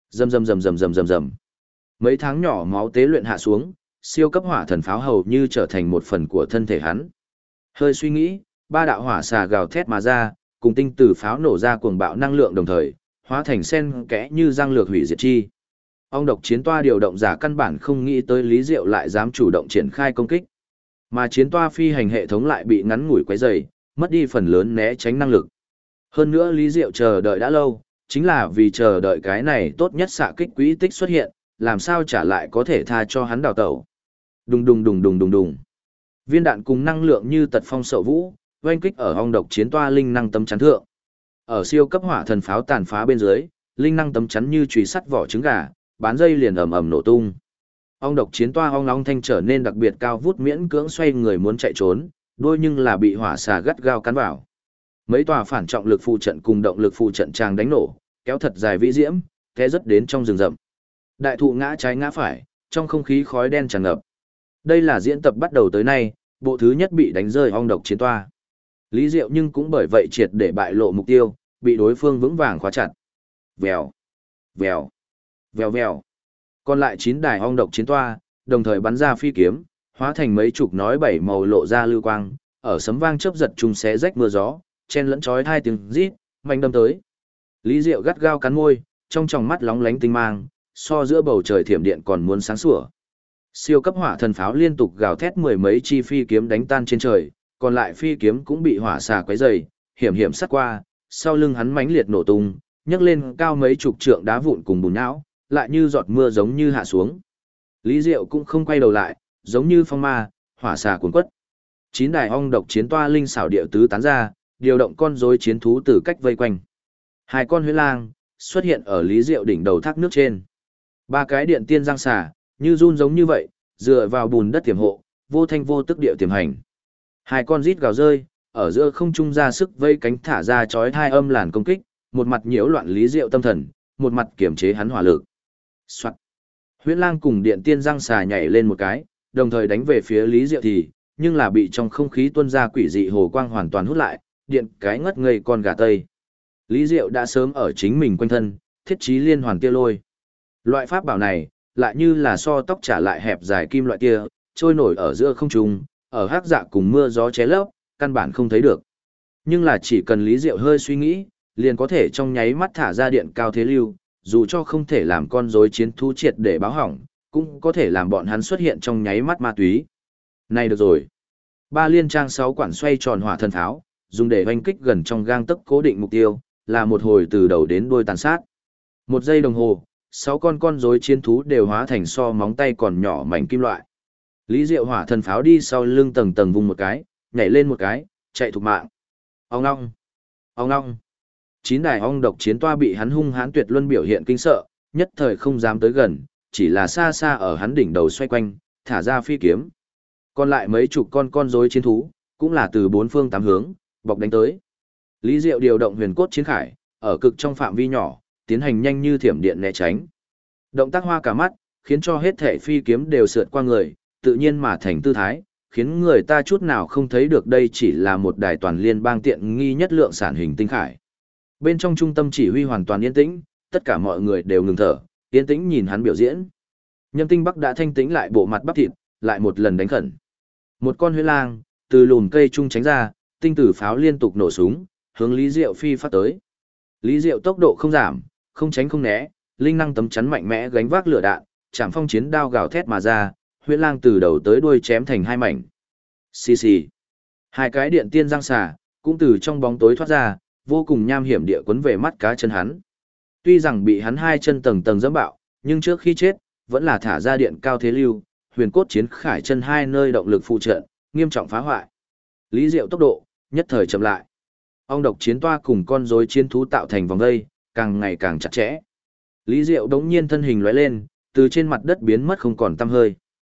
Rầm rầm rầm rầm rầm rầm rầm. Mấy tháng nhỏ máu tế luyện hạ xuống, siêu cấp hỏa thần pháo hầu như trở thành một phần của thân thể hắn. Hơi suy nghĩ, ba đạo hỏa xà gào thét mà ra, cùng tinh từ pháo nổ ra cuồng bạo năng lượng đồng thời, hóa thành sen kẽ như răng lược hủy diệt chi. Ong độc chiến toa điều động giả căn bản không nghĩ tới Lý Diệu lại dám chủ động triển khai công kích. Mà chiến toa phi hành hệ thống lại bị ngắn ngủi quấy rầy, mất đi phần lớn né tránh năng lực. Hơn nữa Lý Diệu chờ đợi đã lâu, chính là vì chờ đợi cái này tốt nhất xạ kích quỹ tích xuất hiện, làm sao trả lại có thể tha cho hắn đào tẩu. Đùng đùng đùng đùng đùng đùng. Viên đạn cùng năng lượng như tật phong sậu vũ, oanh kích ở ong độc chiến toa linh năng tấm chắn thượng. Ở siêu cấp hỏa thần pháo tàn phá bên dưới, linh năng tấm chắn như chùy sắt vỏ trứng gà, bán dây liền ầm ầm nổ tung. Ong độc chiến toa ong long thanh trở nên đặc biệt cao vút miễn cưỡng xoay người muốn chạy trốn, đôi nhưng là bị hỏa xà gắt gao cắn vào. Mấy tòa phản trọng lực phụ trận cùng động lực phụ trận tràng đánh nổ, kéo thật dài vĩ diễm, té rất đến trong rừng rậm. Đại thụ ngã trái ngã phải, trong không khí khói đen tràn ngập. Đây là diễn tập bắt đầu tới nay, bộ thứ nhất bị đánh rơi ong độc chiến toa. Lý Diệu nhưng cũng bởi vậy triệt để bại lộ mục tiêu, bị đối phương vững vàng khóa chặt. Vèo, vèo, vèo vèo. Còn lại 9 đài ong độc chiến toa, đồng thời bắn ra phi kiếm, hóa thành mấy chục nói bảy màu lộ ra lưu quang, ở sấm vang chớp giật trùng xé rách mưa gió, chen lẫn chói hai tiếng rít, mạnh đâm tới. Lý Diệu gắt gao cắn môi, trong tròng mắt lóng lánh tinh mang, so giữa bầu trời thiểm điện còn muốn sáng sủa. Siêu cấp hỏa thần pháo liên tục gào thét mười mấy chi phi kiếm đánh tan trên trời, còn lại phi kiếm cũng bị hỏa xà quấy rầy, hiểm hiểm sát qua, sau lưng hắn mãnh liệt nổ tung, nhấc lên cao mấy chục trượng đá vụn cùng bùn nhão, lại như giọt mưa giống như hạ xuống. Lý Diệu cũng không quay đầu lại, giống như phong ma, hỏa xà cuốn quất. 9 đài ong độc chiến toa linh xảo địa tứ tán ra, điều động con rối chiến thú từ cách vây quanh. 2 con huyết lang xuất hiện ở Lý Diệu đỉnh đầu thác nước trên. 3 cái điện tiên giang xà, như run giống như vậy, dựa vào bùn đất tiềm hộ, vô thanh vô tức địa tiềm hành. 2 con rít gào rơi, ở giữa không trung ra sức vây cánh thả ra chói tai âm làn công kích, một mặt nhiễu loạn Lý Diệu tâm thần, một mặt kiểm chế hắn hỏa lực. Soạt. Huyễn lang cùng điện tiên giang xà nhảy lên một cái, đồng thời đánh về phía Lý Diệu nhưng là bị trong không khí tuôn ra quỷ dị hồ quang hoàn toàn hút lại, điện cái ngất ngây con gà tây. Lý Diệu đã sớm ở chính mình quanh thân, thiết trí liên hoàn tia lôi. Loại pháp bảo này, lại như là so tóc trả lại hẹp dài kim loại tia, trôi nổi ở giữa không trung, ở hắc dạ cùng mưa gió ché lấp, căn bản không thấy được. Nhưng là chỉ cần Lý Diệu hơi suy nghĩ, liền có thể trong nháy mắt thả ra điện cao thế lưu, dù cho không thể làm con rối chiến thú triệt để báo hỏng, cũng có thể làm bọn hắn xuất hiện trong nháy mắt ma túy. Này được rồi. 3 liên trang 6 quản xoay tròn hỏa thần tháo, dùng để hoành kích gần trong gang tấc cố định mục tiêu, là một hồi từ đầu đến đuôi tàn sát. 1 giây đồng hồ, 6 con rối chiến thú đều hóa thành so móng tay còn nhỏ mảnh kim loại. Lý Diệu hỏa thần pháo đi sau lưng tầng tầng vùng một cái, nhảy lên một cái, chạy thục mạng. Ong ong, ong ong. 9 đài ong độc chiến toa bị hắn hung hãn tuyệt luân biểu hiện kinh sợ, nhất thời không dám tới gần, chỉ là xa xa ở hắn đỉnh đầu xoay quanh, thả ra phi kiếm. Còn lại mấy chục con rối chiến thú, cũng là từ 4 phương 8 hướng, bọc đánh tới. Lý Diệu điều động huyền cốt chiến khải, ở cực trong phạm vi nhỏ, tiến hành nhanh như thiểm điện né tránh. Động tác hoa cả mắt, khiến cho hết thể phi kiếm đều sượt qua người, tự nhiên mà thành tư thái, khiến người ta chút nào không thấy được đây chỉ là một đài toàn liên bang tiện nghi nhất lượng sản hình tinh khải. Bên trong trung tâm chỉ huy hoàn toàn yên tĩnh, tất cả mọi người đều ngừng thở, yên tĩnh nhìn hắn biểu diễn. Nhâm Tinh Bắc đã thanh tĩnh lại bộ mặt bắp thịt, lại một lần đánh khẩn. Một con huyết lang từ lùm cây trung tránh ra, tinh tử pháo liên tục nổ súng, hướng Lý Diệu phi phát tới. Lý Diệu tốc độ không giảm, không tránh không né, linh năng tấm chắn mạnh mẽ gánh vác lửa đạn, chạm phong chiến đao gào thét mà ra, huyết lang từ đầu tới đuôi chém thành 2 mảnh. Xì xì. 2 cái điện tiên giang xà cũng từ trong bóng tối thoát ra, vô cùng nham hiểm địa quấn về mắt cá chân hắn. Tuy rằng bị hắn 2 chân tầng tầng dẫm bạo, nhưng trước khi chết, vẫn là thả ra điện cao thế lưu, huyền cốt chiến khải chân 2 nơi động lực phụ trợ, nghiêm trọng phá hoại. Lý Diệu tốc độ, nhất thời chậm lại. Ong độc chiến toa cùng con rối chiến thú tạo thành vòng dây, càng ngày càng chặt chẽ. Lý Diệu đống nhiên thân hình lóe lên, từ trên mặt đất biến mất không còn tăm hơi.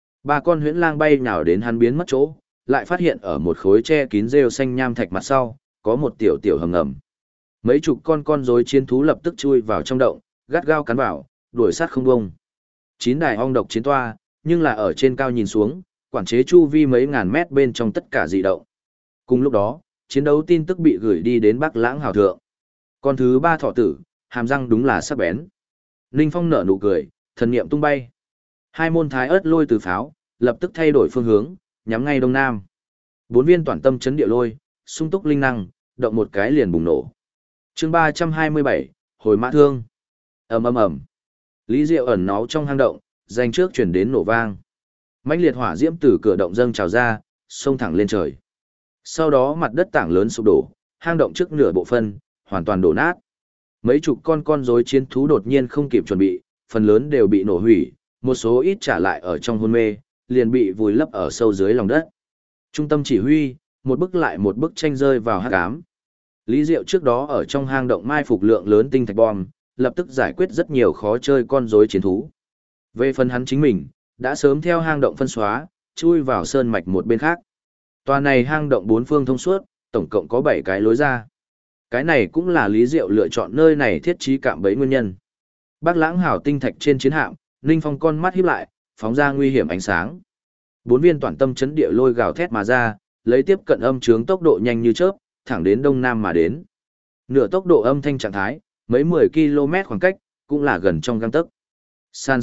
3 con huyễn lang bay nhào đến hắn biến mất chỗ, lại phát hiện ở một khối che kín rêu xanh nham thạch mặt sau, có một tiểu tiểu hầm ngầm. Mấy chục con rối chiến thú lập tức chui vào trong động, gắt gao cắn vào, đuổi sát không bông. 9 đài ong độc chiến toa, nhưng là ở trên cao nhìn xuống, quản chế chu vi mấy ngàn mét bên trong tất cả dị động. Cùng lúc đó, chiến đấu tin tức bị gửi đi đến Bắc Lãng Hào Thượng. Con thứ 3 thọ tử, hàm răng đúng là sắc bén. Ninh Phong nở nụ cười, thần niệm tung bay. Hai môn thái ớt lôi từ pháo, lập tức thay đổi phương hướng, nhắm ngay đông nam. 4 viên toàn tâm chấn địa lôi, sung túc linh năng, động một cái liền bùng nổ. Chương 327, hồi mã thương. Ầm ầm ầm. Lý Diệu ẩn náu trong hang động, danh trước chuyển đến nổ vang. Mãnh liệt hỏa diễm từ cửa động dâng trào ra, xông thẳng lên trời. Sau đó mặt đất tảng lớn sụp đổ, hang động trước nửa bộ phân, hoàn toàn đổ nát. Mấy chục con rối chiến thú đột nhiên không kịp chuẩn bị, phần lớn đều bị nổ hủy, một số ít trả lại ở trong hôn mê, liền bị vùi lấp ở sâu dưới lòng đất. Trung tâm chỉ huy, một bức lại một bức tranh rơi vào hắc ám. Lý Diệu trước đó ở trong hang động mai phục lượng lớn tinh thạch bom, lập tức giải quyết rất nhiều khó chơi con rối chiến thú. Về phần hắn chính mình, đã sớm theo hang động phân xóa, chui vào sơn mạch một bên khác. Tòa này hang động 4 phương thông suốt, tổng cộng có 7 cái lối ra. Cái này cũng là Lý Diệu lựa chọn nơi này thiết trí cạm bẫy nguyên nhân. Bác Lãng hảo tinh thạch trên chiến hạm, Ninh Phong con mắt híp lại, phóng ra nguy hiểm ánh sáng. 4 viên toàn tâm chấn địa lôi gào thét mà ra, lấy tiếp cận âm chướng tốc độ nhanh như chớp, thẳng đến đông nam mà đến. Nửa tốc độ âm thanh trạng thái, mấy 10 km khoảng cách, cũng là gần trong gang tấc. San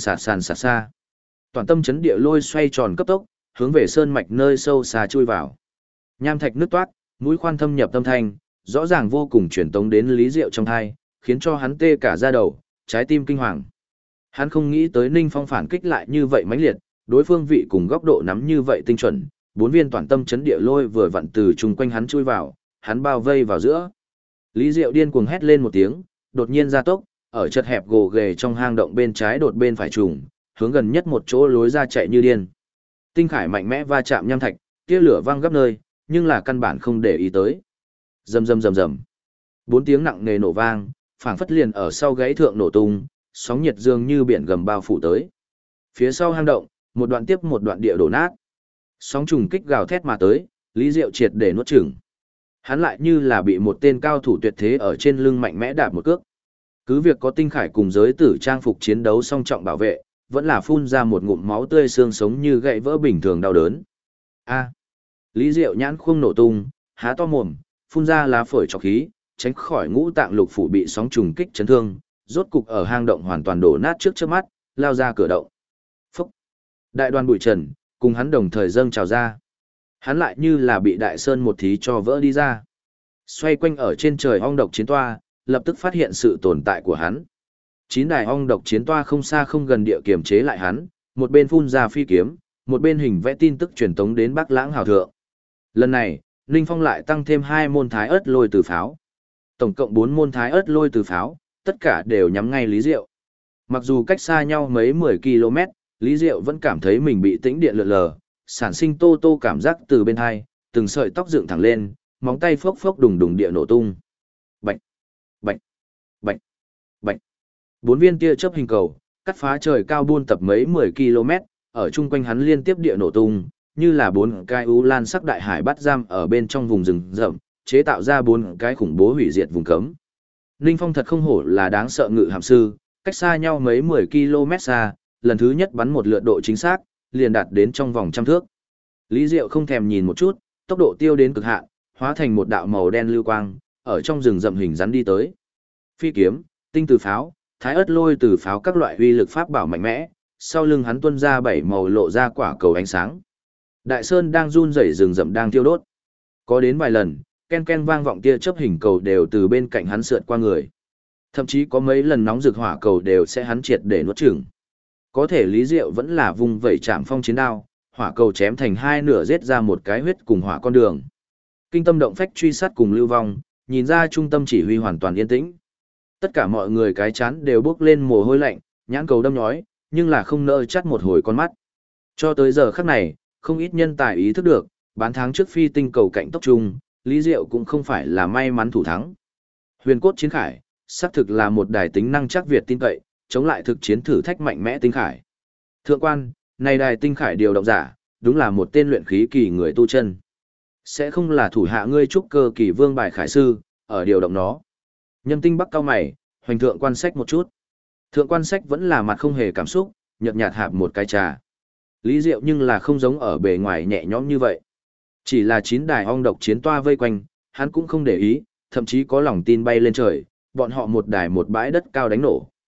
xa. Toàn tâm chấn địa lôi xoay tròn cấp tốc, hướng về sơn mạch nơi sâu xa chui vào. Nham thạch nứt toát, mũi khoan thâm nhập tâm thanh, rõ ràng vô cùng truyền tống đến Lý Diệu trong thai, khiến cho hắn tê cả da đầu, trái tim kinh hoàng. Hắn không nghĩ tới Ninh Phong phản kích lại như vậy mãnh liệt, đối phương vị cùng góc độ nắm như vậy tinh chuẩn, 4 viên toàn tâm chấn địa lôi vừa vặn từ chung quanh hắn chui vào, hắn bao vây vào giữa. Lý Diệu điên cuồng hét lên một tiếng, đột nhiên gia tốc, ở chật hẹp gồ ghề trong hang động bên trái đột bên phải trùng, hướng gần nhất một chỗ lối ra chạy như điên. Tinh khải mạnh mẽ va chạm nham thạch, tia lửa văng gấp nơi, nhưng là căn bản không để ý tới. Rầm rầm rầm rầm. 4 tiếng nặng nề nổ vang, phảng phất liền ở sau gáy thượng nổ tung, sóng nhiệt dường như biển gầm bao phủ tới. Phía sau hang động, một đoạn tiếp một đoạn địa đổ nát. Sóng trùng kích gào thét mà tới, Lý Diệu triệt để nuốt chửng. Hắn lại như là bị một tên cao thủ tuyệt thế ở trên lưng mạnh mẽ đạp một cước. Cứ việc có tinh khải cùng giới tử trang phục chiến đấu song trọng bảo vệ, vẫn là phun ra một ngụm máu tươi xương sống như gãy vỡ bình thường đau đớn. A. Lý Diệu nhãn khung nổ tung, há to mồm, phun ra lá phổi trọc khí, tránh khỏi ngũ tạng lục phủ bị sóng trùng kích chấn thương, rốt cục ở hang động hoàn toàn đổ nát trước mắt, lao ra cửa động. Phúc! Đại đoàn bụi trần, cùng hắn đồng thời dâng trào ra. Hắn lại như là bị đại sơn một thí cho vỡ đi ra. Xoay quanh ở trên trời ong độc chiến toa, lập tức phát hiện sự tồn tại của hắn. 9 đài ong độc chiến toa không xa không gần địa kiềm chế lại hắn, một bên phun ra phi kiếm, một bên hình vẽ tin tức truyền tống đến Bắc Lãng hào thượng. Lần này, Ninh Phong lại tăng thêm 2 môn thái ớt lôi từ pháo. Tổng cộng 4 môn thái ớt lôi từ pháo, tất cả đều nhắm ngay Lý Diệu. Mặc dù cách xa nhau mấy 10 km, Lý Diệu vẫn cảm thấy mình bị tĩnh điện lượn lờ, sản sinh tô tô cảm giác từ bên hai, từng sợi tóc dựng thẳng lên, móng tay phốc phốc đùng đùng địa nổ tung. Bạch, bạch, bạch, bạch. 4 viên tia chớp hình cầu, cắt phá trời cao buôn tập mấy 10 km, ở chung quanh hắn liên tiếp địa nổ tung, như là 4 cái u lan sắc đại hải bắt giam ở bên trong vùng rừng rậm, chế tạo ra 4 cái khủng bố hủy diệt vùng cấm. Ninh Phong thật không hổ là đáng sợ ngự hàm sư, cách xa nhau mấy 10 km xa, lần thứ nhất bắn một lượt độ chính xác, liền đạt đến trong vòng trăm thước. Lý Diệu không thèm nhìn một chút, tốc độ tiêu đến cực hạn, hóa thành một đạo màu đen lưu quang, ở trong rừng rậm hình rắn đi tới. Phi kiếm, tinh từ pháo, thái ớt lôi từ pháo các loại uy lực pháp bảo mạnh mẽ, sau lưng hắn tuôn ra 7 màu lộ ra quả cầu ánh sáng. Đại sơn đang run rẩy, rừng rậm đang thiêu đốt. Có đến vài lần, ken ken vang vọng tia chớp hình cầu đều từ bên cạnh hắn sượt qua người. Thậm chí có mấy lần nóng rực hỏa cầu đều sẽ hắn triệt để nuốt chửng. Có thể Lý Diệu vẫn là vung vẩy chạm phong chiến đao, hỏa cầu chém thành hai nửa giết ra một cái huyết cùng hỏa con đường. Kinh tâm động phách truy sát cùng lưu vong, nhìn ra trung tâm chỉ huy hoàn toàn yên tĩnh. Tất cả mọi người cái chán đều bước lên mồ hôi lạnh, nhãn cầu đâm nhói, nhưng là không nỡ chắt một hồi con mắt. Cho tới giờ khắc này, không ít nhân tài ý thức được, bán tháng trước phi tinh cầu cạnh tốc trung, Lý Diệu cũng không phải là may mắn thủ thắng. Huyền cốt chiến khải, xác thực là một đài tính năng chắc Việt tin cậy, chống lại thực chiến thử thách mạnh mẽ tinh khải. Thượng quan, này đài tinh khải điều động giả, đúng là một tên luyện khí kỳ người tu chân. Sẽ không là thủ hạ ngươi trúc cơ kỳ vương bài khải sư, ở điều động nó. Nhâm Tinh Bắc cao mày, hoành thượng quan sách một chút. Thượng quan sách vẫn là mặt không hề cảm xúc, nhợt nhạt hạp một cái trà. Lý Diệu nhưng là không giống ở bề ngoài nhẹ nhõm như vậy. Chỉ là 9 đài ong độc chiến toa vây quanh, hắn cũng không để ý, thậm chí có lòng tin bay lên trời, bọn họ một đài một bãi đất cao đánh nổ.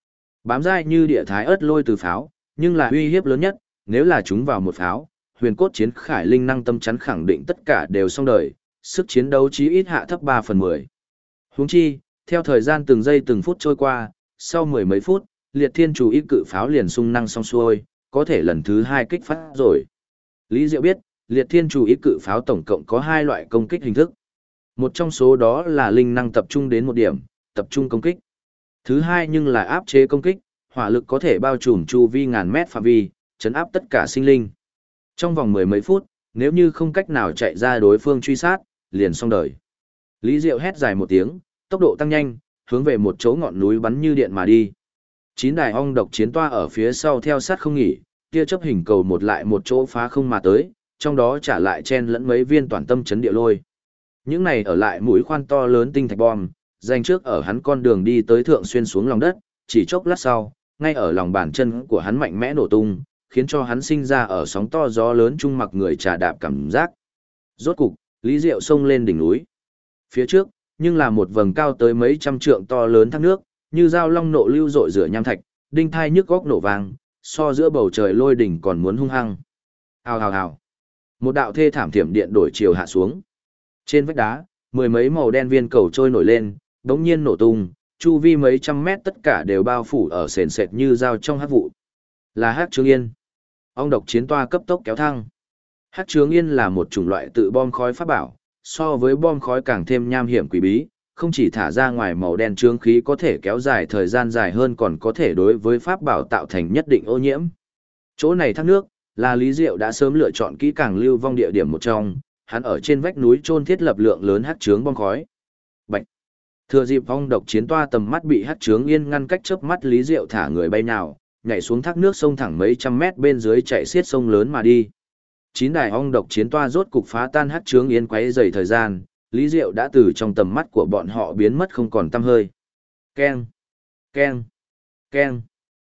Bám dai như địa thái ớt lôi từ pháo, nhưng là uy hiếp lớn nhất, nếu là chúng vào một pháo, huyền cốt chiến khải linh năng tâm chắn khẳng định tất cả đều xong đời, sức chiến đấu chí ít hạ thấp 3/10. Huống chi, theo thời gian từng giây từng phút trôi qua, sau mười mấy phút, liệt thiên chủ y cự pháo liền sung năng xong xuôi, có thể lần thứ 2 kích phát rồi. Lý Diệu biết, liệt thiên chủ y cự pháo tổng cộng có 2 loại công kích hình thức. Một trong số đó là linh năng tập trung đến một điểm, tập trung công kích. Thứ hai nhưng là áp chế công kích, hỏa lực có thể bao trùm chu vi ngàn mét phạm vi, chấn áp tất cả sinh linh. Trong vòng mười mấy phút, nếu như không cách nào chạy ra đối phương truy sát, liền xong đời. Lý Diệu hét dài một tiếng, tốc độ tăng nhanh, hướng về một chỗ ngọn núi bắn như điện mà đi. 9 đài ong độc chiến toa ở phía sau theo sát không nghỉ, tia chớp hình cầu một lại một chỗ phá không mà tới, trong đó trả lại chen lẫn mấy viên toàn tâm chấn địa lôi. Những này ở lại mũi khoan to lớn tinh thạch bom, dành trước ở hắn con đường đi tới thượng xuyên xuống lòng đất, chỉ chốc lát sau, ngay ở lòng bàn chân của hắn mạnh mẽ nổ tung, khiến cho hắn sinh ra ở sóng to gió lớn chung mặc người trà đạp cảm giác. Rốt cục, Lý Diệu xông lên đỉnh núi. Phía trước, nhưng là một vầng cao tới mấy trăm trượng to lớn thác nước, như dao long nộ lưu rội rửa nham thạch, đinh thai nhức góc nổ vang, so giữa bầu trời lôi đỉnh còn muốn hung hăng. Hào hào hào. Một đạo thê thảm thiểm điện đổi chiều hạ xuống. Trên vách đá, mười mấy màu đen viên cầu trôi nổi lên, đống nhiên nổ tung, chu vi mấy trăm mét tất cả đều bao phủ ở sền sệt như dao trong hắc vụ. Là Hắc Trướng Yên. Ong độc chiến toa cấp tốc kéo thăng. Hắc Trướng Yên là một chủng loại tự bom khói pháp bảo, so với bom khói càng thêm nham hiểm quỷ bí, không chỉ thả ra ngoài màu đen trướng khí có thể kéo dài thời gian dài hơn còn có thể đối với pháp bảo tạo thành nhất định ô nhiễm. Chỗ này thác nước, là Lý Diệu đã sớm lựa chọn kỹ càng lưu vong địa điểm một trong, hắn ở trên vách núi chôn thiết lập lượng lớn hắc trướng bom khói. Bạch. Thừa dịp ong độc chiến toa tầm mắt bị Hắc Trướng Yên ngăn cách chớp mắt, Lý Diệu thả người bay nào, nhảy xuống thác nước sông thẳng mấy trăm mét bên dưới chạy xiết sông lớn mà đi. 9 đài ong độc chiến toa rốt cục phá tan Hắc Trướng Yên quấy rầy thời gian, Lý Diệu đã từ trong tầm mắt của bọn họ biến mất không còn tăm hơi. Keng, keng, keng.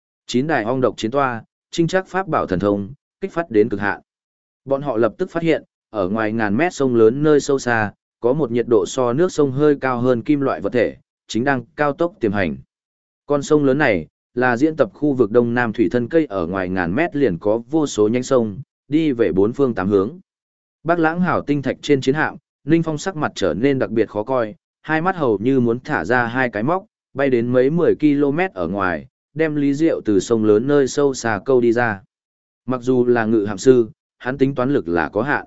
9 đài ong độc chiến toa, trinh trác pháp bảo thần thông, kích phát đến cực hạn. Bọn họ lập tức phát hiện, ở ngoài ngàn mét sông lớn nơi sâu xa, có một nhiệt độ so nước sông hơi cao hơn kim loại vật thể, chính đang cao tốc tiềm hành. Con sông lớn này, là diễn tập khu vực Đông Nam thủy thân cây, ở ngoài ngàn mét liền có vô số nhánh sông, đi về bốn phương tám hướng. Bác Lãng hảo tinh thạch trên chiến hạm, Ninh Phong sắc mặt trở nên đặc biệt khó coi, hai mắt hầu như muốn thả ra hai cái móc, bay đến mấy 10 km ở ngoài, đem Lý Diệu từ sông lớn nơi sâu xa câu đi ra. Mặc dù là ngự hạm sư, hắn tính toán lực là có hạn.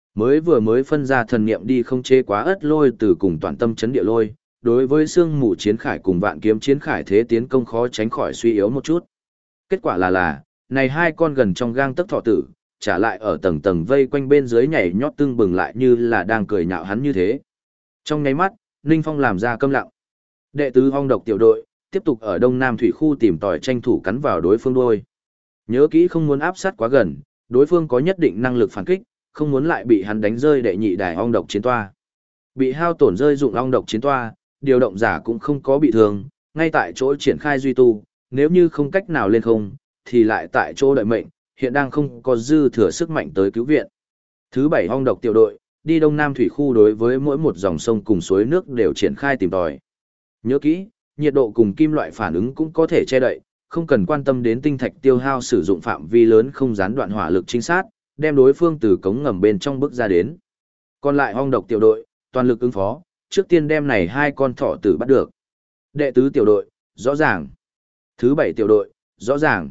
Mới phân ra thần niệm đi không chế quá ất lôi từ cùng toàn tâm chấn địa lôi, đối với xương mù chiến khải cùng vạn kiếm chiến khải thế tiến công khó tránh khỏi suy yếu một chút. Kết quả là, này hai con gần trong gang tấc thọ tử, trả lại ở tầng tầng vây quanh bên dưới nhảy nhót tưng bừng lại như là đang cười nhạo hắn như thế. Trong nháy mắt, Ninh Phong làm ra câm lặng. Đệ tứ ong độc tiểu đội, tiếp tục ở Đông Nam thủy khu tìm tòi tranh thủ cắn vào đối phương đuôi. Nhớ kỹ không muốn áp sát quá gần, đối phương có nhất định năng lực phản kích, không muốn lại bị hắn đánh rơi đệ nhị đài ong độc chiến toa. Bị hao tổn rơi dụng ong độc chiến toa, điều động giả cũng không có bị thương, ngay tại chỗ triển khai duy tu, nếu như không cách nào lên không, thì lại tại chỗ đợi mệnh, hiện đang không có dư thừa sức mạnh tới cứu viện. Thứ bảy ong độc tiểu đội, đi Đông Nam thủy khu đối với mỗi một dòng sông cùng suối nước đều triển khai tìm tòi. Nhớ kỹ, nhiệt độ cùng kim loại phản ứng cũng có thể che đậy, không cần quan tâm đến tinh thạch tiêu hao sử dụng phạm vi lớn không gián đoạn hỏa lực trinh sát, đem đối phương từ cống ngầm bên trong bước ra đến. Còn lại ong độc tiểu đội, toàn lực ứng phó, trước tiên đem này hai con thỏ tử bắt được. Đệ tứ tiểu đội, rõ ràng. Thứ bảy tiểu đội, rõ ràng.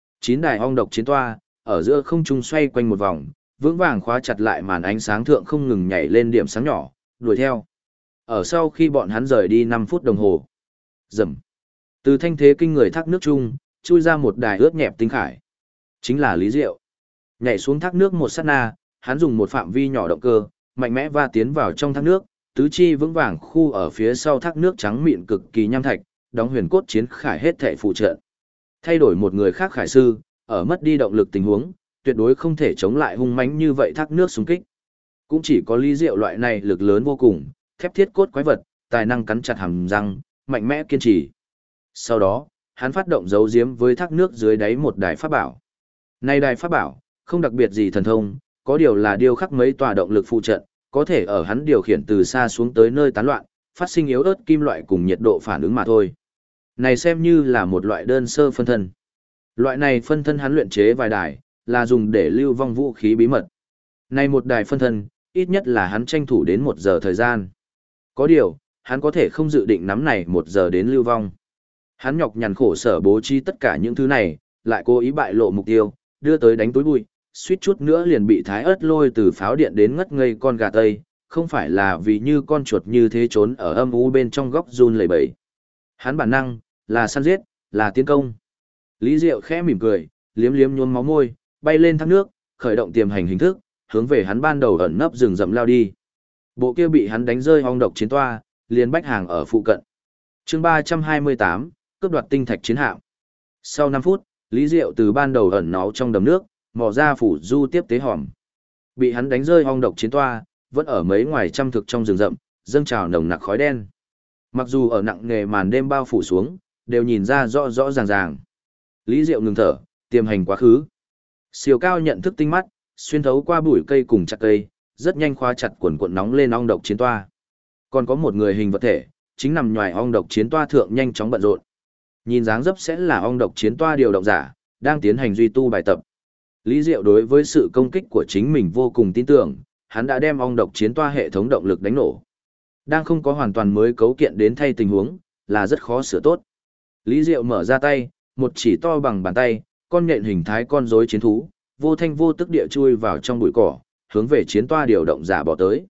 9 đài ong độc chiến toa, ở giữa không trung xoay quanh một vòng, vững vàng khóa chặt lại màn ánh sáng thượng không ngừng nhảy lên điểm sáng nhỏ, đuổi theo. Ở sau khi bọn hắn rời đi 5 phút đồng hồ. Rầm. Từ thanh thế kinh người thác nước chung, chui ra một đài ướt nhẹp tinh khải. Chính là Lý Diệu. Nhảy xuống thác nước một sát na, hắn dùng một phạm vi nhỏ động cơ, mạnh mẽ va tiến vào trong thác nước, tứ chi vững vàng khu ở phía sau thác nước trắng mịn cực kỳ nham thạch, đóng huyền cốt chiến khải hết thảy phụ trợ. Thay đổi một người khác khải sư, ở mất đi động lực tình huống, tuyệt đối không thể chống lại hung mãnh như vậy thác nước xung kích. Cũng chỉ có Lý Diệu loại này lực lớn vô cùng, thép thiết cốt quái vật, tài năng cắn chặt hàm răng, mạnh mẽ kiên trì. Sau đó, hắn phát động giấu giếm với thác nước dưới đáy một đài pháp bảo. Này đài pháp bảo, không đặc biệt gì thần thông, có điều là điêu khắc mấy tòa động lực phụ trận, có thể ở hắn điều khiển từ xa xuống tới nơi tán loạn, phát sinh yếu ớt kim loại cùng nhiệt độ phản ứng mà thôi. Này xem như là một loại đơn sơ phân thân. Loại này phân thân hắn luyện chế vài đài, là dùng để lưu vong vũ khí bí mật. Này một đài phân thân, ít nhất là hắn tranh thủ đến 1 giờ thời gian. Có điều, hắn có thể không dự định nắm này 1 giờ đến lưu vong. Hắn nhọc nhằn khổ sở bố trí tất cả những thứ này, lại cố ý bại lộ mục tiêu, đưa tới đánh túi bụi, suýt chút nữa liền bị Thái Ức lôi từ pháo điện đến ngất ngây con gà Tây, không phải là vì như con chuột như thế trốn ở âm u bên trong góc run lẩy bẩy. Hắn bản năng, là săn giết, là tiến công. Lý Diệu khẽ mỉm cười, liếm liếm nhuốm máu môi, bay lên thác nước, khởi động tiềm hành hình thức, hướng về hắn ban đầu ẩn nấp rừng rậm lao đi. Bộ kia bị hắn đánh rơi ong độc chiến toa, liền bách hàng ở phụ cận. Chương 328, cướp đoạt tinh thạch chiến hạm. Sau 5 phút, Lý Diệu từ ban đầu ẩn náu trong đầm nước, mò ra phủ du tiếp tế hòm. Bị hắn đánh rơi ong độc chiến toa, vẫn ở mấy ngoài trăm thực trong rừng rậm, dâng trào nồng nặc khói đen. Mặc dù ở nặng nghề màn đêm bao phủ xuống, đều nhìn ra rõ rõ ràng ràng. Lý Diệu ngừng thở, tiềm hành quá khứ. Siêu cao nhận thức tinh mắt, xuyên thấu qua bụi cây cùng chặt cây, rất nhanh khóa chặt quần cuộn nóng lên ong độc chiến toa. Còn có một người hình vật thể, chính nằm ngoài ong độc chiến toa thượng nhanh chóng bận rộn. Nhìn dáng dấp sẽ là ong độc chiến toa điều động giả, đang tiến hành duy tu bài tập. Lý Diệu đối với sự công kích của chính mình vô cùng tin tưởng, hắn đã đem ong độc chiến toa hệ thống động lực đánh nổ. Đang không có hoàn toàn mới cấu kiện đến thay tình huống, là rất khó sửa tốt. Lý Diệu mở ra tay, một chỉ to bằng bàn tay, con nhện hình thái con rối chiến thú, vô thanh vô tức địa chui vào trong bụi cỏ, hướng về chiến toa điều động giả bỏ tới.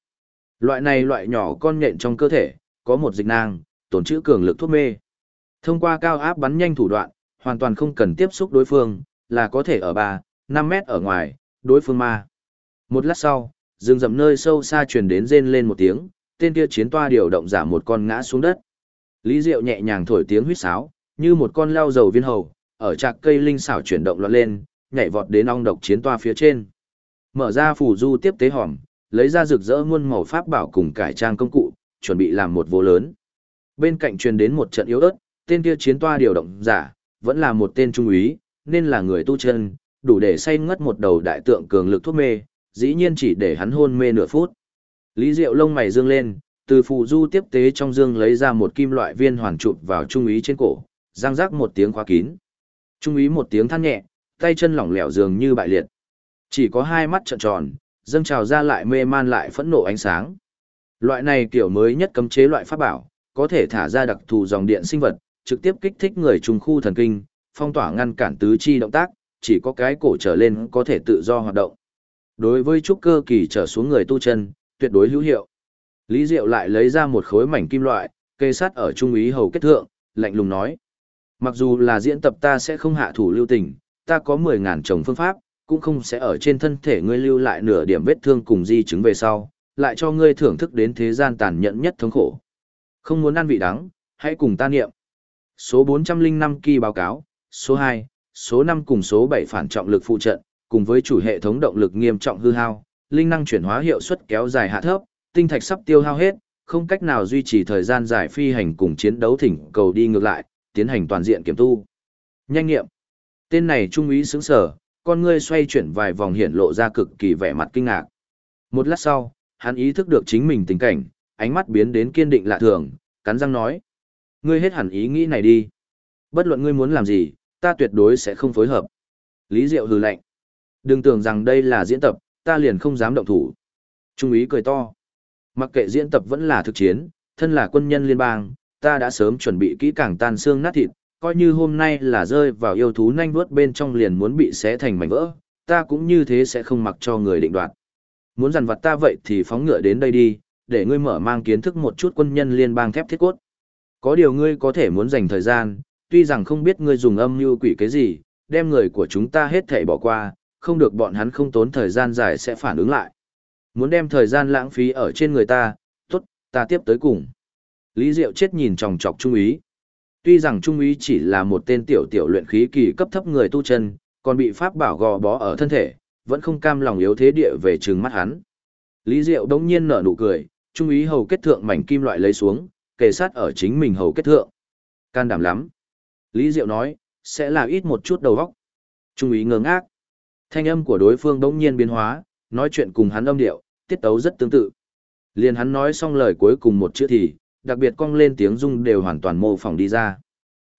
Loại nhỏ con nhện trong cơ thể, có một dịch nang, tồn trữ cường lực thuốc mê. Thông qua cao áp bắn nhanh thủ đoạn, hoàn toàn không cần tiếp xúc đối phương, là có thể ở 3-5 mét ở ngoài, đối phương ma. Một lát sau, rừng rậm nơi sâu xa truyền đến rên lên một tiếng, tên kia chiến toa điều động giả một con ngã xuống đất. Lý Diệu nhẹ nhàng thổi tiếng huýt sáo, như một con lao dầu viên hầu, ở trạc cây linh xảo chuyển động loạn lên, nhảy vọt đến ong độc chiến toa phía trên. Mở ra phủ du tiếp tế hòm, lấy ra rực rỡ muôn màu pháp bảo cùng cải trang công cụ, chuẩn bị làm một vô lớn. Bên cạnh truyền đến một trận yếu ớt, tên kia chiến toa điều động giả, vẫn là một tên trung úy, nên là người tu chân, đủ để say ngất một đầu đại tượng cường lực thuốc mê, dĩ nhiên chỉ để hắn hôn mê nửa phút. Lý Diệu lông mày dương lên, từ phù du tiếp tế trong dương lấy ra một kim loại viên hoàn chụp vào trung úy trên cổ, răng rắc một tiếng khóa kín. Trung úy một tiếng than nhẹ, tay chân lỏng lẻo dường như bại liệt. Chỉ có hai mắt trợn tròn, dâng trào ra lại mê man lại phẫn nộ ánh sáng. Loại này kiểu mới nhất cấm chế loại pháp bảo, có thể thả ra đặc thù dòng điện sinh vật, trực tiếp kích thích người trùng khu thần kinh, phong tỏa ngăn cản tứ chi động tác, chỉ có cái cổ trở lên có thể tự do hoạt động. Đối với trúc cơ kỳ trở xuống người tu chân, tuyệt đối hữu hiệu. Lý Diệu lại lấy ra một khối mảnh kim loại, kê sát ở trung úy hầu kết thượng, lạnh lùng nói: mặc dù là diễn tập ta sẽ không hạ thủ lưu tình, ta có 10.000 chồng phương pháp, cũng không sẽ ở trên thân thể ngươi lưu lại nửa điểm vết thương cùng di chứng về sau, lại cho ngươi thưởng thức đến thế gian tàn nhẫn nhất thống khổ. Không muốn ăn vị đắng, hãy cùng ta niệm. Số 405 kỳ báo cáo, số 2, số 5 cùng số 7 phản trọng lực phụ trận, cùng với chủ hệ thống động lực nghiêm trọng hư hao, linh năng chuyển hóa hiệu suất kéo dài hạ thấp, tinh thạch sắp tiêu hao hết, không cách nào duy trì thời gian dài phi hành cùng chiến đấu thỉnh cầu đi ngược lại, tiến hành toàn diện kiểm tu. Nhanh nghiệm. Tên này trung úy sững sờ, con ngươi xoay chuyển vài vòng hiện lộ ra cực kỳ vẻ mặt kinh ngạc. Một lát sau, hắn ý thức được chính mình tình cảnh, ánh mắt biến đến kiên định lạ thường, cắn răng nói: ngươi hết hẳn ý nghĩ này đi. Bất luận ngươi muốn làm gì, ta tuyệt đối sẽ không phối hợp. Lý Diệu hừ lạnh: đừng tưởng rằng đây là diễn tập, ta liền không dám động thủ. Trung úy cười to: mặc kệ diễn tập vẫn là thực chiến, thân là quân nhân liên bang, ta đã sớm chuẩn bị kỹ càng tan xương nát thịt, coi như hôm nay là rơi vào yêu thú nanh vuốt bên trong liền muốn bị xé thành mảnh vỡ, ta cũng như thế sẽ không mặc cho người định đoạt. Muốn dằn vặt ta vậy thì phóng ngựa đến đây đi, để ngươi mở mang kiến thức một chút quân nhân liên bang thép thiết cốt. Có điều ngươi có thể muốn dành thời gian, tuy rằng không biết ngươi dùng âm mưu quỷ cái gì, đem người của chúng ta hết thảy bỏ qua, không được bọn hắn không tốn thời gian dài sẽ phản ứng lại. Muốn đem thời gian lãng phí ở trên người ta, tốt, ta tiếp tới cùng. Lý Diệu chết nhìn chòng chọc trung úy. Tuy rằng trung úy chỉ là một tên tiểu luyện khí kỳ cấp thấp người tu chân, còn bị pháp bảo gò bó ở thân thể, vẫn không cam lòng yếu thế địa về trừng mắt hắn. Lý Diệu đống nhiên nở nụ cười, trung úy hầu kết thượng mảnh kim loại lấy xuống, kề sát ở chính mình hầu kết thượng. Can đảm lắm. Lý Diệu nói, sẽ là ít một chút đầu óc. Trung úy ngơ ngác. Thanh âm của đối phương đống nhiên biến hóa, nói chuyện cùng hắn âm điệu, tiết tấu rất tương tự. Liền hắn nói xong lời cuối cùng một chữ thì, đặc biệt cong lên tiếng rung đều hoàn toàn mô phỏng đi ra.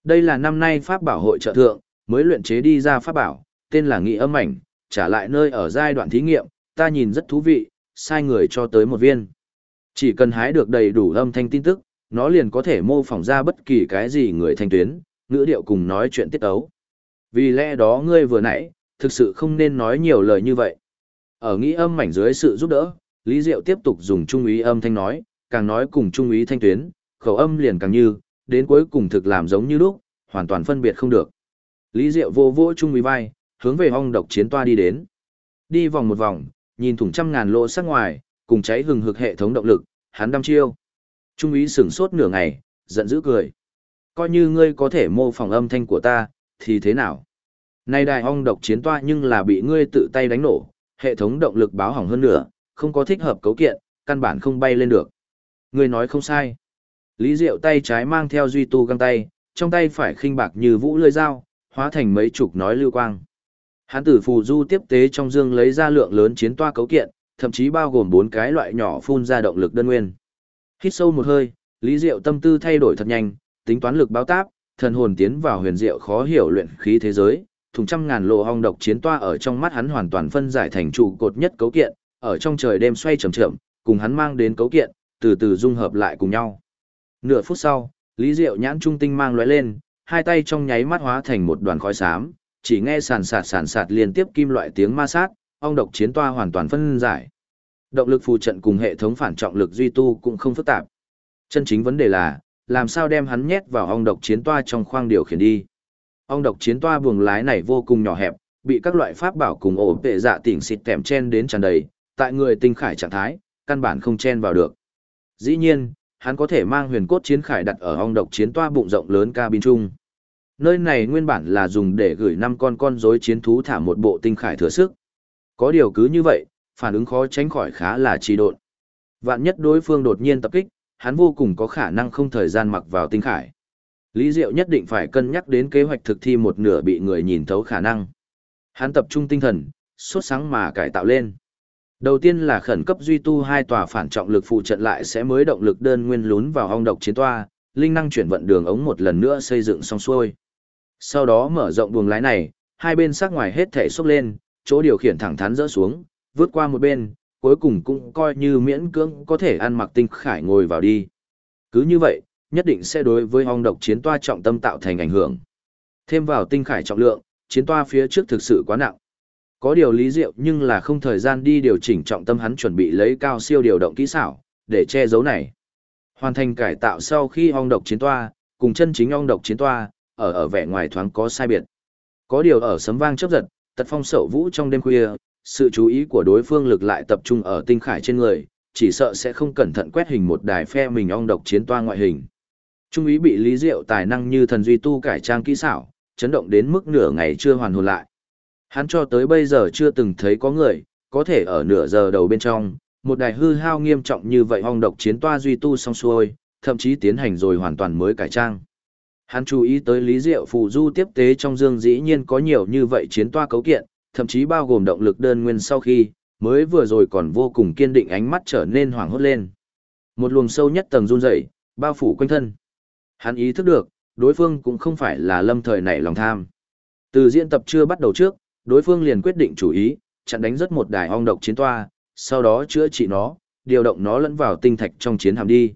Đây là năm nay pháp bảo hội trợ thượng, mới luyện chế đi ra pháp bảo, tên là Nghị Âm Ảnh, trả lại nơi ở giai đoạn thí nghiệm, ta nhìn rất thú vị, sai người cho tới một viên. Chỉ cần hái được đầy đủ âm thanh tin tức, nó liền có thể mô phỏng ra bất kỳ cái gì người thanh tuyến, ngữ điệu cùng nói chuyện tiết ấu. Vì lẽ đó ngươi vừa nãy, thực sự không nên nói nhiều lời như vậy. Ở Nghị Âm Ảnh dưới sự giúp đỡ, Lý Diệu tiếp tục dùng trung úy âm thanh nói, càng nói cùng trung úy thanh tuyến, khẩu âm liền càng như, đến cuối cùng thực làm giống như lúc, hoàn toàn phân biệt không được. Lý Diệu vô vô trung úy vai, hướng về ong độc chiến toa đi đến. Đi vòng một vòng, nhìn thủng trăm ngàn lỗ sắc ngoài, cùng cháy hừng hực hệ thống động lực, hắn đăm chiêu. Trung úy sửng sốt nửa ngày, giận dữ cười. Coi như ngươi có thể mô phỏng âm thanh của ta, thì thế nào? Nay đài ong độc chiến toa nhưng là bị ngươi tự tay đánh nổ, hệ thống động lực báo hỏng hơn nữa, không có thích hợp cấu kiện, căn bản không bay lên được. Ngươi nói không sai. Lý Diệu tay trái mang theo duy tu găng tay, trong tay phải khinh bạc như vũ lưỡi dao, hóa thành mấy chục nói lưu quang. Hắn từ phù du tiếp tế trong dương lấy ra lượng lớn chiến toa cấu kiện, thậm chí bao gồm 4 cái loại nhỏ phun ra động lực đơn nguyên. Hít sâu một hơi, Lý Diệu tâm tư thay đổi thật nhanh, tính toán lực báo táp, thần hồn tiến vào huyền diệu khó hiểu luyện khí thế giới, thùng trăm ngàn lỗ ong độc chiến toa ở trong mắt hắn hoàn toàn phân giải thành trụ cột nhất cấu kiện, ở trong trời đêm xoay chậm chậm, cùng hắn mang đến cấu kiện, từ từ dung hợp lại cùng nhau. Nửa phút sau, Lý Diệu nhãn trung tinh mang lóe lên, hai tay trong nháy mắt hóa thành một đoàn khói xám, chỉ nghe sàn sạt liên tiếp kim loại tiếng ma sát, ong độc chiến toa hoàn toàn phân giải. Động lực phù trận cùng hệ thống phản trọng lực duy tu cũng không phức tạp. Chân chính vấn đề là, làm sao đem hắn nhét vào ong độc chiến toa trong khoang điều khiển đi. Ong độc chiến toa buồng lái này vô cùng nhỏ hẹp, bị các loại pháp bảo cùng ổ vệ dạ tỉnh xịt kèm chen đến tràn đầy, tại người tinh khải trạng thái, căn bản không chen vào được. Dĩ nhiên, hắn có thể mang huyền cốt chiến khải đặt ở ong độc chiến toa bụng rộng lớn cabin chung. Nơi này nguyên bản là dùng để gửi 5 con rối chiến thú thả một bộ tinh khải thừa sức. Có điều cứ như vậy, phản ứng khó tránh khỏi khá là trì độn. Vạn nhất đối phương đột nhiên tập kích, hắn vô cùng có khả năng không thời gian mặc vào tinh khải. Lý Diệu nhất định phải cân nhắc đến kế hoạch thực thi một nửa bị người nhìn thấu khả năng. Hắn tập trung tinh thần, sốt sáng mà cải tạo lên. Đầu tiên là khẩn cấp duy tu 2 tòa phản trọng lực phụ trận lại sẽ mới động lực đơn nguyên lún vào ong độc chiến toa, linh năng chuyển vận đường ống một lần nữa xây dựng xong xuôi. Sau đó mở rộng buồng lái này, hai bên sắc ngoài hết thể xốc lên, chỗ điều khiển thẳng thắn dỡ xuống, vượt qua một bên, cuối cùng cũng coi như miễn cưỡng có thể ăn mặc tinh khải ngồi vào đi. Cứ như vậy, nhất định sẽ đối với ong độc chiến toa trọng tâm tạo thành ảnh hưởng. Thêm vào tinh khải trọng lượng, chiến toa phía trước thực sự quá nặng. Có điều Lý Diệu nhưng là không thời gian đi điều chỉnh trọng tâm, hắn chuẩn bị lấy cao siêu điều động kỹ xảo, để che giấu này. Hoàn thành cải tạo sau khi ong độc chiến toa, cùng chân chính ong độc chiến toa, ở vẻ ngoài thoáng có sai biệt. Có điều ở sấm vang chớp giật, tật phong sậu vũ trong đêm khuya, sự chú ý của đối phương lực lại tập trung ở tinh khải trên người, chỉ sợ sẽ không cẩn thận quét hình một đài phe mình ong độc chiến toa ngoại hình. Trung úy bị Lý Diệu tài năng như thần duy tu cải trang kỹ xảo, chấn động đến mức nửa ngày chưa hoàn hồn lại. Hắn cho tới bây giờ chưa từng thấy có người, có thể ở nửa giờ đầu bên trong, một đài hư hao nghiêm trọng như vậy ong độc chiến toa duy tu xong xuôi, thậm chí tiến hành rồi hoàn toàn mới cải trang. Hắn chú ý tới Lý Diệu phù du tiếp tế trong dương dĩ nhiên có nhiều như vậy chiến toa cấu kiện, thậm chí bao gồm động lực đơn nguyên sau khi, mới vừa rồi còn vô cùng kiên định ánh mắt trở nên hoảng hốt lên. Một luồng sâu nhất tầng run rẩy, bao phủ quanh thân. Hắn ý thức được, đối phương cũng không phải là lâm thời nảy lòng tham. Từ diễn tập chưa bắt đầu trước, đối phương liền quyết định chủ ý, chặn đánh rất một đài ong độc chiến toa, sau đó chữa trị nó, điều động nó lẫn vào tinh thạch trong chiến hạm đi.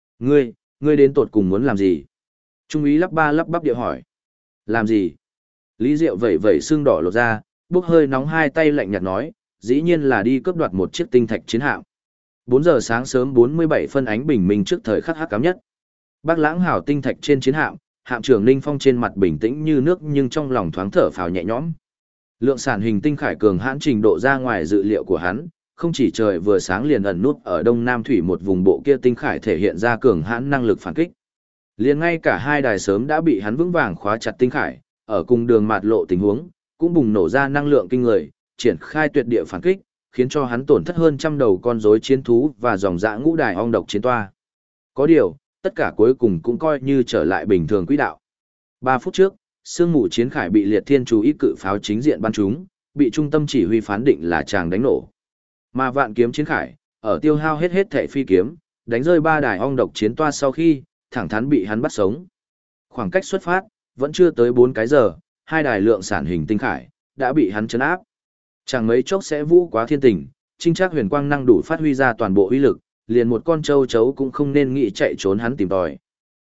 Ngươi đến tột cùng muốn làm gì? Trung úy lắp ba lắp bắp điệu hỏi. Làm gì? Lý Diệu vẩy vẩy xương đỏ lột ra, bốc hơi nóng hai tay lạnh nhạt nói, dĩ nhiên là đi cướp đoạt một chiếc tinh thạch chiến hạm. 4 giờ sáng sớm 47 phân ánh bình minh trước thời khắc hắc ám nhất. Bác Lãng hảo tinh thạch trên chiến hạm, hạm trưởng Ninh Phong trên mặt bình tĩnh như nước nhưng trong lòng thoáng thở phào nhẹ nhõm. Lượng sản hình tinh khải cường hãn trình độ ra ngoài dự liệu của hắn, không chỉ trời vừa sáng liền ẩn nút ở Đông Nam Thủy một vùng bộ kia tinh khải thể hiện ra cường hãn năng lực phản kích. Liền ngay cả hai đài sớm đã bị hắn vững vàng khóa chặt tinh khải, ở cùng đường mạt lộ tình huống, cũng bùng nổ ra năng lượng kinh người, triển khai tuyệt địa phản kích, khiến cho hắn tổn thất hơn trăm đầu con rối chiến thú và dòng dã ngũ đài ong độc chiến toa. Có điều, tất cả cuối cùng cũng coi như trở lại bình thường quỹ đạo. 3 phút trước, sương mù chiến khải bị liệt thiên chú ý cự pháo chính diện bắn trúng, bị trung tâm chỉ huy phán định là chàng đánh nổ. Mà vạn kiếm chiến khải, ở tiêu hao hết thảy phi kiếm, đánh rơi 3 đài ong độc chiến toa sau khi, thẳng thắn bị hắn bắt sống. Khoảng cách xuất phát, Vẫn chưa tới 4 cái giờ, hai đài lượng sản hình tinh khải đã bị hắn trấn áp. Chẳng mấy chốc sẽ vũ quá thiên tình, Trinh Trác huyền quang năng đủ phát huy ra toàn bộ uy lực, liền một con châu chấu cũng không nên nghĩ chạy trốn hắn tìm tòi.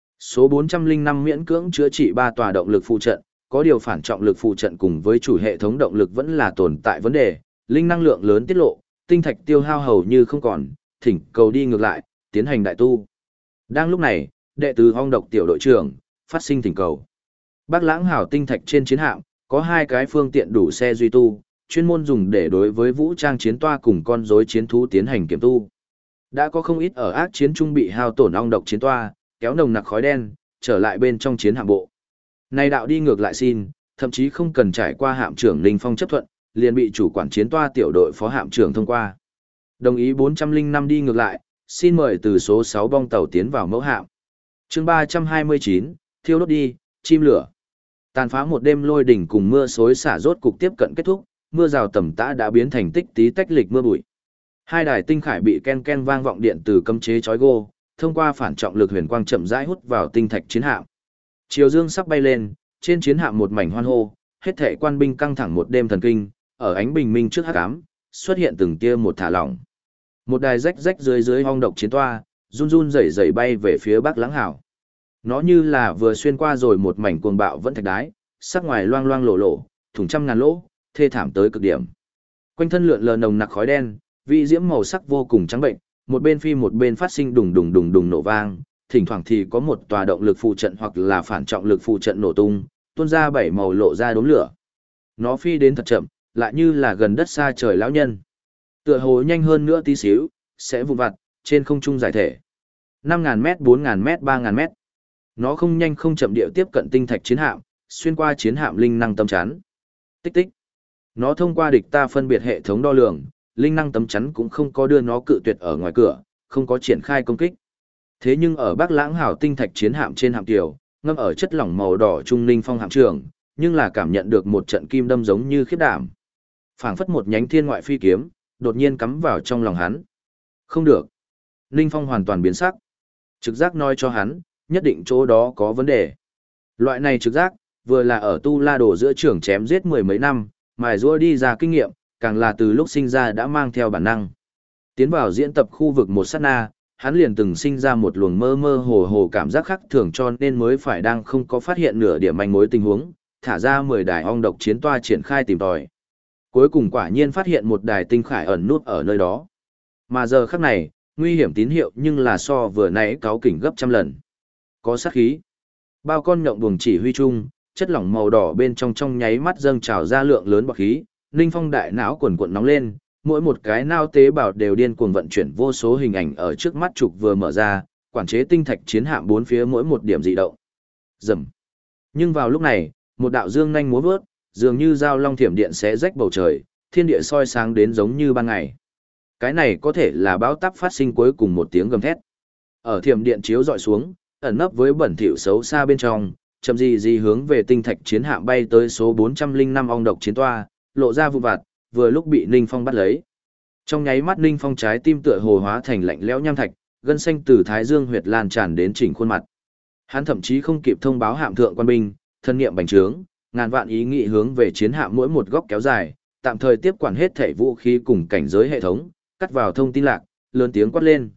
Số 405 miễn cưỡng chữa trị 3 tòa động lực phụ trận, có điều phản trọng lực phụ trận cùng với chủ hệ thống động lực vẫn là tồn tại vấn đề, linh năng lượng lớn tiết lộ, tinh thạch tiêu hao hầu như không còn, thỉnh cầu đi ngược lại, tiến hành đại tu. Đang lúc này, đệ tử Ong Độc tiểu đội trưởng phát sinh thỉnh cầu. Bác Lãng Hảo tinh thạch trên chiến hạm có 2 cái phương tiện đủ xe duy tu, chuyên môn dùng để đối với vũ trang chiến toa cùng con rối chiến thú tiến hành kiểm tu. Đã có không ít ở ác chiến trung bị hao tổn ong độc chiến toa, kéo nồng nặc khói đen, trở lại bên trong chiến hạm bộ. Này đạo đi ngược lại xin, thậm chí không cần trải qua hạm trưởng Ninh Phong chấp thuận, liền bị chủ quản chiến toa tiểu đội phó hạm trưởng thông qua. Đồng ý 405 đi ngược lại, xin mời từ số 6 bong tàu tiến vào mẫu hạm. Chương 329, thiêu đốt đi, chim lửa. Tàn phá một đêm lôi đỉnh cùng mưa xối xả rốt cục tiếp cận kết thúc, mưa rào tầm tã đã biến thành tích tí tách lịch mưa bụi. Hai đài tinh khải bị ken ken vang vọng điện từ cấm chế chói gô, thông qua phản trọng lực huyền quang chậm rãi hút vào tinh thạch chiến hạm. Chiều dương sắp bay lên, trên chiến hạm một mảnh hoan hô, hết thảy quan binh căng thẳng một đêm thần kinh, ở ánh bình minh trước hắc ám, xuất hiện từng tia một thả lỏng. Một đài rách rách dưới hong độc chiến toa, run run rẩy rẩy bay về phía Bắc Lãng Hảo. Nó như là vừa xuyên qua rồi một mảnh cuồng bạo vẫn thạch đái, sắc ngoài loang loang lổ lổ, thủng trăm ngàn lỗ, thê thảm tới cực điểm. Quanh thân lượn lờ nồng nặc khói đen, vị diễm màu sắc vô cùng trắng bệnh, một bên phi một bên phát sinh đùng đùng đùng đùng nổ vang, thỉnh thoảng thì có một tòa động lực phụ trận hoặc là phản trọng lực phụ trận nổ tung, tuôn ra bảy màu lộ ra đốm lửa. Nó phi đến thật chậm, lại như là gần đất xa trời lão nhân. Tựa hồ nhanh hơn nữa tí xíu, sẽ vụn vặt, trên không trung giải thể. 5.000 mét, 4.000 mét, 3.000 mét. Nó không nhanh không chậm điệu tiếp cận tinh thạch chiến hạm, xuyên qua chiến hạm linh năng tâm chắn. Tích tích. Nó thông qua địch ta phân biệt hệ thống đo lường, linh năng tấm chắn cũng không có đưa nó cự tuyệt ở ngoài cửa, không có triển khai công kích. Thế nhưng ở Bắc Lãng Hảo tinh thạch chiến hạm trên hạm tiểu, ngâm ở chất lỏng màu đỏ trung Ninh Phong hạm trưởng, nhưng là cảm nhận được một trận kim đâm giống như khiếp đảm. Phảng phất một nhánh thiên ngoại phi kiếm, đột nhiên cắm vào trong lòng hắn. Không được. Ninh Phong hoàn toàn biến sắc. Trực giác nói cho hắn, nhất định chỗ đó có vấn đề. Loại này trực giác, vừa là ở Tu La Đồ giữa trưởng chém giết mười mấy năm, mài giũa đi ra kinh nghiệm, càng là từ lúc sinh ra đã mang theo bản năng. Tiến vào diễn tập khu vực một sát na, hắn liền từng sinh ra một luồng mơ mơ hồ hồ cảm giác khác thường, cho nên mới phải đang không có phát hiện nửa điểm manh mối tình huống, thả ra 10 đài ong độc chiến toa triển khai tìm tòi. Cuối cùng quả nhiên phát hiện một đài tinh khải ẩn nút ở nơi đó. Mà giờ khắc này, nguy hiểm tín hiệu nhưng là so vừa nãy cáu kỉnh gấp trăm lần. Có sát khí. Bao con nhộng buồng chỉ huy chung, chất lỏng màu đỏ bên trong nháy mắt dâng trào ra lượng lớn bọt khí, Ninh Phong đại não quần cuộn nóng lên, mỗi một cái nao tế bào đều điên cuồng vận chuyển vô số hình ảnh ở trước mắt trục vừa mở ra, quản chế tinh thạch chiến hạm bốn phía mỗi một điểm dị động. Rầm. Nhưng vào lúc này, một đạo dương nhanh múa vớt, dường như dao long thiểm điện xé rách bầu trời, thiên địa soi sáng đến giống như ban ngày. Cái này có thể là bão táp phát sinh cuối cùng một tiếng gầm thét. Ở thiểm điện chiếu dọi xuống, ẩn nấp với bẩn thỉu xấu xa bên trong, chậm gì hướng về tinh thạch chiến hạm bay tới số 405 ong độc chiến toa, lộ ra vụ vặt, vừa lúc bị Ninh Phong bắt lấy. Trong nháy mắt Ninh Phong trái tim tựa hồ hóa thành lạnh lẽo nham thạch, gân xanh từ thái dương huyệt lan tràn đến chỉnh khuôn mặt. Hắn thậm chí không kịp thông báo hạm thượng quan binh, thân niệm bành trướng, ngàn vạn ý nghĩ hướng về chiến hạm mỗi một góc kéo dài, tạm thời tiếp quản hết thể vũ khí cùng cảnh giới hệ thống, cắt vào thông tin lạc, lớn tiếng quát lên.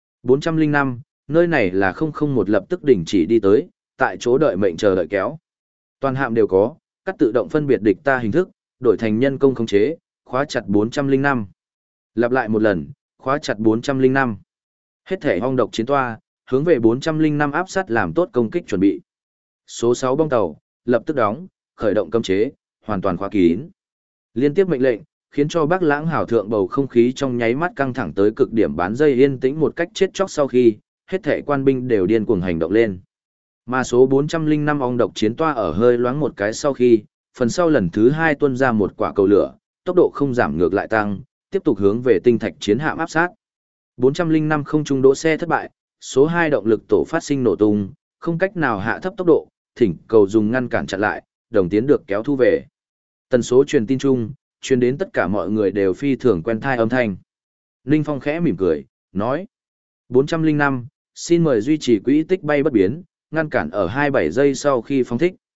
405, nơi này là 001 lập tức đình chỉ đi tới, tại chỗ đợi mệnh chờ đợi kéo. Toàn hạm đều có, cắt tự động phân biệt địch ta hình thức, đổi thành nhân công khống chế, khóa chặt 405. Lặp lại một lần, khóa chặt 405. Hết thể ong độc chiến toa, hướng về 405 áp sát làm tốt công kích chuẩn bị. Số 6 bong tàu, lập tức đóng, khởi động cấm chế, hoàn toàn khóa kín. Liên tiếp mệnh lệnh, khiến cho Bắc Lãng Hảo thượng bầu không khí trong nháy mắt căng thẳng tới cực điểm, bán dây yên tĩnh một cách chết chóc sau khi, hết thể quan binh đều điên cuồng hành động lên. Mà số 405 ong độc chiến toa ở hơi loáng một cái sau khi, phần sau lần thứ 2 tuôn ra một quả cầu lửa, tốc độ không giảm ngược lại tăng, tiếp tục hướng về tinh thạch chiến hạm áp sát. 405 không trung đỗ xe thất bại, số 2 động lực tổ phát sinh nổ tung, không cách nào hạ thấp tốc độ, thỉnh cầu dùng ngăn cản chặn lại, đồng tiến được kéo thu về. Tần số truyền tin chung, truyền đến tất cả mọi người đều phi thường quen thai âm thanh. Ninh Phong khẽ mỉm cười, nói: 405, xin mời duy trì quỹ tích bay bất biến, ngăn cản ở 27 giây sau khi phóng thích.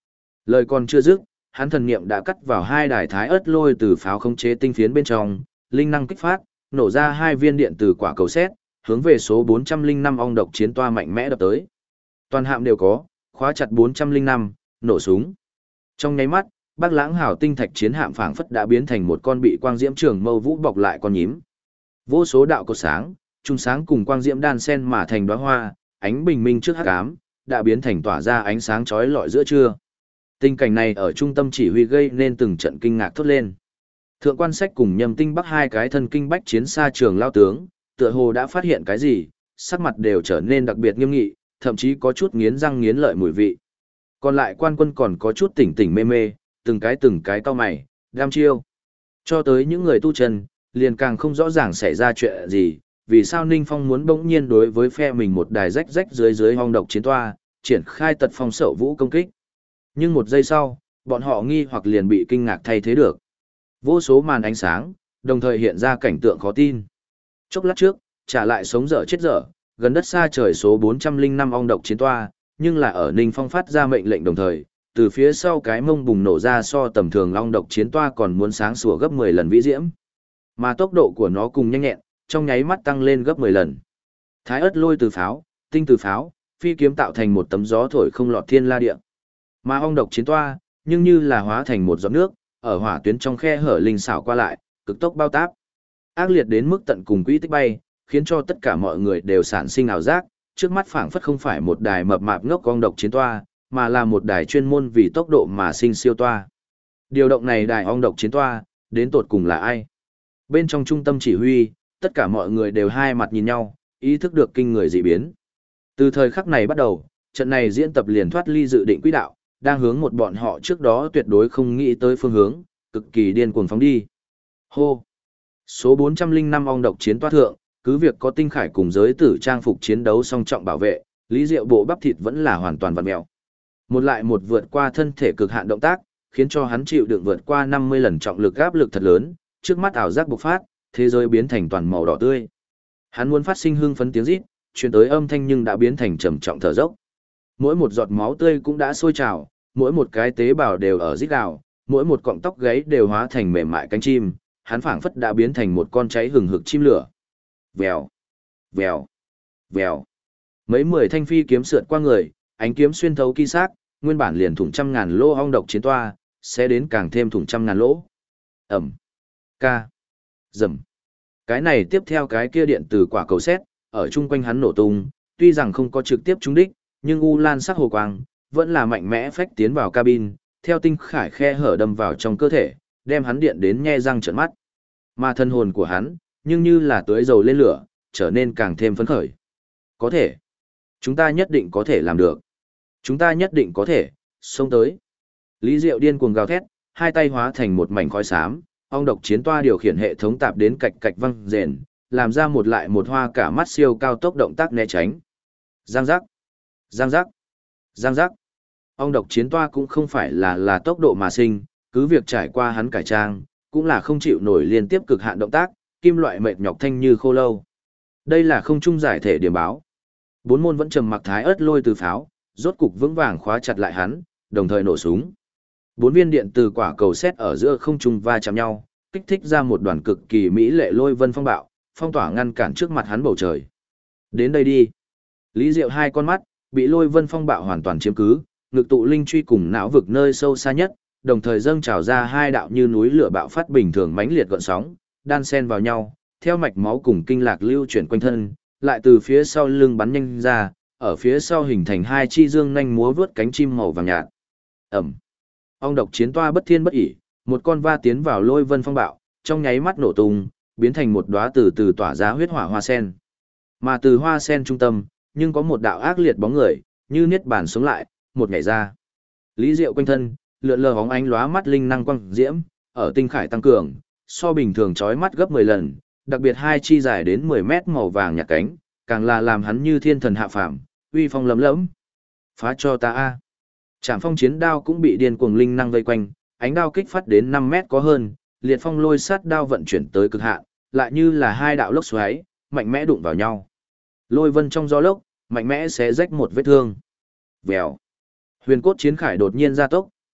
Lời còn chưa dứt, hắn thần niệm đã cắt vào hai đài thái ớt lôi từ pháo khống chế tinh phiến bên trong, linh năng kích phát, nổ ra hai viên điện từ quả cầu sét, hướng về số 405 ong độc chiến toa mạnh mẽ đập tới. Toàn hạm đều có, khóa chặt 405, nổ súng. Trong nháy mắt, Bác Lãng Hào tinh thạch chiến hạm phảng phất đã biến thành một con bị quang diễm trường mâu vũ bọc lại con nhím. Vô số đạo cột sáng, trung sáng cùng quang diễm đan sen mà thành đóa hoa, ánh bình minh trước hắc ám, đã biến thành tỏa ra ánh sáng chói lọi giữa trưa. Tình cảnh này ở trung tâm chỉ huy gây nên từng trận kinh ngạc thốt lên. Thượng quan Sách cùng Nhâm Tinh Bắc hai cái thân kinh bách chiến xa trường lao tướng, tựa hồ đã phát hiện cái gì, sắc mặt đều trở nên đặc biệt nghiêm nghị, thậm chí có chút nghiến răng nghiến lợi mùi vị. Còn lại quan quân còn có chút tỉnh tỉnh mê mê, từng cái cau mày, đam chiêu. Cho tới những người tu chân, liền càng không rõ ràng xảy ra chuyện gì, vì sao Ninh Phong muốn bỗng nhiên đối với phe mình một đài rách rách dưới hoang độc chiến toa, triển khai tật phong sậu vũ công kích. Nhưng một giây sau, bọn họ nghi hoặc liền bị kinh ngạc thay thế được. Vô số màn ánh sáng, đồng thời hiện ra cảnh tượng khó tin. Chốc lát trước, trả lại sống dở chết dở, gần đất xa trời số 405 ong độc chiến toa, nhưng là ở Ninh Phong phát ra mệnh lệnh đồng thời, từ phía sau cái mông bùng nổ ra so tầm thường ong độc chiến toa còn muốn sáng sủa gấp 10 lần vĩ diễm. Mà tốc độ của nó cùng nhanh nhẹn, trong nháy mắt tăng lên gấp 10 lần. Thái ớt lôi từ pháo, tinh từ pháo, phi kiếm tạo thành một tấm gió thổi không lọt thiên la địa. Mà ong độc chiến toa, nhưng như là hóa thành một giọt nước, ở hỏa tuyến trong khe hở linh xảo qua lại, cực tốc bao táp. Ác liệt đến mức tận cùng quỹ tích bay, khiến cho tất cả mọi người đều sản sinh ảo giác, trước mắt phảng phất không phải một đài mập mạp ngốc ong độc chiến toa, mà là một đài chuyên môn vì tốc độ mà sinh siêu toa. Điều động này đài ong độc chiến toa, đến tột cùng là ai? Bên trong trung tâm chỉ huy, tất cả mọi người đều hai mặt nhìn nhau, ý thức được kinh người dị biến. Từ thời khắc này bắt đầu, trận này diễn tập liền thoát ly dự định quỹ đạo, đang hướng một bọn họ trước đó tuyệt đối không nghĩ tới phương hướng, cực kỳ điên cuồng phóng đi. Hô! Số 405 ong độc chiến toa thượng, cứ việc có tinh khải cùng giới tử trang phục chiến đấu song trọng bảo vệ, Lý Diệu bộ bắp thịt vẫn là hoàn toàn vặn mèo. Một lại một vượt qua thân thể cực hạn động tác, khiến cho hắn chịu đựng vượt qua 50 lần trọng lực áp lực thật lớn, trước mắt ảo giác bộc phát, thế giới biến thành toàn màu đỏ tươi. Hắn muốn phát sinh hưng phấn tiếng rít, truyền tới âm thanh nhưng đã biến thành trầm trọng thở dốc. Mỗi một giọt máu tươi cũng đã sôi trào, mỗi một cái tế bào đều ở rít gào, mỗi một cọng tóc gáy đều hóa thành mềm mại cánh chim, hắn phảng phất đã biến thành một con cháy hừng hực chim lửa. Vèo, vèo, vèo. Mấy 10 thanh phi kiếm sượt qua người, ánh kiếm xuyên thấu ki xác, nguyên bản liền thủng trăm ngàn lỗ ong độc chiến toa, sẽ đến càng thêm thủng trăm ngàn lỗ. Ẩm, ca, dầm. Cái này tiếp theo cái kia điện từ quả cầu sét, ở chung quanh hắn nổ tung, tuy rằng không có trực tiếp trúng đích, nhưng u lan sắc hồ quang vẫn là mạnh mẽ phách tiến vào cabin, theo tinh khải khe hở đâm vào trong cơ thể, đem hắn điện đến nhe răng trợn mắt. Mà thân hồn của hắn, nhưng như là tưới dầu lên lửa, trở nên càng thêm phấn khởi. Có thể. Chúng ta nhất định có thể làm được. Chúng ta nhất định có thể, xông tới. Lý Diệu điên cuồng gào thét, hai tay hóa thành một mảnh khói xám, ong độc chiến toa điều khiển hệ thống tạp đến cạch cạch văng rền, làm ra một lại một hoa cả mắt siêu cao tốc động tác né tránh. Giang giác, giang giác, giang giác. Ong độc chiến toa cũng không phải là tốc độ mà sinh, cứ việc trải qua hắn cải trang, cũng là không chịu nổi liên tiếp cực hạn động tác, kim loại mệt nhọc thanh như khô lâu. Đây là không trung giải thể điểm báo. Bốn môn vẫn trầm mặc thái ớt lôi từ pháo, rốt cục vững vàng khóa chặt lại hắn, đồng thời nổ súng. 4 viên điện từ quả cầu sét ở giữa không trung va chạm nhau, kích thích ra một đoàn cực kỳ mỹ lệ lôi vân phong bạo, phong tỏa ngăn cản trước mặt hắn bầu trời. Đến đây đi. Lý Diệu hai con mắt, bị lôi vân phong bạo hoàn toàn chiếm cứ, ngực tụ linh truy cùng não vực nơi sâu xa nhất, đồng thời dâng trào ra hai đạo như núi lửa bạo phát bình thường mãnh liệt gợn sóng, đan xen vào nhau, theo mạch máu cùng kinh lạc lưu chuyển quanh thân, lại từ phía sau lưng bắn nhanh ra, ở phía sau hình thành hai chi dương nhanh múa vướt cánh chim màu vàng nhạt. Ẩm. Ong độc chiến toa bất thiên bất ỉ, một con va tiến vào lôi vân phong bạo, trong nháy mắt nổ tung, biến thành một đóa từ từ tỏa ra huyết hỏa hoa sen. Mà từ hoa sen trung tâm, nhưng có một đạo ác liệt bóng người, như niết bàn sống lại, một nhảy ra. Lý Diệu quanh thân, lượn lờ bóng ánh lóa mắt linh năng quang diễm, ở tinh khải tăng cường, so bình thường chói mắt gấp 10 lần, đặc biệt hai chi dài đến 10 mét màu vàng nhạt cánh, càng là làm hắn như thiên thần hạ phàm, uy phong lấm lẫm. Phá cho ta a. Trảm phong chiến đao cũng bị điên cuồng linh năng vây quanh, ánh đao kích phát đến 5 mét có hơn, liệt phong lôi sát đao vận chuyển tới cực hạn, lại như là hai đạo lốc xoáy, mạnh mẽ đụng vào nhau. Lôi vân trong gió lốc, mạnh mẽ xé rách một vết thương. Vèo. Huyền cốt chiến khải đột nhiên gia tốc,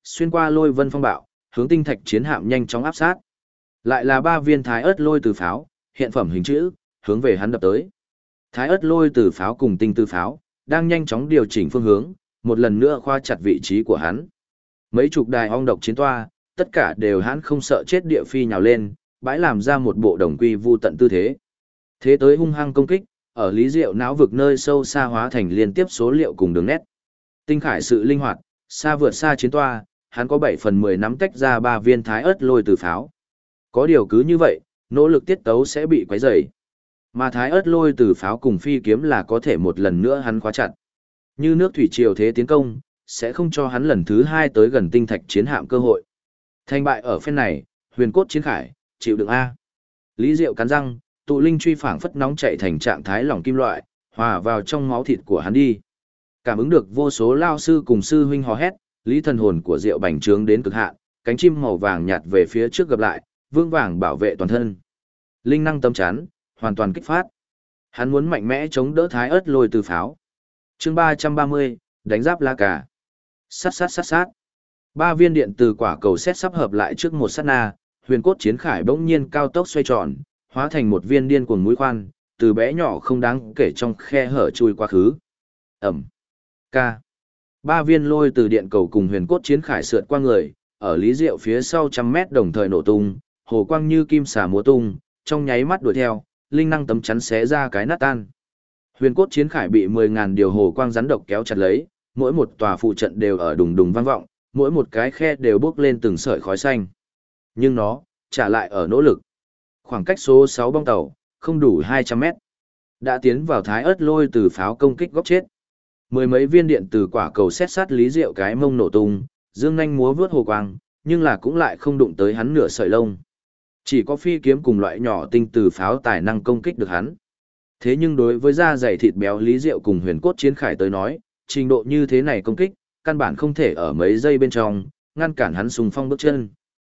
xuyên qua lôi vân phong bạo, hướng tinh thạch chiến hạm nhanh chóng áp sát. Lại là 3 viên thái ớt lôi từ pháo, hiện phẩm hình chữ, hướng về hắn đập tới. Thái ớt lôi từ pháo cùng tinh từ pháo, đang nhanh chóng điều chỉnh phương hướng, một lần nữa khoa chặt vị trí của hắn. Mấy chục đài ong độc chiến toa, tất cả đều hắn không sợ chết địa phi nhào lên, bãi làm ra một bộ đồng quy vu tận tư thế. Thế tới hung hăng công kích, ở Lý Diệu não vực nơi sâu xa hóa thành liên tiếp số liệu cùng đường nét. Tinh khải sự linh hoạt, xa vượt xa chiến toa, hắn có 7/10 nắm tách ra 3 viên thái ớt lôi từ pháo. Có điều cứ như vậy, nỗ lực tiết tấu sẽ bị quấy rầy. Mà thái ớt lôi từ pháo cùng phi kiếm là có thể một lần nữa hắn khóa chặt. Như nước thủy triều thế tiến công, sẽ không cho hắn lần thứ 2 tới gần tinh thạch chiến hạm cơ hội. Thành bại ở phen này, huyền cốt chiến khải, chịu đựng A. Lý Diệu cắn răng, tụ linh truy phảng phất nóng chạy thành trạng thái lỏng kim loại, hòa vào trong máu thịt của hắn đi. Cảm ứng được vô số lao sư cùng sư huynh hò hét, lý thần hồn của Diệu bành trướng đến cực hạn, cánh chim màu vàng nhạt về phía trước gập lại, vương vàng bảo vệ toàn thân. Linh năng tấm chắn, hoàn toàn kích phát. Hắn muốn mạnh mẽ chống đỡ thái ớt lôi từ pháo. Chương 330, đánh giáp la cà. Sát sát sát sát. 3 viên điện từ quả cầu sét sắp hợp lại trước một sát na, huyền cốt chiến khải bỗng nhiên cao tốc xoay tròn, hóa thành một viên điên cuồng mũi khoan, từ bé nhỏ không đáng kể trong khe hở chui qua khứ. Ẩm. Ca. 3 viên lôi từ điện cầu cùng huyền cốt chiến khải sượt qua người, ở Lý Diệu phía sau trăm mét đồng thời nổ tung, hồ quang như kim xà múa tung, trong nháy mắt đuổi theo, linh năng tấm chắn xé ra cái nát tan. Huyền cốt chiến khải bị 10.000 điều hồ quang rắn độc kéo chặt lấy, mỗi một tòa phụ trận đều ở đùng đùng vang vọng, mỗi một cái khe đều bốc lên từng sợi khói xanh. Nhưng nó, trả lại ở nỗ lực. Khoảng cách số 6 bong tàu, không đủ 200 mét. Đã tiến vào thái ớt lôi từ pháo công kích góc chết. 10 mấy viên điện từ quả cầu xét sát Lý Diệu cái mông nổ tung, dương nhanh múa vướt hồ quang, nhưng là cũng lại không đụng tới hắn nửa sợi lông. Chỉ có phi kiếm cùng loại nhỏ tinh từ pháo tài năng công kích được hắn. Thế nhưng đối với da dày thịt béo Lý Diệu cùng huyền cốt chiến khải tới nói, trình độ như thế này công kích, căn bản không thể ở mấy giây bên trong, ngăn cản hắn xung phong bước chân.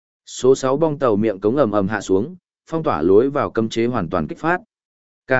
Số 6 bong tàu miệng cống ầm ầm hạ xuống, phong tỏa lối vào cấm chế hoàn toàn kích phát. K.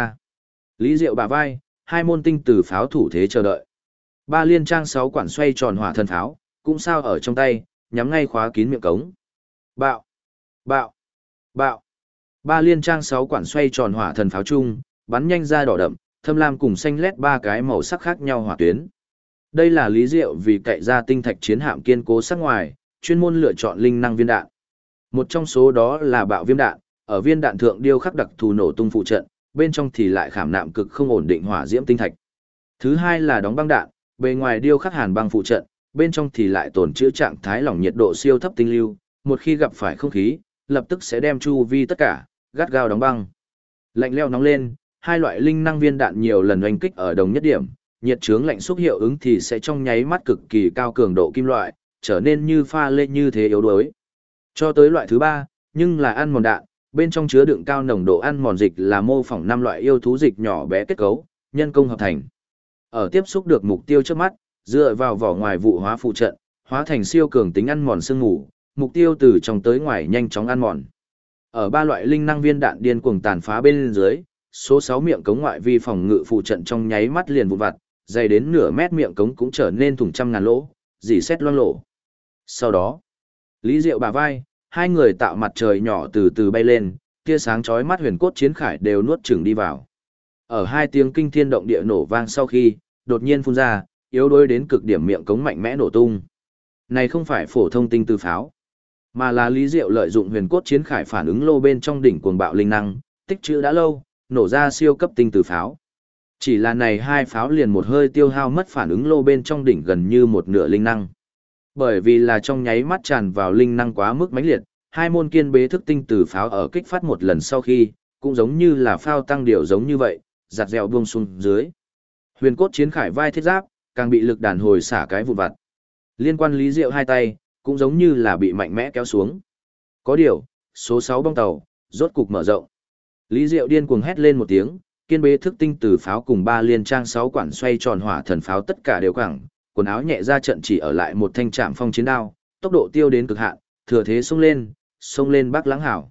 Lý Diệu bả vai, 2 môn tinh từ pháo thủ thế chờ đợi. 3 liên trang 6 quản xoay tròn hỏa thần pháo, cũng sao ở trong tay, nhắm ngay khóa kín miệng cống. Bạo, bạo, bạo. 3 liên trang 6 quản xoay tròn hỏa thần pháo chung, bắn nhanh ra đỏ đậm, thâm lam cùng xanh lét 3 cái màu sắc khác nhau hỏa tuyến. Đây là Lý Diệu vì cậy ra tinh thạch chiến hạm kiên cố sắc ngoài, chuyên môn lựa chọn linh năng viên đạn. Một trong số đó là bạo viêm đạn, ở viên đạn thượng điêu khắc đặc thù nổ tung phụ trận, bên trong thì lại khảm nạm cực không ổn định hỏa diễm tinh thạch. Thứ hai là đóng băng đạn, bề ngoài điêu khắc hàn băng phụ trận, bên trong thì lại tồn trữ trạng thái lỏng nhiệt độ siêu thấp tinh lưu, một khi gặp phải không khí, lập tức sẽ đem chu vi tất cả gắt gao đóng băng. Lạnh lẽo nóng lên, hai loại linh năng viên đạn nhiều lần oanh kích ở đồng nhất điểm, nhiệt chướng lạnh xúc hiệu ứng thì sẽ trong nháy mắt cực kỳ cao cường độ kim loại, trở nên như pha lê như thế yếu đuối. Cho tới loại thứ ba, nhưng là ăn mòn đạn, bên trong chứa đựng cao nồng độ ăn mòn dịch là mô phỏng 5 loại yêu thú dịch nhỏ bé kết cấu, nhân công hợp thành. Ở tiếp xúc được mục tiêu trước mắt, dựa vào vỏ ngoài vụ hóa phụ trận, hóa thành siêu cường tính ăn mòn sương mù, mục tiêu từ trong tới ngoài nhanh chóng ăn mòn. Ở 3 loại linh năng viên đạn điên cuồng tàn phá bên dưới, số 6 miệng cống ngoại vi phòng ngự phụ trận trong nháy mắt liền vụn vặt, dày đến nửa mét miệng cống cũng trở nên thủng trăm ngàn lỗ, dỉ xét loang lổ. Sau đó, Lý Diệu bả vai, hai người tạo mặt trời nhỏ từ từ bay lên, tia sáng chói mắt huyền cốt chiến khải đều nuốt chửng đi vào. Ở 2 tiếng kinh thiên động địa nổ vang sau khi, đột nhiên phun ra, yếu đuối đến cực điểm miệng cống mạnh mẽ nổ tung. Này không phải phổ thông tinh từ pháo, mà là Lý Diệu lợi dụng huyền cốt chiến khải phản ứng lô bên trong đỉnh cuồng bạo linh năng, tích trữ đã lâu, nổ ra siêu cấp tinh từ pháo. Chỉ là này 2 pháo liền một hơi tiêu hao mất phản ứng lô bên trong đỉnh gần như một nửa linh năng. Bởi vì là trong nháy mắt tràn vào linh năng quá mức mãnh liệt, 2 môn kiên bế thức tinh từ pháo ở kích phát một lần sau khi, cũng giống như là phao tăng điều giống như vậy, giặt dẻo buông xuống dưới. Huyền cốt chiến khải vai thiết giáp, càng bị lực đàn hồi xả cái vụn vặt. Liên quan Lý Diệu hai tay, cũng giống như là bị mạnh mẽ kéo xuống. Có điều, số 6 bong tàu, rốt cục mở rộng. Lý Diệu điên cuồng hét lên một tiếng, kiên bế thức tinh từ pháo cùng 3 liên trang 6 quản xoay tròn hỏa thần pháo tất cả đều cẳng, quần áo nhẹ ra trận chỉ ở lại một thanh trạm phong chiến đao, tốc độ tiêu đến cực hạn, thừa thế xông lên Bắc Lãng Hảo.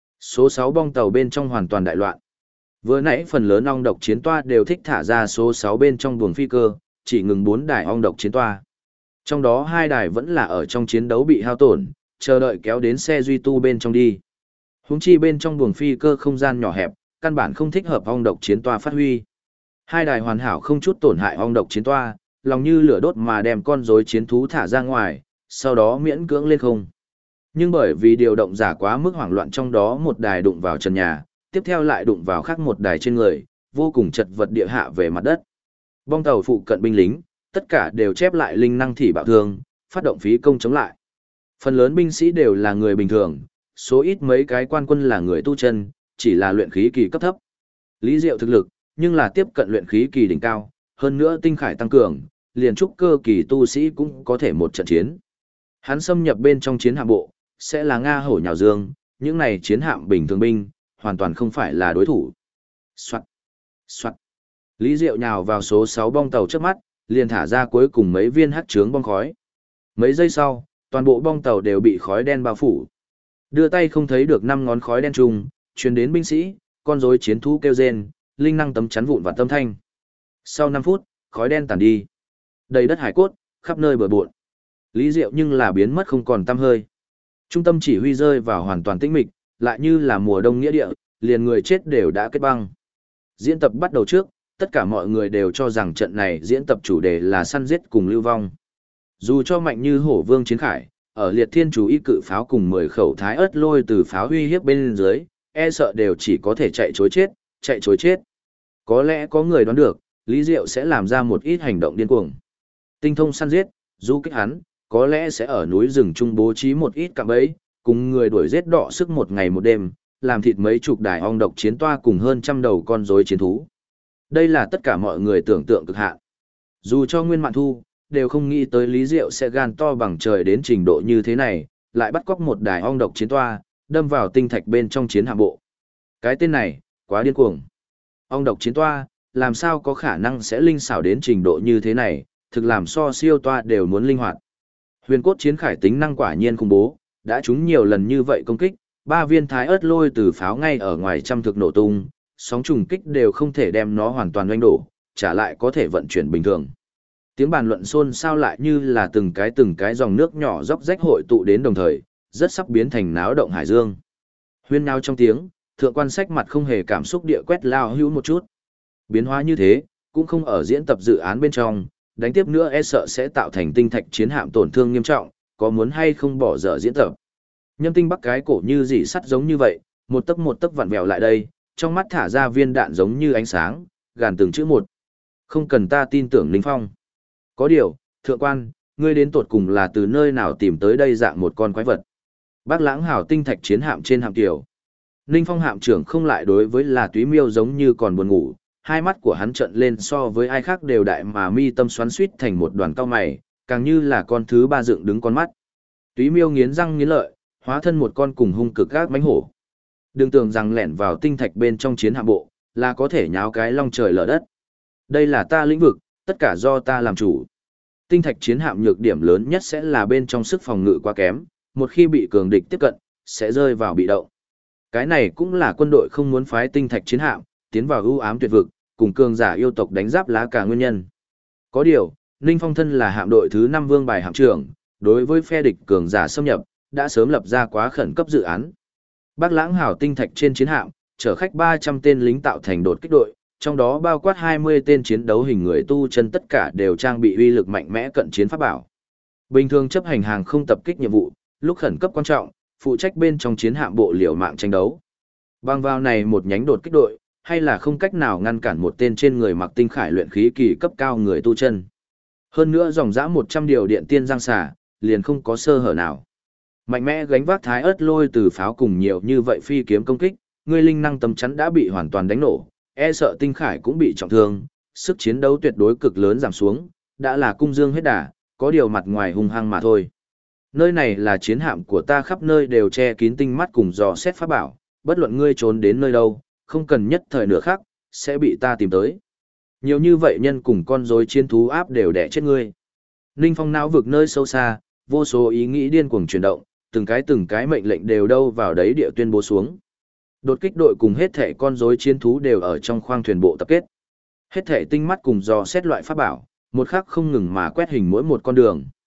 Số 6 bong tàu bên trong hoàn toàn đại loạn. Vừa nãy phần lớn ong độc chiến toa đều thích thả ra số 6 bên trong buồng phi cơ, chỉ ngừng 4 đài ong độc chiến toa. Trong đó hai đài vẫn là ở trong chiến đấu bị hao tổn, chờ đợi kéo đến xe duy tu bên trong đi. Huống chi bên trong buồng phi cơ không gian nhỏ hẹp, căn bản không thích hợp ong độc chiến toa phát huy. Hai đài hoàn hảo không chút tổn hại ong độc chiến toa, lòng như lửa đốt mà đem con rối chiến thú thả ra ngoài, sau đó miễn cưỡng lên không. Nhưng bởi vì điều động giả quá mức hoảng loạn, trong đó một đài đụng vào trần nhà, tiếp theo lại đụng vào khác một đài trên người, vô cùng chật vật địa hạ về mặt đất. Bong tàu phụ cận binh lính, tất cả đều chép lại linh năng thị bạo thương, phát động phí công chống lại. Phần lớn binh sĩ đều là người bình thường, số ít mấy cái quan quân là người tu chân, chỉ là luyện khí kỳ cấp thấp. Lý Diệu thực lực, nhưng là tiếp cận luyện khí kỳ đỉnh cao, hơn nữa tinh khải tăng cường, liền trúc cơ kỳ tu sĩ cũng có thể một trận chiến. Hắn xâm nhập bên trong chiến hạm bộ, sẽ là Nga hổ nhào dương, những này chiến hạm bình thường binh, hoàn toàn không phải là đối thủ. Soạt, soạt. Lý Diệu nhào vào số 6 bong tàu trước mắt, liền thả ra cuối cùng mấy viên hắc trướng bong khói. Mấy giây sau, toàn bộ bong tàu đều bị khói đen bao phủ. Đưa tay không thấy được 5 ngón khói đen trùng, truyền đến binh sĩ, con rối chiến thú kêu rên, linh năng tấm chắn vụn và tâm thanh. Sau 5 phút, khói đen tàn đi. Đầy đất hải cốt, khắp nơi bừa bộn. Lý Diệu nhưng là biến mất không còn tăm hơi. Trung tâm chỉ huy rơi vào hoàn toàn tĩnh mịch, lại như là mùa đông nghĩa địa, liền người chết đều đã kết băng. Diễn tập bắt đầu trước, tất cả mọi người đều cho rằng trận này diễn tập chủ đề là săn giết cùng lưu vong. Dù cho mạnh như hổ vương chiến khải, ở liệt thiên chú ý cự pháo cùng 10 khẩu thái ớt lôi từ pháo uy hiếp bên dưới, e sợ đều chỉ có thể chạy chối chết, chạy chối chết. Có lẽ có người đoán được, Lý Diệu sẽ làm ra một ít hành động điên cuồng. Tinh thông săn giết, du kích hắn, có lẽ sẽ ở núi rừng trung bố trí một ít cạm bẫy, cùng người đuổi giết đọ sức một ngày một đêm, làm thịt mấy chục đài ong độc chiến toa cùng hơn trăm đầu con rối chiến thú. Đây là tất cả mọi người tưởng tượng cực hạn. Dù cho Nguyên Mạn Thu, đều không nghĩ tới Lý Diệu sẽ gan to bằng trời đến trình độ như thế này, lại bắt cóc một đài ong độc chiến toa, đâm vào tinh thạch bên trong chiến hạm bộ. Cái tên này, quá điên cuồng. Ong độc chiến toa, làm sao có khả năng sẽ linh xảo đến trình độ như thế này, thực làm so siêu toa đều muốn linh hoạt. Huyền cốt chiến khải tính năng quả nhiên khủng bố, đã trúng nhiều lần như vậy công kích, 3 viên thái ớt lôi từ pháo ngay ở ngoài trăm thực nổ tung, sóng trùng kích đều không thể đem nó hoàn toàn oanh đổ, trả lại có thể vận chuyển bình thường. Tiếng bàn luận xôn xao lại như là từng cái dòng nước nhỏ róc rách hội tụ đến đồng thời, rất sắp biến thành náo động hải dương. Huyên náo trong tiếng, thượng quan sách mặt không hề cảm xúc địa quét lao hữu một chút. Biến hóa như thế, cũng không ở diễn tập dự án bên trong, đánh tiếp nữa e sợ sẽ tạo thành tinh thạch chiến hạm tổn thương nghiêm trọng, có muốn hay không bỏ dở diễn tập. Nhâm Tinh Bắc cái cổ như dỉ sắt giống như vậy, một tấc vặn vẹo lại đây, trong mắt thả ra viên đạn giống như ánh sáng, gàn từng chữ một. Không cần ta tin tưởng Ninh Phong. Có điều, thượng quan, ngươi đến tột cùng là từ nơi nào tìm tới đây dạng một con quái vật. Bác Lãng hào tinh thạch chiến hạm trên hạm tiểu. Ninh Phong hạm trưởng không lại đối với là túy miêu giống như còn buồn ngủ, hai mắt của hắn trợn lên so với ai khác đều đại mà mi tâm xoắn suýt thành một đoàn cao mày, càng như là con thứ ba dựng đứng con mắt. Túy miêu nghiến răng nghiến lợi, hóa thân một con cùng hung cực gác mãnh hổ. Đừng tưởng rằng lẻn vào tinh thạch bên trong chiến hạm bộ, là có thể nháo cái long trời lở đất. Đây là ta lĩnh vực, tất cả do ta làm chủ. Tinh thạch chiến hạm nhược điểm lớn nhất sẽ là bên trong sức phòng ngự quá kém, một khi bị cường địch tiếp cận, sẽ rơi vào bị động. Cái này cũng là quân đội không muốn phái tinh thạch chiến hạm, tiến vào ưu ám tuyệt vực, cùng cường giả yêu tộc đánh giáp lá cả nguyên nhân. Có điều, Ninh Phong thân là hạm đội thứ 5 vương bài hạm trưởng, đối với phe địch cường giả xâm nhập, đã sớm lập ra quá khẩn cấp dự án. Bác Lãng hào tinh thạch trên chiến hạm, chở khách 300 tên lính tạo thành đột kích đội, trong đó bao quát 20 tên chiến đấu hình người tu chân, tất cả đều trang bị uy lực mạnh mẽ cận chiến pháp bảo. Bình thường chấp hành hàng không tập kích nhiệm vụ, lúc khẩn cấp quan trọng, phụ trách bên trong chiến hạm bộ liều mạng tranh đấu. Bằng vào này một nhánh đột kích đội, hay là không cách nào ngăn cản một tên trên người mặc tinh khải luyện khí kỳ cấp cao người tu chân. Hơn nữa dòng dã 100 điều điện tiên giang xả, liền không có sơ hở nào. Mạnh mẽ gánh vác thái ớt lôi từ pháo cùng nhiều như vậy phi kiếm công kích, người linh năng tấm chắn đã bị hoàn toàn đánh nổ, e sợ tinh khải cũng bị trọng thương, sức chiến đấu tuyệt đối cực lớn giảm xuống, đã là cung dương hết đà, có điều mặt ngoài hung hăng mà thôi. Nơi này là chiến hạm của ta, khắp nơi đều che kín tinh mắt cùng dò xét pháp bảo, bất luận ngươi trốn đến nơi đâu, không cần nhất thời nửa khác, sẽ bị ta tìm tới. Nhiều như vậy nhân cùng con rối chiến thú áp đều đẻ chết ngươi. Ninh Phong não vực nơi sâu xa, vô số ý nghĩ điên cuồng chuyển động, từng cái mệnh lệnh đều đâu vào đấy địa tuyên bố xuống. Đột kích đội cùng hết thể con rối chiến thú đều ở trong khoang thuyền bộ tập kết. Hết thể tinh mắt cùng dò xét loại pháp bảo, một khắc không ngừng mà quét hình mỗi một con đường.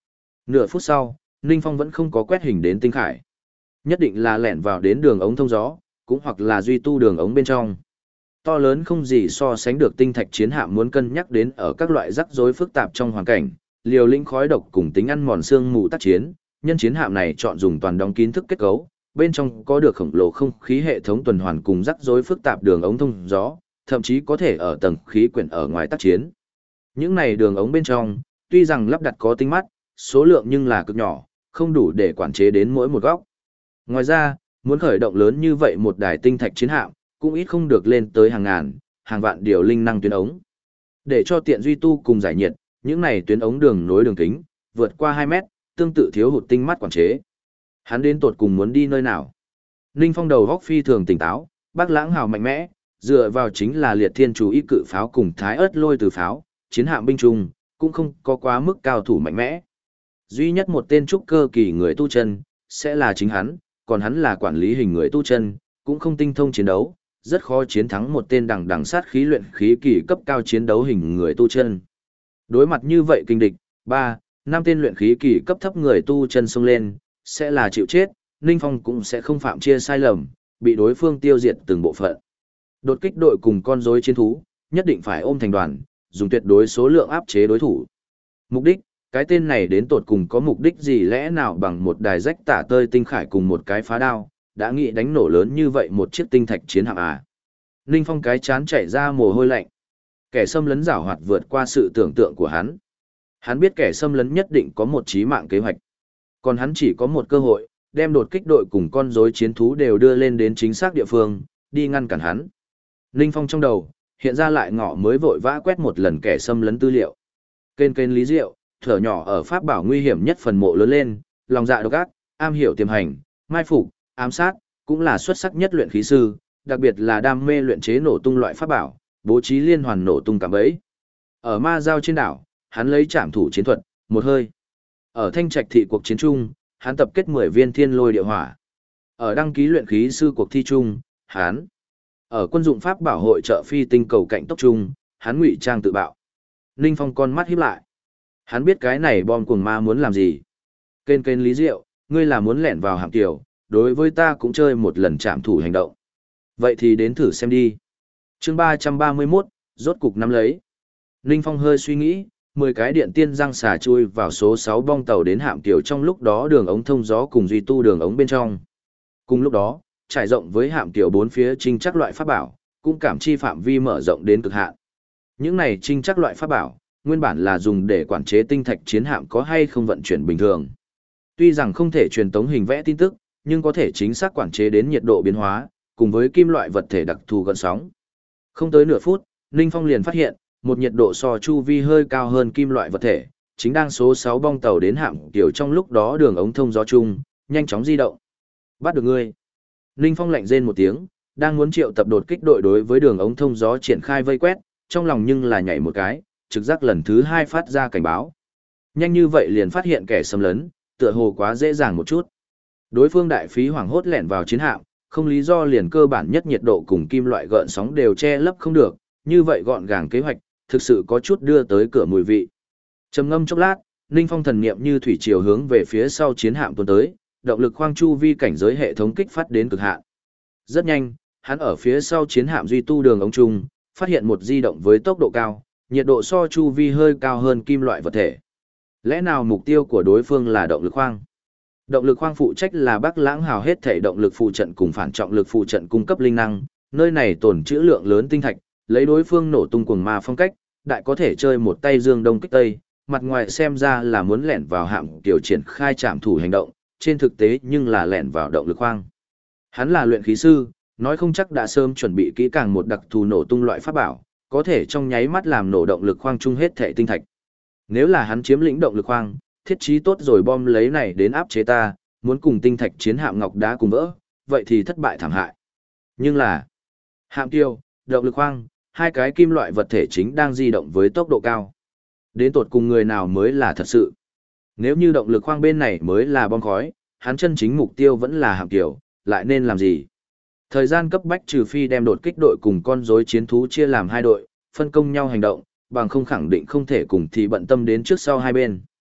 Nửa phút sau, Ninh Phong vẫn không có quét hình đến tinh khải. Nhất định là lẻn vào đến đường ống thông gió, cũng hoặc là duy tu đường ống bên trong. To lớn không gì so sánh được tinh thạch chiến hạm muốn cân nhắc đến ở các loại rắc rối phức tạp trong hoàn cảnh, liều lĩnh khói độc cùng tính ăn mòn xương mù tác chiến, nhân chiến hạm này chọn dùng toàn đóng kín thức kết cấu, bên trong có được khổng lồ không khí hệ thống tuần hoàn cùng rắc rối phức tạp đường ống thông gió, thậm chí có thể ở tầng khí quyển ở ngoài tác chiến. Những này đường ống bên trong, tuy rằng lắp đặt có tinh mắt, số lượng nhưng là cực nhỏ, không đủ để quản chế đến mỗi một góc. Ngoài ra, muốn khởi động lớn như vậy một đài tinh thạch chiến hạm, cũng ít không được lên tới hàng ngàn, hàng vạn điều linh năng tuyến ống. Để cho tiện duy tu cùng giải nhiệt, những này tuyến ống đường nối đường kính, vượt qua 2 mét, tương tự thiếu hụt tinh mắt quản chế. Hắn đến tột cùng muốn đi nơi nào? Ninh Phong đầu góc phi thường tỉnh táo, Bác Lãng Hào mạnh mẽ, dựa vào chính là liệt thiên chú ý cự pháo cùng thái ớt lôi từ pháo, chiến hạm binh trung, cũng không có quá mức cao thủ mạnh mẽ. Duy nhất một tên trúc cơ kỳ người tu chân, sẽ là chính hắn, còn hắn là quản lý hình người tu chân, cũng không tinh thông chiến đấu, rất khó chiến thắng một tên đằng sát khí luyện khí kỳ cấp cao chiến đấu hình người tu chân. Đối mặt như vậy kinh địch, 3, 5 tên luyện khí kỳ cấp thấp người tu chân xông lên, sẽ là chịu chết, Ninh Phong cũng sẽ không phạm chia sai lầm, bị đối phương tiêu diệt từng bộ phận. Đột kích đội cùng con rối chiến thú, nhất định phải ôm thành đoàn, dùng tuyệt đối số lượng áp chế đối thủ. Mục đích, cái tên này đến tột cùng có mục đích gì lẽ nào bằng một đài rách tả tơi tinh khải cùng một cái phá đao, đã nghĩ đánh nổ lớn như vậy một chiếc tinh thạch chiến hạm à. Ninh Phong cái chán chảy ra mồ hôi lạnh. Kẻ xâm lấn giảo hoạt vượt qua sự tưởng tượng của hắn. Hắn biết kẻ xâm lấn nhất định có một chí mạng kế hoạch. Còn hắn chỉ có một cơ hội, đem đột kích đội cùng con rối chiến thú đều đưa lên đến chính xác địa phương, đi ngăn cản hắn. Ninh Phong trong đầu, hiện ra lại ngọ mới vội vã quét một lần kẻ xâm lấn tư liệu. Kênh Lý Diệu, thở nhỏ ở pháp bảo nguy hiểm nhất phần mộ lớn lên, lòng dạ độc ác, am hiểu tiềm hành, mai phục, ám sát, cũng là xuất sắc nhất luyện khí sư, đặc biệt là đam mê luyện chế nổ tung loại pháp bảo, bố trí liên hoàn nổ tung cạm bẫy. Ở Ma Giao trên đảo, hắn lấy trảm thủ chiến thuật, một hơi. Ở Thanh Trạch thị cuộc chiến trung, hắn tập kết 10 viên thiên lôi địa hỏa. Ở đăng ký luyện khí sư cuộc thi trung, hắn ở quân dụng pháp bảo hội trợ phi tinh cầu cạnh tốc trung, hắn ngụy trang tự bạo. Ninh Phong con mắt híp lại. Hắn biết cái này bom cuồng ma muốn làm gì. Kênh Lý Diệu, ngươi là muốn lẻn vào hạm tiểu, đối với ta cũng chơi một lần trảm thủ hành động. Vậy thì đến thử xem đi. Chương 331, rốt cục nắm lấy. Ninh Phong hơi suy nghĩ, 10 cái điện tiên răng xà chui vào số 6 bong tàu đến hạm tiểu trong lúc đó đường ống thông gió cùng duy tu đường ống bên trong. Cùng lúc đó, trải rộng với hạm tiểu 4 phía trinh chắc loại pháp bảo, cũng cảm chi phạm vi mở rộng đến cực hạn. Những này trinh chắc loại pháp bảo, nguyên bản là dùng để quản chế tinh thạch chiến hạm có hay không vận chuyển bình thường. Tuy rằng không thể truyền tống hình vẽ tin tức, nhưng có thể chính xác quản chế đến nhiệt độ biến hóa, cùng với kim loại vật thể đặc thù gợn sóng. Không tới nửa phút, Ninh Phong liền phát hiện, một nhiệt độ so chu vi hơi cao hơn kim loại vật thể, chính đang số 6 bong tàu đến hạm tiểu trong lúc đó đường ống thông gió chung, nhanh chóng di động. Bắt được ngươi. Ninh Phong lạnh rên một tiếng, đang muốn triệu tập đột kích đội đối với đường ống thông gió triển khai vây quét, trong lòng nhưng là nhảy một cái, trực giác lần thứ 2 phát ra cảnh báo. Nhanh như vậy liền phát hiện kẻ xâm lấn, tựa hồ quá dễ dàng một chút. Đối phương đại phí hoảng hốt lẻn vào chiến hạm, không lý do liền cơ bản nhất nhiệt độ cùng kim loại gợn sóng đều che lấp không được, như vậy gọn gàng kế hoạch, thực sự có chút đưa tới cửa mùi vị. Trầm ngâm chốc lát, Ninh Phong thần niệm như thủy triều hướng về phía sau chiến hạm tuôn tới, động lực khoang chu vi cảnh giới hệ thống kích phát đến cực hạn. Rất nhanh, hắn ở phía sau chiến hạm duy tu đường ống trung, phát hiện một di động với tốc độ cao, nhiệt độ so chu vi hơi cao hơn kim loại vật thể. Lẽ nào mục tiêu của đối phương là động lực khoang? Động lực khoang phụ trách là Bắc Lãng Hào hết thể động lực phụ trận cùng phản trọng lực phụ trận cung cấp linh năng, nơi này tồn trữ lượng lớn tinh thạch, lấy đối phương nổ tung cuồng ma phong cách, đại có thể chơi một tay dương đông kích tây, mặt ngoài xem ra là muốn lẻn vào hạm tiểu triển khai trảm thủ hành động, trên thực tế nhưng là lẻn vào động lực khoang. Hắn là luyện khí sư, nói không chắc đã sớm chuẩn bị kỹ càng một đặc thù nổ tung loại pháp bảo, có thể trong nháy mắt làm nổ động lực khoang chung hết thể tinh thạch. Nếu là hắn chiếm lĩnh động lực khoang, thiết trí tốt rồi bom lấy này đến áp chế ta, muốn cùng tinh thạch chiến hạm ngọc đá cùng vỡ, vậy thì thất bại thảm hại. Nhưng là, hạm tiêu, động lực khoang, hai cái kim loại vật thể chính đang di động với tốc độ cao. Đến tột cùng người nào mới là thật sự. Nếu như động lực khoang bên này mới là bom khói, hắn chân chính mục tiêu vẫn là hạm tiêu, lại nên làm gì? Thời gian cấp bách trừ phi đem đột kích đội cùng con rối chiến thú chia làm hai đội, phân công nhau hành động, bằng không khẳng định không thể cùng thì bận tâm đến trước sau hai bên.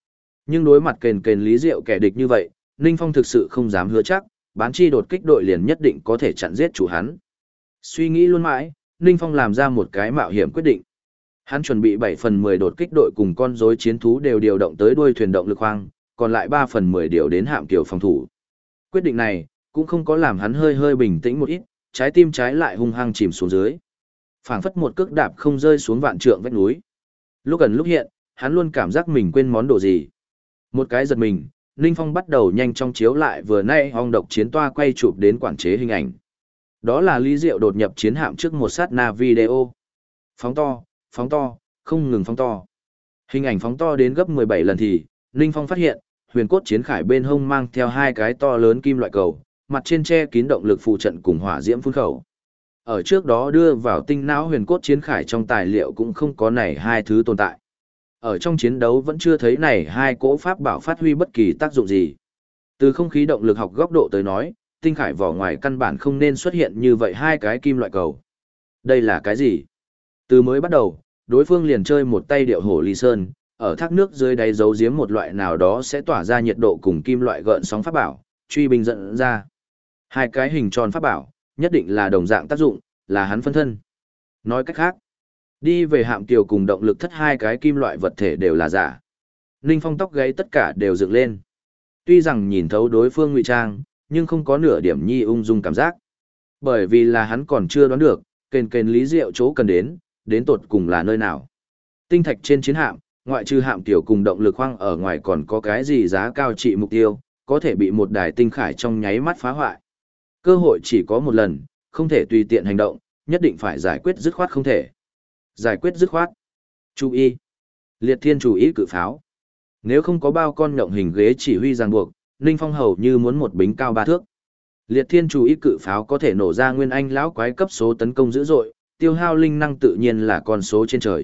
Nhưng đối mặt kền kền Lý Diệu kẻ địch như vậy, Ninh Phong thực sự không dám hứa chắc, bán chi đột kích đội liền nhất định có thể chặn giết chủ hắn. Suy nghĩ luôn mãi, Ninh Phong làm ra một cái mạo hiểm quyết định. Hắn chuẩn bị 7/10 đột kích đội cùng con rối chiến thú đều điều động tới đuôi thuyền động lực khoang, còn lại 3/10 điều đến hạm kiểu phòng thủ. Quyết định này cũng không có làm hắn hơi hơi bình tĩnh một ít, trái tim trái lại hung hăng chìm xuống dưới. Phảng phất một cước đạp không rơi xuống vạn trượng vách núi. Lúc gần lúc hiện, hắn luôn cảm giác mình quên món đồ gì. Một cái giật mình, Ninh Phong bắt đầu nhanh chóng chiếu lại vừa nay ong độc chiến toa quay chụp đến quản chế hình ảnh. Đó là Lý Diệu đột nhập chiến hạm trước một sát na video. Phóng to, không ngừng phóng to. Hình ảnh phóng to đến gấp 17 lần thì, Ninh Phong phát hiện, huyền cốt chiến khải bên hông mang theo hai cái to lớn kim loại cầu, mặt trên che kín động lực phụ trận cùng hỏa diễm phun khẩu. Ở trước đó đưa vào tinh não huyền cốt chiến khải trong tài liệu cũng không có này hai thứ tồn tại. Ở trong chiến đấu vẫn chưa thấy này hai cỗ pháp bảo phát huy bất kỳ tác dụng gì. Từ không khí động lực học góc độ tới nói, tinh khải vỏ ngoài căn bản không nên xuất hiện như vậy hai cái kim loại cầu. Đây là cái gì? Từ mới bắt đầu, đối phương liền chơi một tay điệu hổ ly sơn, ở thác nước dưới đáy giấu giếm một loại nào đó sẽ tỏa ra nhiệt độ cùng kim loại gợn sóng pháp bảo, truy binh dẫn ra. Hai cái hình tròn pháp bảo, nhất định là đồng dạng tác dụng, là hắn phân thân. Nói cách khác, đi về hạm kiều cùng động lực thất hai cái kim loại vật thể đều là giả. Ninh Phong tóc gáy tất cả đều dựng lên. Tuy rằng nhìn thấu đối phương ngụy trang, nhưng không có nửa điểm nhi ung dung cảm giác. Bởi vì là hắn còn chưa đoán được, kền Lý Diệu chỗ cần đến tột cùng là nơi nào. Tinh thạch trên chiến hạm, ngoại trừ hạm tiểu cùng động lực khoang ở ngoài còn có cái gì giá cao trị mục tiêu, có thể bị một đài tinh khải trong nháy mắt phá hoại. Cơ hội chỉ có một lần, không thể tùy tiện hành động, nhất định phải giải quyết dứt khoát không thể. Giải quyết dứt khoát. Chú ý. Liệt thiên chú ý cự pháo. Nếu không có bao con nhộng hình ghế chỉ huy ràng buộc, Ninh Phong hầu như muốn một bính cao 3 thước. Liệt thiên chú ý cự pháo có thể nổ ra nguyên anh lão quái cấp số tấn công dữ dội, tiêu hao linh năng tự nhiên là con số trên trời.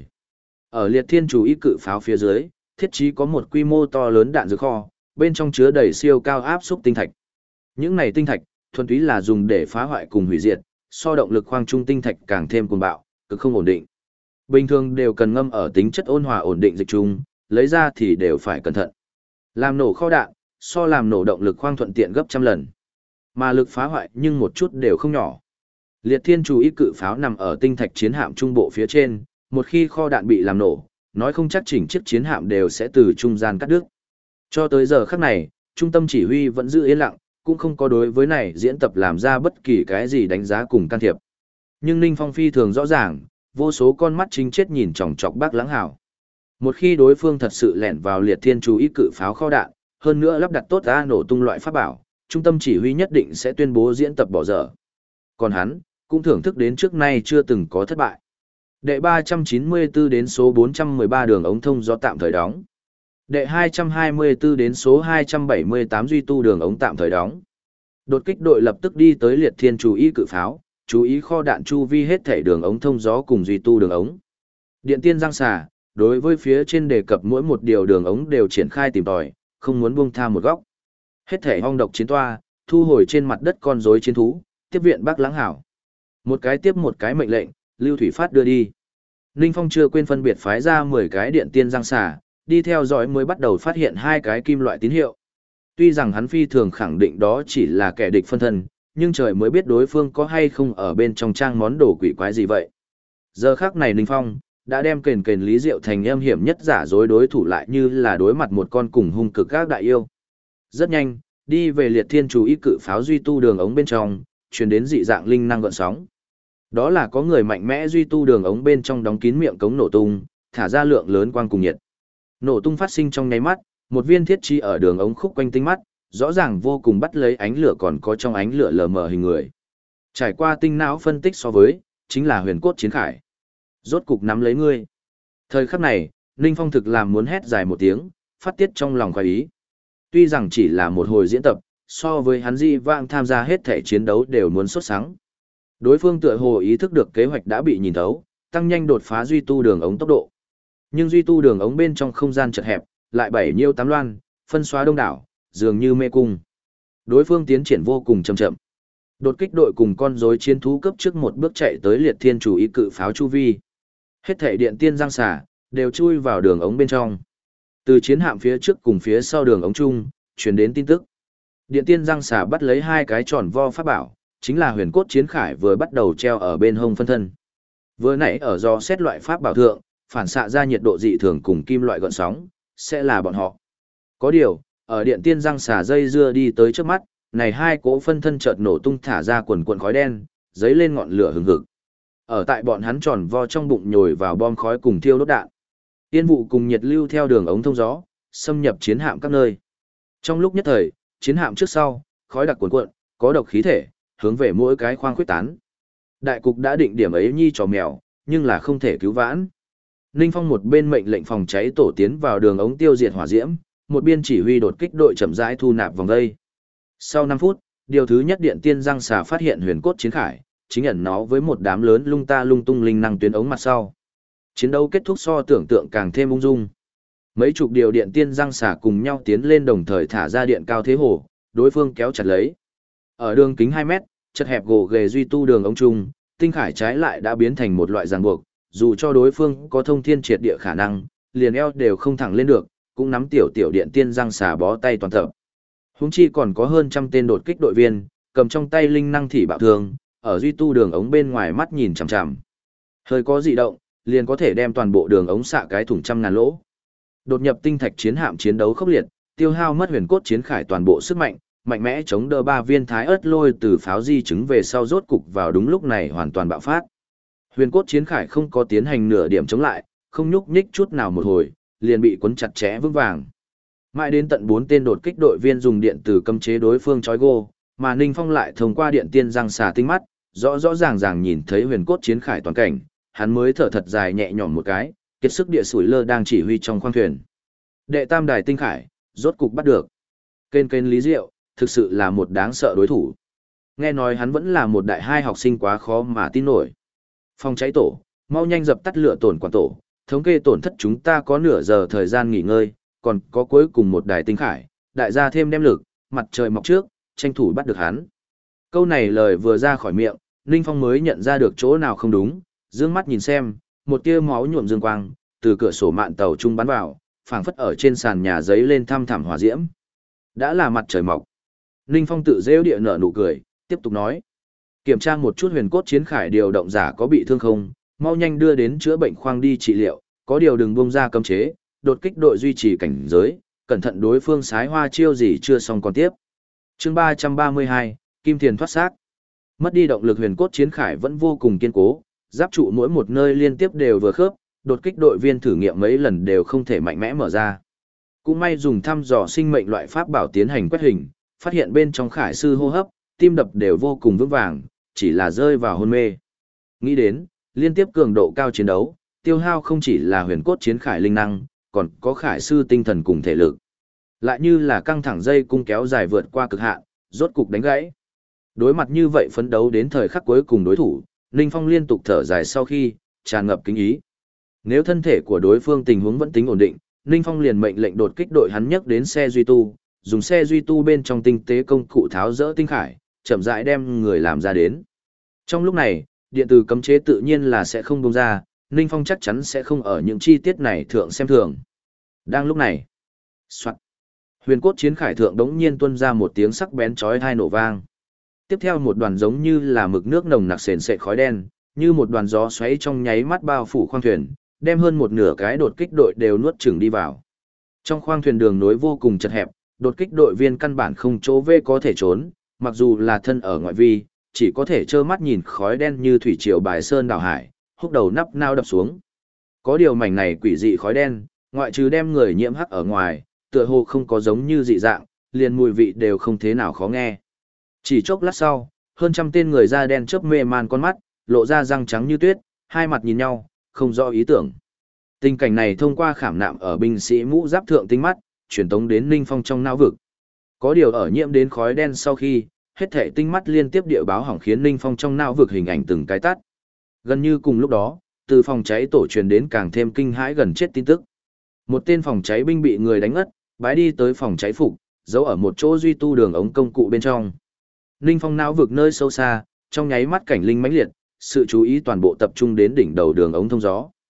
Ở liệt thiên chú ý cự pháo phía dưới, thiết trí có một quy mô to lớn đạn dược kho, bên trong chứa đầy siêu cao áp xúc tinh thạch. Những này tinh thạch, thuần túy là dùng để phá hoại cùng hủy diệt, so động lực khoang trung tinh thạch càng thêm cuồng bạo, cực không ổn định. Bình thường đều cần ngâm ở tính chất ôn hòa ổn định dịch chung, lấy ra thì đều phải cẩn thận. Làm nổ kho đạn, so làm nổ động lực khoang thuận tiện gấp trăm lần. Mà lực phá hoại nhưng một chút đều không nhỏ. Liệt thiên chú ý cự pháo nằm ở tinh thạch chiến hạm trung bộ phía trên, một khi kho đạn bị làm nổ, nói không chắc chỉnh chiếc chiến hạm đều sẽ từ trung gian cắt đứt. Cho tới giờ khắc này, trung tâm chỉ huy vẫn giữ yên lặng, cũng không có đối với này diễn tập làm ra bất kỳ cái gì đánh giá cùng can thiệp. Nhưng Ninh Phong phi thường rõ ràng, vô số con mắt chính chết nhìn chòng chọc Bác Lãng Hảo. Một khi đối phương thật sự lẻn vào liệt thiên chú ý cự pháo kho đạn, hơn nữa lắp đặt tốt ra nổ tung loại pháp bảo, trung tâm chỉ huy nhất định sẽ tuyên bố diễn tập bỏ dở. Còn hắn, cũng thưởng thức đến trước nay chưa từng có thất bại. Đệ 394 đến số 413 đường ống thông gió tạm thời đóng. Đệ 224 đến số 278 duy tu đường ống tạm thời đóng. Đột kích đội lập tức đi tới liệt thiên chú ý cự pháo, chú ý kho đạn chu vi hết thể đường ống thông gió cùng duy tu đường ống. Điện tiên giang xà, đối với phía trên đề cập mỗi một điều đường ống đều triển khai tìm tòi, không muốn buông tha một góc. Hết thể hong độc chiến toa, thu hồi trên mặt đất con rối chiến thú, tiếp viện Bác Lãng Hảo. Một cái tiếp một cái mệnh lệnh, Lưu Thủy Phát đưa đi. Ninh Phong chưa quên phân biệt phái ra 10 cái điện tiên giang xà, đi theo dõi mới bắt đầu phát hiện hai cái kim loại tín hiệu. Tuy rằng hắn phi thường khẳng định đó chỉ là kẻ địch phân thân, nhưng trời mới biết đối phương có hay không ở bên trong trang món đồ quỷ quái gì vậy. Giờ khắc này Ninh Phong đã đem kền Lý Diệu thành âm hiểm nhất giả dối đối thủ lại như là đối mặt một con cùng hung cực các đại yêu. Rất nhanh, đi về liệt thiên chú ý cự pháo duy tu đường ống bên trong, truyền đến dị dạng linh năng gợn sóng. Đó là có người mạnh mẽ duy tu đường ống bên trong đóng kín miệng cống nổ tung, thả ra lượng lớn quang cùng nhiệt. Nổ tung phát sinh trong nháy mắt, một viên thiết chi ở đường ống khúc quanh tinh mắt, rõ ràng vô cùng bắt lấy ánh lửa còn có trong ánh lửa lờ mờ hình người. Trải qua tinh não phân tích so với, chính là huyền cốt chiến khải. Rốt cục nắm lấy ngươi. Thời khắc này, Ninh Phong thực làm muốn hét dài một tiếng, phát tiết trong lòng khoái ý. Tuy rằng chỉ là một hồi diễn tập, so với hắn di vãng tham gia hết thể chiến đấu đều muốn sốt sắng. Đối phương tựa hồ ý thức được kế hoạch đã bị nhìn thấu, tăng nhanh đột phá duy tu đường ống tốc độ. Nhưng duy tu đường ống bên trong không gian chật hẹp, lại bảy nhiêu tám loan, phân xóa đông đảo, dường như mê cung. Đối phương tiến triển vô cùng chậm chậm. Đột kích đội cùng con rối chiến thú cấp trước một bước chạy tới liệt thiên chủ ý cự pháo chu vi. Hết thể điện tiên giang xả, đều chui vào đường ống bên trong. Từ chiến hạm phía trước cùng phía sau đường ống chung, truyền đến tin tức. Điện tiên răng xà bắt lấy hai cái tròn vo pháp bảo, chính là huyền cốt chiến khải vừa bắt đầu treo ở bên hông phân thân. Vừa nãy ở do xét loại pháp bảo thượng, phản xạ ra nhiệt độ dị thường cùng kim loại gợn sóng, sẽ là bọn họ. Có điều, ở điện tiên răng xà dây dưa đi tới trước mắt, này hai cỗ phân thân chợt nổ tung thả ra quần quần khói đen, dấy lên ngọn lửa hừng hực. Ở tại bọn hắn tròn vo trong bụng nhồi vào bom khói cùng thiêu đốt đạn. Tiên vụ cùng nhiệt lưu theo đường ống thông gió, xâm nhập chiến hạm các nơi. Trong lúc nhất thời, chiến hạm trước sau, khói đặc cuồn cuộn, có độc khí thể, hướng về mỗi cái khoang khuyết tán. Đại cục đã định điểm ấy nhi trò mèo, nhưng là không thể cứu vãn. Ninh Phong một bên mệnh lệnh phòng cháy tổ tiến vào đường ống tiêu diệt hỏa diễm, một biên chỉ huy đột kích đội chậm rãi thu nạp vòng dây. Sau 5 phút, điều thứ nhất điện tiên răng xà phát hiện huyền cốt chiến khải, chính ẩn nó với một đám lớn lung ta lung tung linh năng tuyến ống mặt sau. Chiến đấu kết thúc so tưởng tượng càng thêm ung dung. Mấy chục điều điện tiên răng xà cùng nhau tiến lên đồng thời thả ra điện cao thế hồ, đối phương kéo chặt lấy. Ở đường kính 2 mét, chật hẹp gồ ghề duy tu đường ống trung, tinh khải trái lại đã biến thành một loại ràng buộc, dù cho đối phương có thông thiên triệt địa khả năng, liền eo đều không thẳng lên được, cũng nắm tiểu tiểu điện tiên răng xà bó tay toàn tập. Huống chi còn có hơn trăm tên đột kích đội viên, cầm trong tay linh năng thỉ bạo thương, ở duy tu đường ống bên ngoài mắt nhìn chằm chằm. Hơi có dị động, liền có thể đem toàn bộ đường ống xạ cái thủng trăm ngàn lỗ. Đột nhập tinh thạch chiến hạm chiến đấu khốc liệt, tiêu hao mất huyền cốt chiến khải toàn bộ sức mạnh, mạnh mẽ chống đỡ 3 viên thái ớt lôi từ pháo di chứng về sau rốt cục vào đúng lúc này hoàn toàn bạo phát. Huyền cốt chiến khải không có tiến hành nửa điểm chống lại, không nhúc nhích chút nào một hồi, liền bị cuốn chặt chẽ vững vàng. Mãi đến tận 4 tên đột kích đội viên dùng điện từ cấm chế đối phương chói gô, mà Ninh Phong lại thông qua điện tiên răng xà tinh mắt, rõ rõ ràng ràng nhìn thấy huyền cốt chiến khải toàn cảnh, hắn mới thở thật dài nhẹ nhõm một cái, kiệt sức địa sủi lơ đang chỉ huy trong khoang thuyền. Đệ tam đài tinh khải, rốt cục bắt được. Kên kên Lý Diệu, thực sự là một đáng sợ đối thủ. Nghe nói hắn vẫn là một đại hai học sinh quá khó mà tin nổi. Phòng cháy tổ, mau nhanh dập tắt lửa tổn quản tổ, thống kê tổn thất chúng ta có nửa giờ thời gian nghỉ ngơi, còn có cuối cùng một đài tinh khải, đại gia thêm đem lực, mặt trời mọc trước, tranh thủ bắt được hắn. Câu này lời vừa ra khỏi miệng, Ninh Phong mới nhận ra được chỗ nào không đúng, dương mắt nhìn xem, một tia máu nhuộm dương quang, từ cửa sổ mạn tàu trung bắn vào, phảng phất ở trên sàn nhà giấy lên thăm thẳm hỏa diễm. Đã là mặt trời mọc. Ninh Phong tự rêu địa nở nụ cười, tiếp tục nói. Kiểm tra một chút huyền cốt chiến khải điều động giả có bị thương không, mau nhanh đưa đến chữa bệnh khoang đi trị liệu, có điều đừng buông ra cấm chế, đột kích đội duy trì cảnh giới, cẩn thận đối phương sái hoa chiêu gì chưa xong còn tiếp. Chương 332, Kim Thiền thoát xác. Mất đi động lực huyền cốt chiến khải vẫn vô cùng kiên cố, giáp trụ mỗi một nơi liên tiếp đều vừa khớp, đột kích đội viên thử nghiệm mấy lần đều không thể mạnh mẽ mở ra. Cũng may dùng thăm dò sinh mệnh loại pháp bảo tiến hành quét hình, phát hiện bên trong khải sư hô hấp, tim đập đều vô cùng vững vàng, chỉ là rơi vào hôn mê. Nghĩ đến, liên tiếp cường độ cao chiến đấu, tiêu hao không chỉ là huyền cốt chiến khải linh năng, còn có khải sư tinh thần cùng thể lực. Lại như là căng thẳng dây cung kéo dài vượt qua cực hạn, rốt cục đánh gãy. Đối mặt như vậy phấn đấu đến thời khắc cuối cùng đối thủ, Ninh Phong liên tục thở dài sau khi, tràn ngập kính ý. Nếu thân thể của đối phương tình huống vẫn tính ổn định, Ninh Phong liền mệnh lệnh đột kích đội hắn nhấc đến xe duy tu, dùng xe duy tu bên trong tinh tế công cụ tháo rỡ tinh khải, chậm rãi đem người làm ra đến. Trong lúc này, điện tử cấm chế tự nhiên là sẽ không bung ra, Ninh Phong chắc chắn sẽ không ở những chi tiết này thượng xem thường. Đang lúc này, soạt, huyền cốt chiến khải thượng đống nhiên tuôn ra một tiếng sắc bén chói tai nổ vang. Tiếp theo một đoàn giống như là mực nước nồng nặc sền sệt khói đen, như một đoàn gió xoáy trong nháy mắt bao phủ khoang thuyền, đem hơn một nửa cái đột kích đội đều nuốt chửng đi vào. Trong khoang thuyền đường nối vô cùng chật hẹp, đột kích đội viên căn bản không chỗ vê có thể trốn, mặc dù là thân ở ngoại vi, chỉ có thể trơ mắt nhìn khói đen như thủy triều bài sơn đảo hải, húc đầu nắp nao đập xuống. Có điều mảnh này quỷ dị khói đen, ngoại trừ đem người nhiễm hắc ở ngoài, tựa hồ không có giống như dị dạng, liền mùi vị đều không thế nào khó nghe. Chỉ chốc lát sau, hơn trăm tên người da đen chớp mê man con mắt, lộ ra răng trắng như tuyết, hai mặt nhìn nhau, không rõ ý tưởng. Tình cảnh này thông qua khảm nạm ở binh sĩ mũ giáp thượng tinh mắt, truyền tống đến Ninh Phong trong não vực. Có điều ở nhiễm đến khói đen sau khi, hết thể tinh mắt liên tiếp địa báo hỏng khiến Ninh Phong trong não vực hình ảnh từng cái tắt. Gần như cùng lúc đó, từ phòng cháy tổ truyền đến càng thêm kinh hãi gần chết tin tức. Một tên phòng cháy binh bị người đánh ngất, bái đi tới phòng cháy phục, giấu ở một chỗ duy tu đường ống công cụ bên trong. Ninh Phong não vực nơi sâu xa, trong nháy mắt cảnh linh mãnh liệt, sự chú ý toàn bộ tập trung đến đỉnh đầu đường ống thông gió.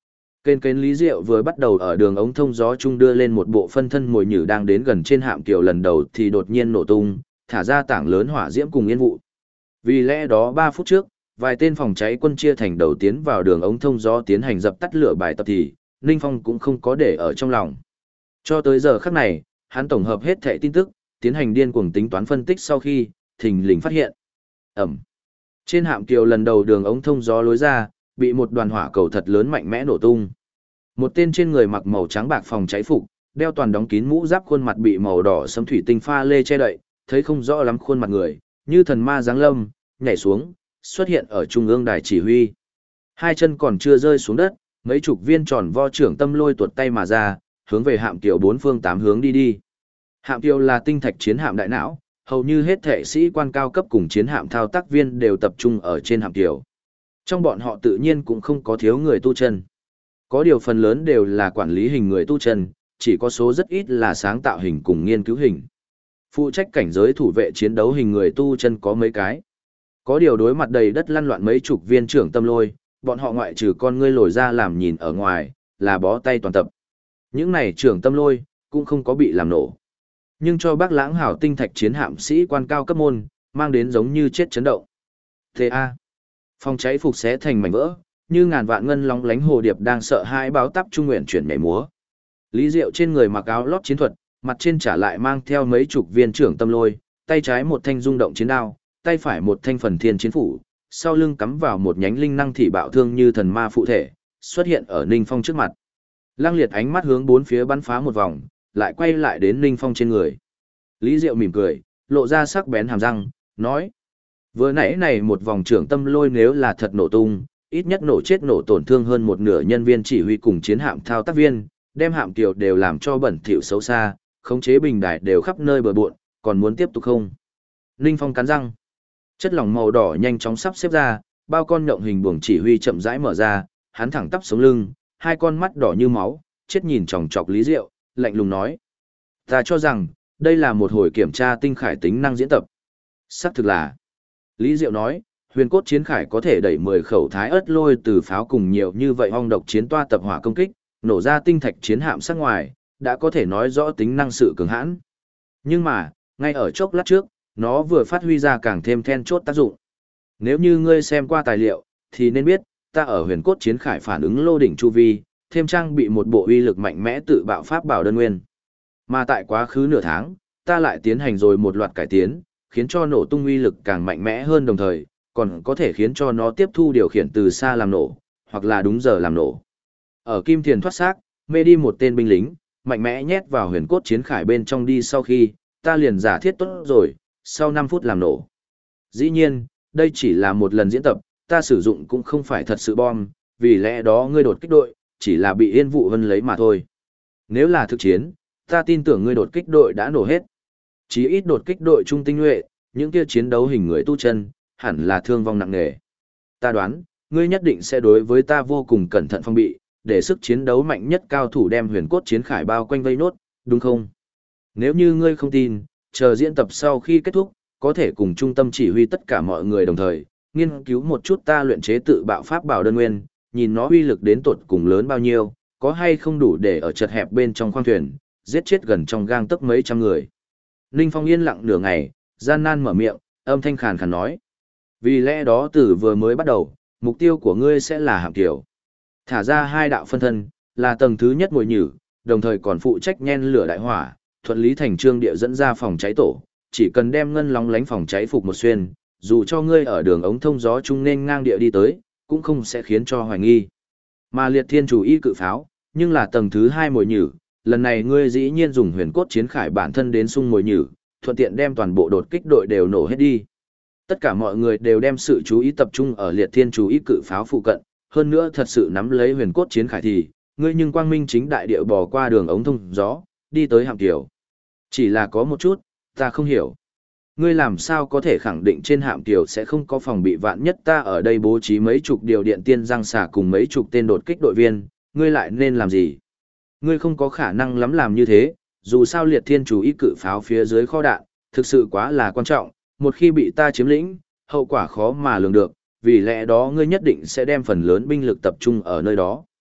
Kênh kênh Lý Diệu vừa bắt đầu ở đường ống thông gió chung đưa lên một bộ phân thân mồi nhử đang đến gần trên hạm kiều lần đầu thì đột nhiên nổ tung, thả ra tảng lớn hỏa diễm cùng yên vụ. Vì lẽ đó 3 phút trước, vài tên phòng cháy quân chia thành đầu tiến vào đường ống thông gió tiến hành dập tắt lửa bài tập thì, Ninh Phong cũng không có để ở trong lòng. Cho tới giờ khắc này, hắn tổng hợp hết thảy tin tức, tiến hành điên cuồng tính toán phân tích sau khi, thình lình phát hiện. Ẩm. Trên hạm kiều lần đầu đường ống thông gió lối ra, bị một đoàn hỏa cầu thật lớn mạnh mẽ nổ tung. Một tên trên người mặc màu trắng bạc phòng cháy phục, đeo toàn đóng kín mũ giáp, khuôn mặt bị màu đỏ sẫm thủy tinh pha lê che đậy, thấy không rõ lắm khuôn mặt người, như thần ma giáng lâm, nhảy xuống, xuất hiện ở trung ương đài chỉ huy. Hai chân còn chưa rơi xuống đất, mấy chục viên tròn vo trưởng tâm lôi tuột tay mà ra, hướng về hạm kiều 4 phương 8 hướng đi đi. Hạm kiều là tinh thạch chiến hạm đại não, hầu như hết thể sĩ quan cao cấp cùng chiến hạm thao tác viên đều tập trung ở trên hạm kiều. Trong bọn họ tự nhiên cũng không có thiếu người tu chân. Có điều phần lớn đều là quản lý hình người tu chân, chỉ có số rất ít là sáng tạo hình cùng nghiên cứu hình. Phụ trách cảnh giới thủ vệ chiến đấu hình người tu chân có mấy cái. Có điều đối mặt đầy đất lăn loạn mấy chục viên trưởng tâm lôi, bọn họ ngoại trừ con ngươi lồi ra làm nhìn ở ngoài, là bó tay toàn tập. Những này trưởng tâm lôi, cũng không có bị làm nổ. Nhưng cho bác lãng hảo tinh thạch chiến hạm sĩ quan cao cấp môn, mang đến giống như chết chấn động. T.A. Phòng cháy phục xé thành mảnh vỡ, như ngàn vạn ngân lóng lánh hồ điệp đang sợ hãi báo táp trung nguyện chuyển nhảy múa. Lý Diệu trên người mặc áo lót chiến thuật, mặt trên trả lại mang theo mấy chục viên trưởng tâm lôi, tay trái một thanh rung động chiến đao, tay phải một thanh phần thiên chiến phủ, sau lưng cắm vào một nhánh linh năng thị bạo thương như thần ma phụ thể, xuất hiện ở Ninh Phong trước mặt. Lăng Liệt ánh mắt hướng bốn phía bắn phá một vòng, lại quay lại đến Ninh Phong trên người. Lý Diệu mỉm cười, lộ ra sắc bén hàm răng, nói: vừa nãy này một vòng trưởng tâm lôi nếu là thật nổ tung, ít nhất nổ chết nổ tổn thương hơn một nửa nhân viên chỉ huy cùng chiến hạm thao tác viên, đem hạm kiều đều làm cho bẩn thỉu xấu xa, khống chế bình đài đều khắp nơi bờ bộn, còn muốn tiếp tục không? Ninh Phong cắn răng. Chất lỏng màu đỏ nhanh chóng sắp xếp ra, bao con nhộng hình buồng chỉ huy chậm rãi mở ra, hắn thẳng tắp sống lưng, hai con mắt đỏ như máu, chết nhìn chòng chọc Lý Diệu, lạnh lùng nói: ta cho rằng, đây là một hồi kiểm tra tinh khải tính năng diễn tập. Xác thực là. Lý Diệu nói, huyền cốt chiến khải có thể đẩy 10 khẩu thái ớt lôi từ pháo cùng nhiều như vậy hong độc chiến toa tập hỏa công kích, nổ ra tinh thạch chiến hạm sát ngoài, đã có thể nói rõ tính năng sự cường hãn. Nhưng mà, ngay ở chốc lát trước, nó vừa phát huy ra càng thêm then chốt tác dụng. Nếu như ngươi xem qua tài liệu, thì nên biết, ta ở huyền cốt chiến khải phản ứng lô đỉnh chu vi, thêm trang bị một bộ uy lực mạnh mẽ tự bạo pháp bảo đơn nguyên. Mà tại quá khứ nửa tháng, ta lại tiến hành rồi một loạt cải tiến, khiến cho nổ tung uy lực càng mạnh mẽ hơn, đồng thời, còn có thể khiến cho nó tiếp thu điều khiển từ xa làm nổ, hoặc là đúng giờ làm nổ. Ở Kim Thiền thoát xác, mê đi một tên binh lính, mạnh mẽ nhét vào huyền cốt chiến khải bên trong đi sau khi, ta liền giả thiết tốt rồi, sau 5 phút làm nổ. Dĩ nhiên, đây chỉ là một lần diễn tập, ta sử dụng cũng không phải thật sự bom, vì lẽ đó ngươi đột kích đội, chỉ là bị Yên Vụ Vân lấy mà thôi. Nếu là thực chiến, ta tin tưởng ngươi đột kích đội đã nổ hết. Chí ít đột kích đội trung tinh nhuệ, những kia chiến đấu hình người tu chân, hẳn là thương vong nặng nề. Ta đoán, ngươi nhất định sẽ đối với ta vô cùng cẩn thận phòng bị, để sức chiến đấu mạnh nhất cao thủ đem huyền cốt chiến khải bao quanh vây nốt, đúng không? Nếu như ngươi không tin, chờ diễn tập sau khi kết thúc, có thể cùng trung tâm chỉ huy tất cả mọi người đồng thời, nghiên cứu một chút ta luyện chế tự bạo pháp bảo đơn nguyên, nhìn nó uy lực đến tột cùng lớn bao nhiêu, có hay không đủ để ở chật hẹp bên trong khoang thuyền, giết chết gần trong gang tấc mấy trăm người. Ninh Phong yên lặng nửa ngày, gian nan mở miệng, âm thanh khàn khàn nói: vì lẽ đó từ vừa mới bắt đầu, mục tiêu của ngươi sẽ là hạm kiều. Thả ra 2 đạo phân thân, là tầng thứ nhất mồi nhử, đồng thời còn phụ trách nhen lửa đại hỏa, thuận lý thành trương địa dẫn ra phòng cháy tổ, chỉ cần đem ngân lóng lánh phòng cháy phục một xuyên, dù cho ngươi ở đường ống thông gió trung nên ngang địa đi tới, cũng không sẽ khiến cho hoài nghi. Mà liệt thiên chủ y cự pháo, nhưng là tầng thứ 2 mồi nhử, lần này ngươi dĩ nhiên dùng huyền cốt chiến khải bản thân đến xung mồi nhử, thuận tiện đem toàn bộ đột kích đội đều nổ hết đi. Tất cả mọi người đều đem sự chú ý tập trung ở liệt thiên chủ y cự pháo phụ cận, hơn nữa thật sự nắm lấy huyền cốt chiến khải thì, ngươi nhưng quang minh chính đại địa bò qua đường ống thông gió, đi tới hạm kiều. Chỉ là có một chút, ta không hiểu. Ngươi làm sao có thể khẳng định trên hạm kiều sẽ không có phòng bị, vạn nhất ta ở đây bố trí mấy chục điều điện tiên răng xà cùng mấy chục tên đột kích đội viên, ngươi lại nên làm gì? Ngươi không có khả năng lắm làm như thế, dù sao liệt thiên chủ y cự pháo phía dưới kho đạn, thực sự quá là quan trọng, một khi bị ta chiếm lĩnh, hậu quả khó mà lường được, vì lẽ đó ngươi nhất định sẽ đem phần lớn binh lực tập trung ở nơi đó.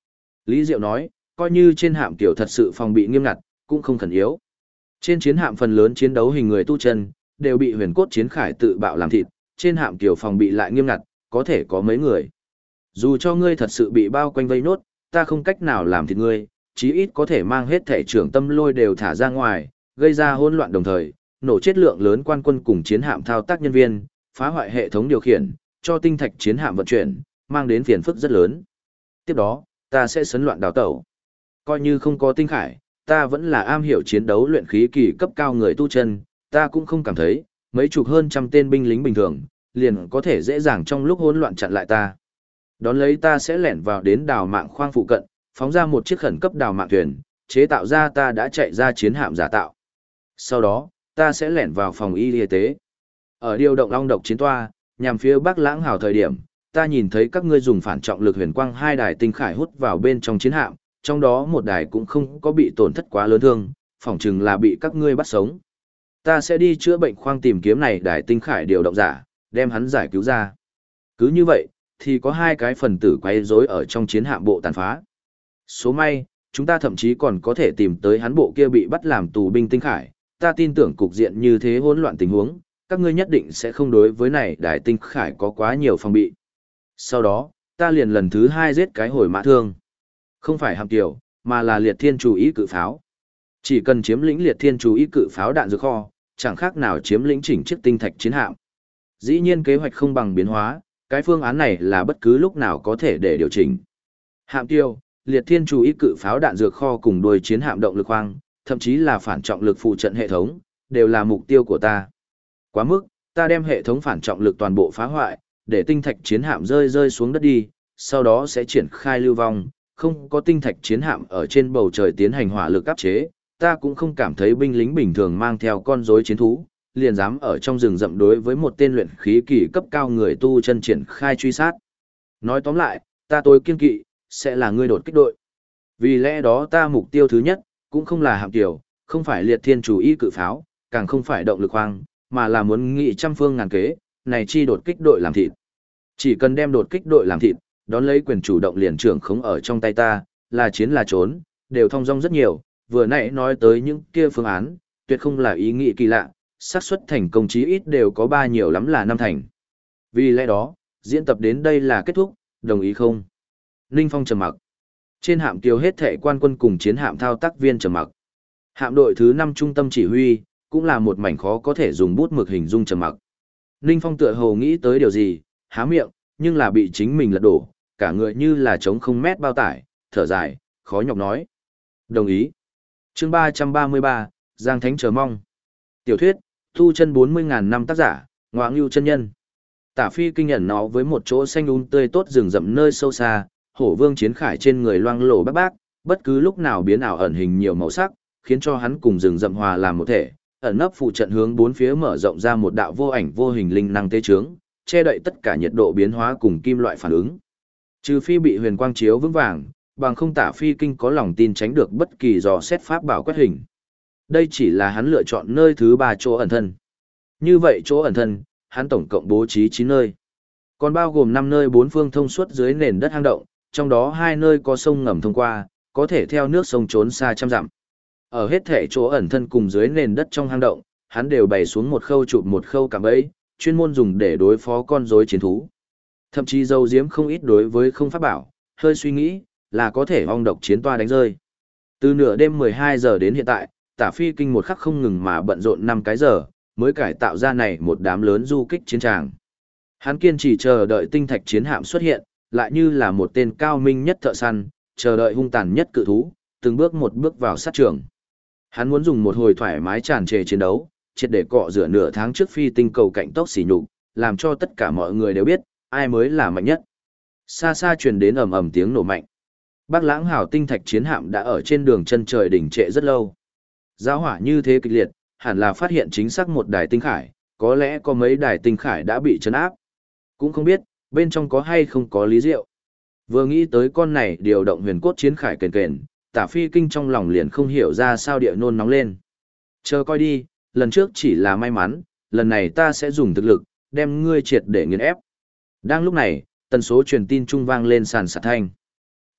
Lý Diệu nói, coi như trên hạm kiểu thật sự phòng bị nghiêm ngặt, cũng không khẩn yếu. Trên chiến hạm phần lớn chiến đấu hình người tu chân, đều bị huyền cốt chiến khải tự bạo làm thịt, trên hạm kiểu phòng bị lại nghiêm ngặt, có thể có mấy người. Dù cho ngươi thật sự bị bao quanh vây nốt, ta không cách nào làm thịt ngươi, chí ít có thể mang hết thể trưởng tâm lôi đều thả ra ngoài, gây ra hỗn loạn đồng thời, nổ chết lượng lớn quan quân cùng chiến hạm thao tác nhân viên, phá hoại hệ thống điều khiển, cho tinh thạch chiến hạm vận chuyển, mang đến phiền phức rất lớn. Tiếp đó, ta sẽ sấn loạn đào tẩu. Coi như không có tinh khải, ta vẫn là am hiểu chiến đấu luyện khí kỳ cấp cao người tu chân, ta cũng không cảm thấy, mấy chục hơn trăm tên binh lính bình thường, liền có thể dễ dàng trong lúc hỗn loạn chặn lại ta. Đón lấy ta sẽ lẻn vào đến đào mạng khoang phụ cận, phóng ra một chiếc khẩn cấp đào mạng thuyền, chế tạo ra ta đã chạy ra chiến hạm giả tạo. Sau đó, ta sẽ lẻn vào phòng y tế. Ở điều động long độc chiến toa, nhằm phía Bắc Lãng Hào thời điểm, ta nhìn thấy các ngươi dùng phản trọng lực huyền quang hai đài tinh khải hút vào bên trong chiến hạm, trong đó một đài cũng không có bị tổn thất quá lớn thương, phỏng chừng là bị các ngươi bắt sống. Ta sẽ đi chữa bệnh khoang tìm kiếm này đài tinh khải điều động giả, đem hắn giải cứu ra. Cứ như vậy, thì có hai cái phần tử quấy rối ở trong chiến hạm bộ tàn phá. Số may, chúng ta thậm chí còn có thể tìm tới hắn bộ kia bị bắt làm tù binh tinh khải, ta tin tưởng cục diện như thế hỗn loạn tình huống, các ngươi nhất định sẽ không đối với này đài tinh khải có quá nhiều phòng bị. Sau đó, ta liền lần thứ hai giết cái hồi mã thương. Không phải hạm tiểu, mà là liệt thiên chú ý cự pháo. Chỉ cần chiếm lĩnh liệt thiên chú ý cự pháo đạn dược kho, chẳng khác nào chiếm lĩnh chỉnh chiếc tinh thạch chiến hạm. Dĩ nhiên kế hoạch không bằng biến hóa, cái phương án này là bất cứ lúc nào có thể để điều chỉnh. Hạm tiêu, liệt thiên chú ý cự pháo đạn dược kho cùng đuôi chiến hạm động lực khoang, thậm chí là phản trọng lực phụ trận hệ thống, đều là mục tiêu của ta. Quá mức, ta đem hệ thống phản trọng lực toàn bộ phá hoại, để tinh thạch chiến hạm rơi xuống đất đi, sau đó sẽ triển khai lưu vong, không có tinh thạch chiến hạm ở trên bầu trời tiến hành hỏa lực áp chế, ta cũng không cảm thấy binh lính bình thường mang theo con rối chiến thú, liền dám ở trong rừng rậm đối với một tên luyện khí kỳ cấp cao người tu chân triển khai truy sát. Nói tóm lại, ta tối kiên kỵ, sẽ là ngươi đột kích đội. Vì lẽ đó ta mục tiêu thứ nhất, cũng không là hạm tiểu, không phải liệt thiên chủ y cự pháo, càng không phải động lực khoang, mà là muốn nghị trăm phương ngàn kế, này chi đột kích đội làm thịt. Chỉ cần đem đột kích đội làm thịt, đón lấy quyền chủ động liền trưởng khống ở trong tay ta, là chiến là trốn, đều thong dong rất nhiều, vừa nãy nói tới những kia phương án, tuyệt không là ý nghĩ kỳ lạ, xác suất thành công chí ít đều có 3 nhiều lắm là 5 thành. Vì lẽ đó, diễn tập đến đây là kết thúc, đồng ý không? Ninh Phong trầm mặc. Trên hạm kiều hết thệ quan quân cùng chiến hạm thao tác viên trầm mặc. Hạm đội thứ 5 trung tâm chỉ huy, cũng là một mảnh khó có thể dùng bút mực hình dung trầm mặc. Ninh Phong tựa hồ nghĩ tới điều gì, há miệng, nhưng là bị chính mình lật đổ, cả người như là trống không mét bao tải, thở dài, khó nhọc nói. Đồng ý. Chương 333, Giang Thánh chờ mong. Tiểu thuyết, thu chân 40.000 năm tác giả, Ngoại Ngưu chân nhân. Tả Phi kinh nhận nó với một chỗ xanh tươi tốt rừng rậm nơi sâu xa, hổ vương chiến khải trên người loang lổ bác bác, bất cứ lúc nào biến ảo ẩn hình nhiều màu sắc, khiến cho hắn cùng rừng rậm hòa làm một thể, ẩn nấp phụ trận hướng bốn phía mở rộng ra một đạo vô ảnh vô hình linh năng tế trướng, che đậy tất cả nhiệt độ biến hóa cùng kim loại phản ứng. Trừ phi bị huyền quang chiếu vững vàng, bằng không Tả Phi kinh có lòng tin tránh được bất kỳ dò xét pháp bảo quét hình. Đây chỉ là hắn lựa chọn nơi thứ 3 chỗ ẩn thân. Như vậy chỗ ẩn thân, hắn tổng cộng bố trí 9 nơi. Còn bao gồm 5 nơi 4 phương thông suốt dưới nền đất hang động, trong đó 2 nơi có sông ngầm thông qua, có thể theo nước sông trốn xa trăm dặm. Ở hết thể chỗ ẩn thân cùng dưới nền đất trong hang động, hắn đều bày xuống một khâu chụp một khâu cạm bẫy, chuyên môn dùng để đối phó con rối chiến thú. Thậm chí dâu diếm không ít đối với không pháp bảo, hơi suy nghĩ, là có thể ong độc chiến toa đánh rơi. Từ nửa đêm 12 giờ đến hiện tại, Tả Phi kinh một khắc không ngừng mà bận rộn 5 cái giờ, mới cải tạo ra này một đám lớn du kích chiến tràng. Hắn kiên trì chờ đợi tinh thạch chiến hạm xuất hiện, lại như là một tên cao minh nhất thợ săn, chờ đợi hung tàn nhất cự thú, từng bước một bước vào sát trường. Hắn muốn dùng một hồi thoải mái tràn trề chiến đấu, triệt để cọ rửa nửa tháng trước phi tinh cầu cạnh tốc xỉ nhục, làm cho tất cả mọi người đều biết, ai mới là mạnh nhất. Xa xa truyền đến ầm ầm tiếng nổ mạnh. Bắc Lãng Hào tinh thạch chiến hạm đã ở trên đường chân trời đỉnh trệ rất lâu. Giao hỏa như thế kịch liệt, hẳn là phát hiện chính xác một đài tinh khải, có lẽ có mấy đài tinh khải đã bị trấn áp. Cũng không biết, bên trong có hay không có Lý Diệu. Vừa nghĩ tới con này điều động huyền cốt chiến khải kền kền, Tả Phi kinh trong lòng liền không hiểu ra sao địa nôn nóng lên. Chờ coi đi, lần trước chỉ là may mắn, lần này ta sẽ dùng thực lực, đem ngươi triệt để nghiền ép. Đang lúc này, tần số truyền tin trung vang lên sàn sạt thanh.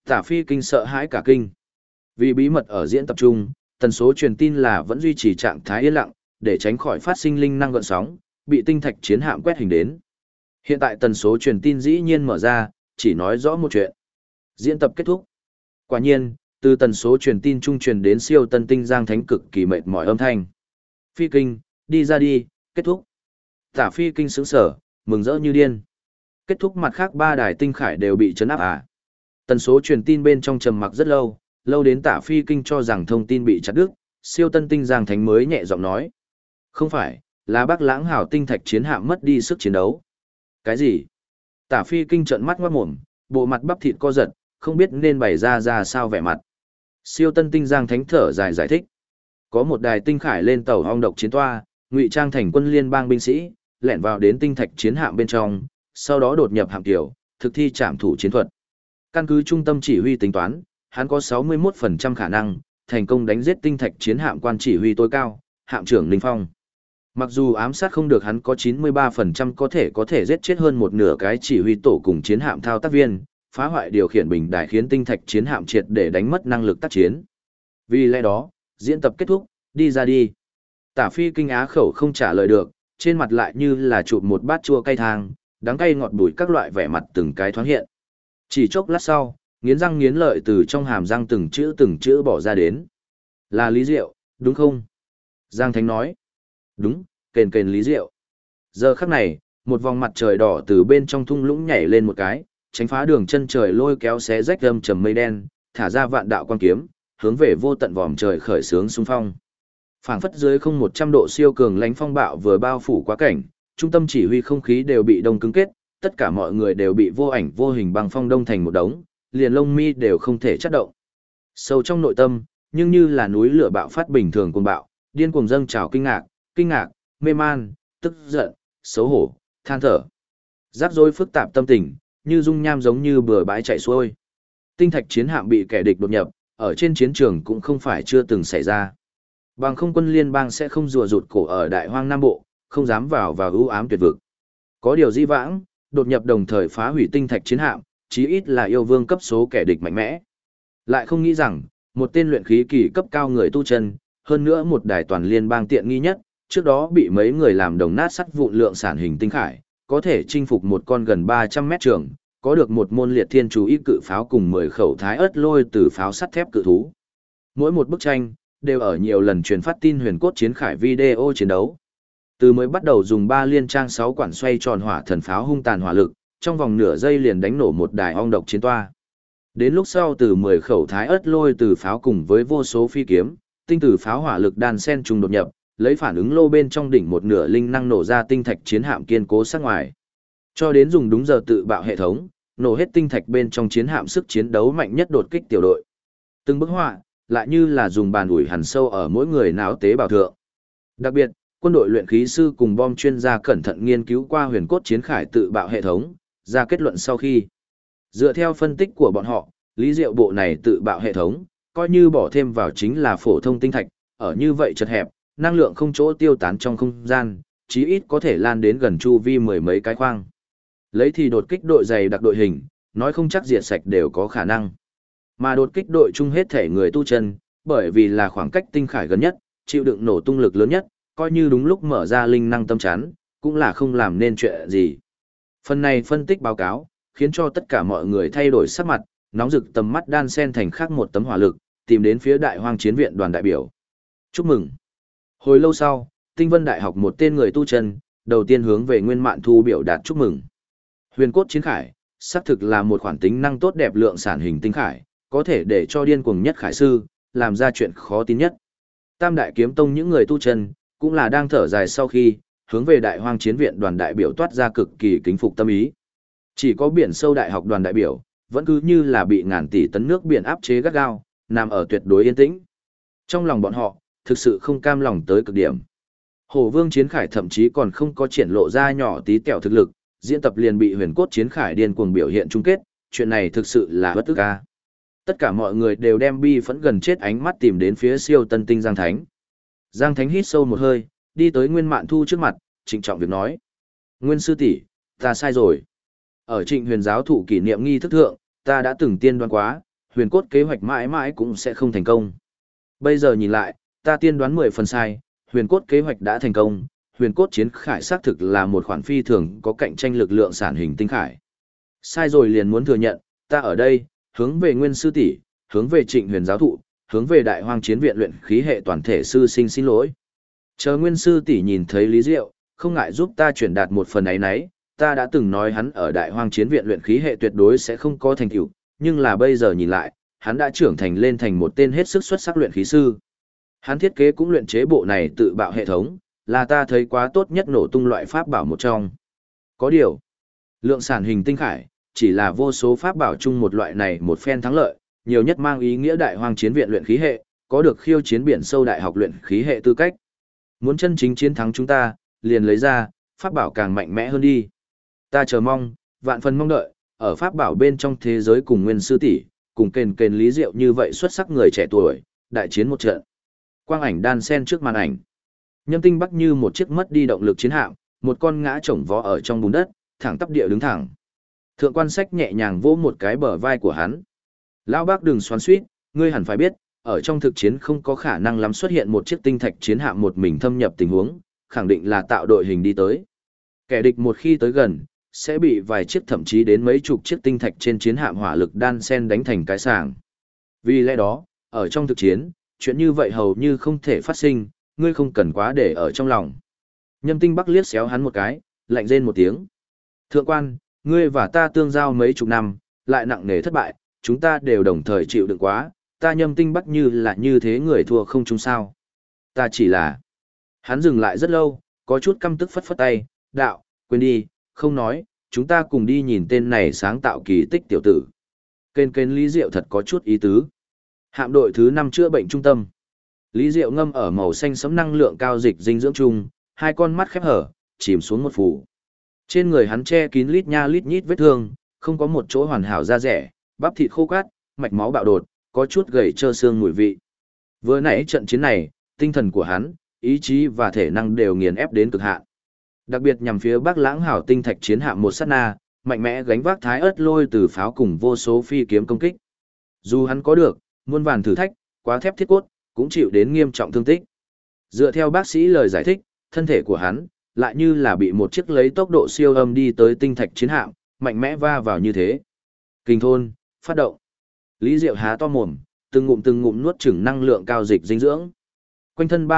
Tả Phi Kinh sợ hãi cả kinh. Vì bí mật ở diễn tập trung, tần số truyền tin là vẫn duy trì trạng thái yên lặng, để tránh khỏi phát sinh linh năng gợn sóng, bị tinh thạch chiến hạm quét hình đến. Hiện tại tần số truyền tin dĩ nhiên mở ra, chỉ nói rõ một chuyện. Diễn tập kết thúc. Quả nhiên, từ tần số truyền tin trung truyền đến siêu tân tinh Giang Thánh cực kỳ mệt mỏi âm thanh. Phi Kinh, đi ra đi, kết thúc. Tả Phi Kinh sững sở, mừng rỡ như điên. Kết thúc mặt khác 3 đài tinh khải đều bị chấn áp à. Tần số truyền tin bên trong trầm mặc rất lâu, lâu đến Tả Phi Kinh cho rằng thông tin bị chặt đứt, siêu tân tinh Giang Thánh mới nhẹ giọng nói. Không phải, là Bắc Lãng Hảo tinh thạch chiến hạm mất đi sức chiến đấu. Cái gì? Tả Phi Kinh trợn mắt ngoát mồm, bộ mặt bắp thịt co giật, không biết nên bày ra sao vẻ mặt. Siêu tân tinh Giang Thánh thở dài giải thích. Có một đài tinh khải lên tàu hong độc chiến toa, ngụy trang thành quân liên bang binh sĩ, lẻn vào đến tinh thạch chiến hạm bên trong, sau đó đột nhập hạm tiểu, thực thi trảm thủ chiến thuật. Căn cứ trung tâm chỉ huy tính toán, hắn có 61% khả năng thành công đánh giết tinh thạch chiến hạm quan chỉ huy tối cao, hạm trưởng Ninh Phong. Mặc dù ám sát không được, hắn có 93% có thể giết chết hơn một nửa cái chỉ huy tổ cùng chiến hạm thao tác viên, phá hoại điều khiển bình đài khiến tinh thạch chiến hạm triệt để đánh mất năng lực tác chiến. Vì lẽ đó, diễn tập kết thúc, đi ra đi. Tả Phi Kinh á khẩu không trả lời được, trên mặt lại như là chụp một bát chua cay thang, đắng cay ngọt bùi các loại vẻ mặt từng cái thoáng hiện. Chỉ chốc lát sau, nghiến răng nghiến lợi từ trong hàm răng từng chữ bỏ ra đến. Là Lý Diệu, đúng không? Giang Thánh nói. Đúng, kền Lý Diệu. Giờ khắc này, một vòng mặt trời đỏ từ bên trong thung lũng nhảy lên một cái, tránh phá đường chân trời lôi kéo xé rách âm trầm mây đen, thả ra vạn đạo quan kiếm, hướng về vô tận vòm trời khởi sướng xung phong. Phảng phất dưới không 100 độ siêu cường lãnh phong bạo vừa bao phủ quá cảnh, trung tâm chỉ huy không khí đều bị đông cứng kết, tất cả mọi người đều bị vô ảnh vô hình băng phong đông thành một đống, liền lông mi đều không thể chắt động. Sâu trong nội tâm, nhưng như là núi lửa bạo phát bình thường cuồng bạo, điên cuồng dâng trào kinh ngạc, mê man, tức giận, xấu hổ, than thở. Rắc rối phức tạp tâm tình, như dung nham giống như bừa bãi chạy xuôi. Tinh thạch chiến hạm bị kẻ địch đột nhập, ở trên chiến trường cũng không phải chưa từng xảy ra. Bằng không quân liên bang sẽ không rùa rụt cổ ở Đại Hoang Nam Bộ, không dám vào ưu ám tuyệt vực. Có điều dĩ vãng, đột nhập đồng thời phá hủy tinh thạch chiến hạm, chí ít là yêu vương cấp số kẻ địch mạnh mẽ. Lại không nghĩ rằng, một tên luyện khí kỳ cấp cao người tu chân, hơn nữa một đài toàn liên bang tiện nghi nhất, trước đó bị mấy người làm đồng nát sắt vụn lượng sản hình tinh khải, có thể chinh phục một con gần 300 mét trường, có được một môn liệt thiên chú ý cự pháo cùng 10 khẩu thái ớt lôi từ pháo sắt thép cự thú. Mỗi một bức tranh, đều ở nhiều lần truyền phát tin huyền cốt chiến khải video chiến đấu. Từ mới bắt đầu dùng 3 liên trang 6 quản xoay tròn hỏa thần pháo hung tàn hỏa lực, trong vòng nửa giây liền đánh nổ một đài ong độc chiến toa. Đến lúc sau từ 10 khẩu thái ớt lôi từ pháo cùng với vô số phi kiếm, tinh tử pháo hỏa lực đan sen trùng đột nhập, lấy phản ứng lô bên trong đỉnh một nửa linh năng nổ ra tinh thạch chiến hạm kiên cố sát ngoài. Cho đến dùng đúng giờ tự bạo hệ thống, nổ hết tinh thạch bên trong chiến hạm sức chiến đấu mạnh nhất đột kích tiểu đội. Từng bức họa, lại như là dùng bàn ủi hằn sâu ở mỗi người não tế bào thượng. Đặc biệt, quân đội luyện khí sư cùng bom chuyên gia cẩn thận nghiên cứu qua huyền cốt chiến khải tự bạo hệ thống, ra kết luận sau khi. Dựa theo phân tích của bọn họ, lý diệu bộ này tự bạo hệ thống, coi như bỏ thêm vào chính là phổ thông tinh thạch, ở như vậy chật hẹp, năng lượng không chỗ tiêu tán trong không gian, chí ít có thể lan đến gần chu vi mười mấy cái khoang. Lấy thì đột kích đội dày đặc đội hình, nói không chắc diệt sạch đều có khả năng. Mà đột kích đội chung hết thể người tu chân, bởi vì là khoảng cách tinh khải gần nhất, chịu đựng nổ tung lực lớn nhất, coi như đúng lúc mở ra linh năng tâm chắn, cũng là không làm nên chuyện gì. Phần này phân tích báo cáo, khiến cho tất cả mọi người thay đổi sắc mặt, nóng rực tầm mắt đan sen thành khác một tấm hỏa lực, tìm đến phía Đại Hoang Chiến viện đoàn đại biểu. Chúc mừng! Hồi lâu sau, Tinh Vân Đại học một tên người tu chân, đầu tiên hướng về Nguyên Mạn Thu biểu đạt chúc mừng. Huyền cốt chiến khải, xác thực là một khoản tính năng tốt đẹp lượng sản hình tinh khải, có thể để cho điên cuồng nhất khải sư, làm ra chuyện khó tin nhất. Tam Đại Kiếm Tông những người tu chân, cũng là đang thở dài sau khi, hướng về Đại Hoang Chiến viện đoàn đại biểu toát ra cực kỳ kính phục tâm ý. Chỉ có biển sâu đại học đoàn đại biểu, vẫn cứ như là bị ngàn tỷ tấn nước biển áp chế gắt gao, nằm ở tuyệt đối yên tĩnh. Trong lòng bọn họ, thực sự không cam lòng tới cực điểm. Hổ Vương Chiến Khải thậm chí còn không có triển lộ ra nhỏ tí tẹo thực lực, diễn tập liền bị Huyền Cốt Chiến Khải điên cuồng biểu hiện chung kết, chuyện này thực sự là bất ức a. Tất cả mọi người đều đem bi phẫn gần chết ánh mắt tìm đến phía siêu tân tinh Giang Thánh. Giang Thánh hít sâu một hơi, đi tới Nguyên Mạn Thu trước mặt, trịnh trọng việc nói: "Nguyên sư tỷ, ta sai rồi. Ở Trịnh Huyền giáo thụ kỷ niệm nghi thức thượng, ta đã từng tiên đoán quá, huyền cốt kế hoạch mãi mãi cũng sẽ không thành công. Bây giờ nhìn lại, ta tiên đoán 10 phần sai, huyền cốt kế hoạch đã thành công, huyền cốt chiến khải xác thực là một khoản phi thường có cạnh tranh lực lượng sản hình tinh khải. Sai rồi liền muốn thừa nhận, ta ở đây, hướng về Nguyên sư tỷ, hướng về Trịnh Huyền giáo thụ, hướng về Đại Hoang chiến viện luyện khí hệ toàn thể sư sinh xin lỗi. Chờ Nguyên sư tỷ nhìn thấy Lý Diệu, không ngại giúp ta chuyển đạt một phần ấy nấy, ta đã từng nói hắn ở Đại Hoang chiến viện luyện khí hệ tuyệt đối sẽ không có thành tựu, nhưng là bây giờ nhìn lại, hắn đã trưởng thành lên thành một tên hết sức xuất sắc luyện khí sư. Hắn thiết kế cũng luyện chế bộ này tự bạo hệ thống, là ta thấy quá tốt nhất nổ tung loại pháp bảo một trong. Có điều, lượng sản hình tinh khải, chỉ là vô số pháp bảo chung một loại này một phen thắng lợi, nhiều nhất mang ý nghĩa Đại Hoang chiến viện luyện khí hệ, có được khiêu chiến biển sâu đại học luyện khí hệ tư cách. Muốn chân chính chiến thắng chúng ta, liền lấy ra, pháp bảo càng mạnh mẽ hơn đi. Ta chờ mong, vạn phần mong đợi, ở pháp bảo bên trong thế giới cùng Nguyên sư tỷ, cùng kền Lý Diệu như vậy xuất sắc người trẻ tuổi, đại chiến một trận. Quang ảnh đan sen trước màn ảnh. Nhâm Tinh Bắc như một chiếc mất đi động lực chiến hạm, một con ngã chồng vó ở trong bùn đất, thẳng tắp địa đứng thẳng. Thượng quan Sách nhẹ nhàng vỗ một cái bờ vai của hắn. Lão bác đừng xoắn xuýt, ngươi hẳn phải biết, ở trong thực chiến không có khả năng lắm xuất hiện một chiếc tinh thạch chiến hạm một mình thâm nhập tình huống, khẳng định là tạo đội hình đi tới. Kẻ địch một khi tới gần, sẽ bị vài chiếc thậm chí đến mấy chục chiếc tinh thạch trên chiến hạm hỏa lực đan sen đánh thành cái sàng. Vì lẽ đó, ở trong thực chiến, chuyện như vậy hầu như không thể phát sinh, ngươi không cần quá để ở trong lòng. Nhâm Tinh Bắc liếc xéo hắn một cái, lạnh rên một tiếng. Thượng quan, ngươi và ta tương giao mấy chục năm, lại nặng nề thất bại, chúng ta đều đồng thời chịu đựng quá, ta Nhâm Tinh Bắc như là như thế người thua không chung sao. Ta chỉ là... Hắn dừng lại rất lâu, có chút căm tức phất phất tay, đạo, quên đi, không nói, chúng ta cùng đi nhìn tên này sáng tạo kỳ tích tiểu tử. Kênh Lý Diệu thật có chút ý tứ. Hạm đội thứ 5 chữa bệnh trung tâm. Lý Diệu ngâm ở màu xanh sẫm năng lượng cao dịch dinh dưỡng chung, hai con mắt khép hở, chìm xuống một phủ. Trên người hắn che kín lít nha lít nhít vết thương, không có một chỗ hoàn hảo da rẻ, bắp thịt khô cát, mạch máu bạo đột, có chút gầy trơ xương mùi vị. Vừa nãy trận chiến này, tinh thần của hắn, ý chí và thể năng đều nghiền ép đến cực hạn. Đặc biệt nhằm phía Bắc Lãng Hảo tinh thạch chiến hạm một sát na, mạnh mẽ gánh vác thái ớt lôi từ pháo cùng vô số phi kiếm công kích. Dù hắn có được muôn vàn thử thách, quá thép thiết cốt, cũng chịu đến nghiêm trọng thương tích. Dựa theo bác sĩ lời giải thích, thân thể của hắn lại như là bị một chiếc lấy tốc độ siêu âm đi tới tinh thạch chiến hạm, mạnh mẽ va vào như thế. Kinh thôn, phát động. Lý Diệu há to mồm, từng ngụm nuốt chửng năng lượng cao dịch dinh dưỡng. Quanh thân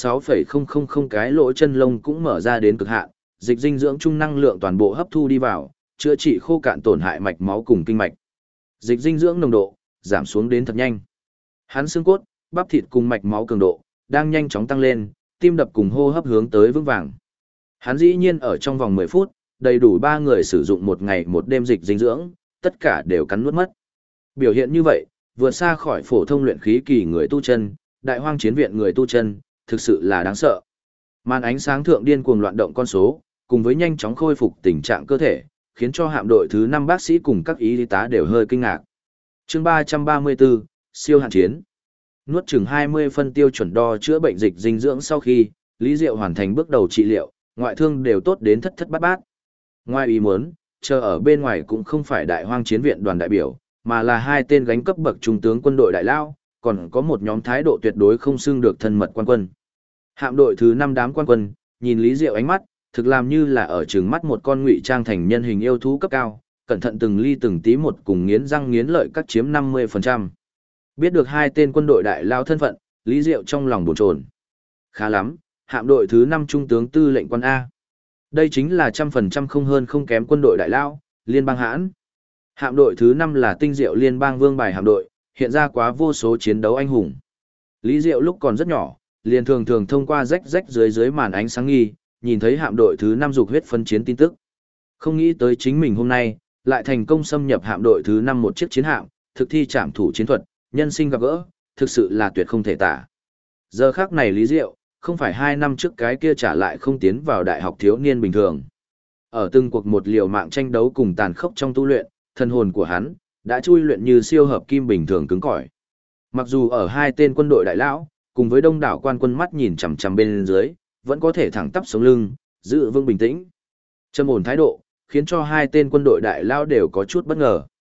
36,000 cái lỗ chân lông cũng mở ra đến cực hạn, dịch dinh dưỡng chung năng lượng toàn bộ hấp thu đi vào, chữa trị khô cạn tổn hại mạch máu cùng kinh mạch. Dịch dinh dưỡng nồng độ giảm xuống đến thật nhanh. Hắn xương cốt, bắp thịt cùng mạch máu cường độ đang nhanh chóng tăng lên, tim đập cùng hô hấp hướng tới vững vàng. Hắn dĩ nhiên ở trong vòng 10 phút, đầy đủ 3 người sử dụng một ngày một đêm dịch dinh dưỡng, tất cả đều cắn nuốt mất. Biểu hiện như vậy, vượt xa khỏi phổ thông luyện khí kỳ người tu chân, Đại Hoang chiến viện người tu chân, thực sự là đáng sợ. Màn ánh sáng thượng điên cuồng loạn động con số, cùng với nhanh chóng khôi phục tình trạng cơ thể, khiến cho hạm đội thứ 5 bác sĩ cùng các y tá đều hơi kinh ngạc. Chương 334, siêu hạn chiến. Nuốt chừng 20 phân tiêu chuẩn đo chữa bệnh dịch dinh dưỡng sau khi, Lý Diệu hoàn thành bước đầu trị liệu, ngoại thương đều tốt đến thất thất bát bát. Ngoài ý muốn, chờ ở bên ngoài cũng không phải Đại Hoang chiến viện đoàn đại biểu, mà là hai tên gánh cấp bậc trung tướng quân đội đại lao, còn có một nhóm thái độ tuyệt đối không xưng được thân mật quan quân. Hạm đội thứ 5 đám quan quân, nhìn Lý Diệu ánh mắt, thực làm như là ở trừng mắt một con ngụy trang thành nhân hình yêu thú cấp cao, cẩn thận từng ly từng tí một cùng nghiến răng nghiến lợi cắt chiếm 50%. Biết được hai tên quân đội đại lao thân phận, Lý Diệu trong lòng bồn chồn. Khá lắm, hạm đội thứ 5 trung tướng tư lệnh quân A. Đây chính là 100% không hơn không kém quân đội đại lao, liên bang hãn. Hạm đội thứ 5 là tinh diệu liên bang vương bài hạm đội, hiện ra quá vô số chiến đấu anh hùng. Lý Diệu lúc còn rất nhỏ, liền thường thường thông qua rách dưới màn ánh sáng nghi, nhìn thấy hạm đội thứ 5 dục huyết phân chiến tin tức. Không nghĩ tới chính mình hôm nay, lại thành công xâm nhập hạm đội thứ 5 một chiếc chiến hạm, thực thi trảm thủ chiến thuật, nhân sinh gặp gỡ, thực sự là tuyệt không thể tả. Giờ khắc này Lý Diệu, không phải 2 năm trước cái kia trả lại không tiến vào đại học thiếu niên bình thường. Ở từng cuộc một liều mạng tranh đấu cùng tàn khốc trong tu luyện, thân hồn của hắn đã chui luyện như siêu hợp kim bình thường cứng cỏi. Mặc dù ở hai tên quân đội đại lão, cùng với đông đảo quan quân mắt nhìn chằm chằm bên dưới, vẫn có thể thẳng tắp sống lưng, giữ vững bình tĩnh. Trầm ổn thái độ, khiến cho hai tên quân đội đại lão đều có chút bất ngờ.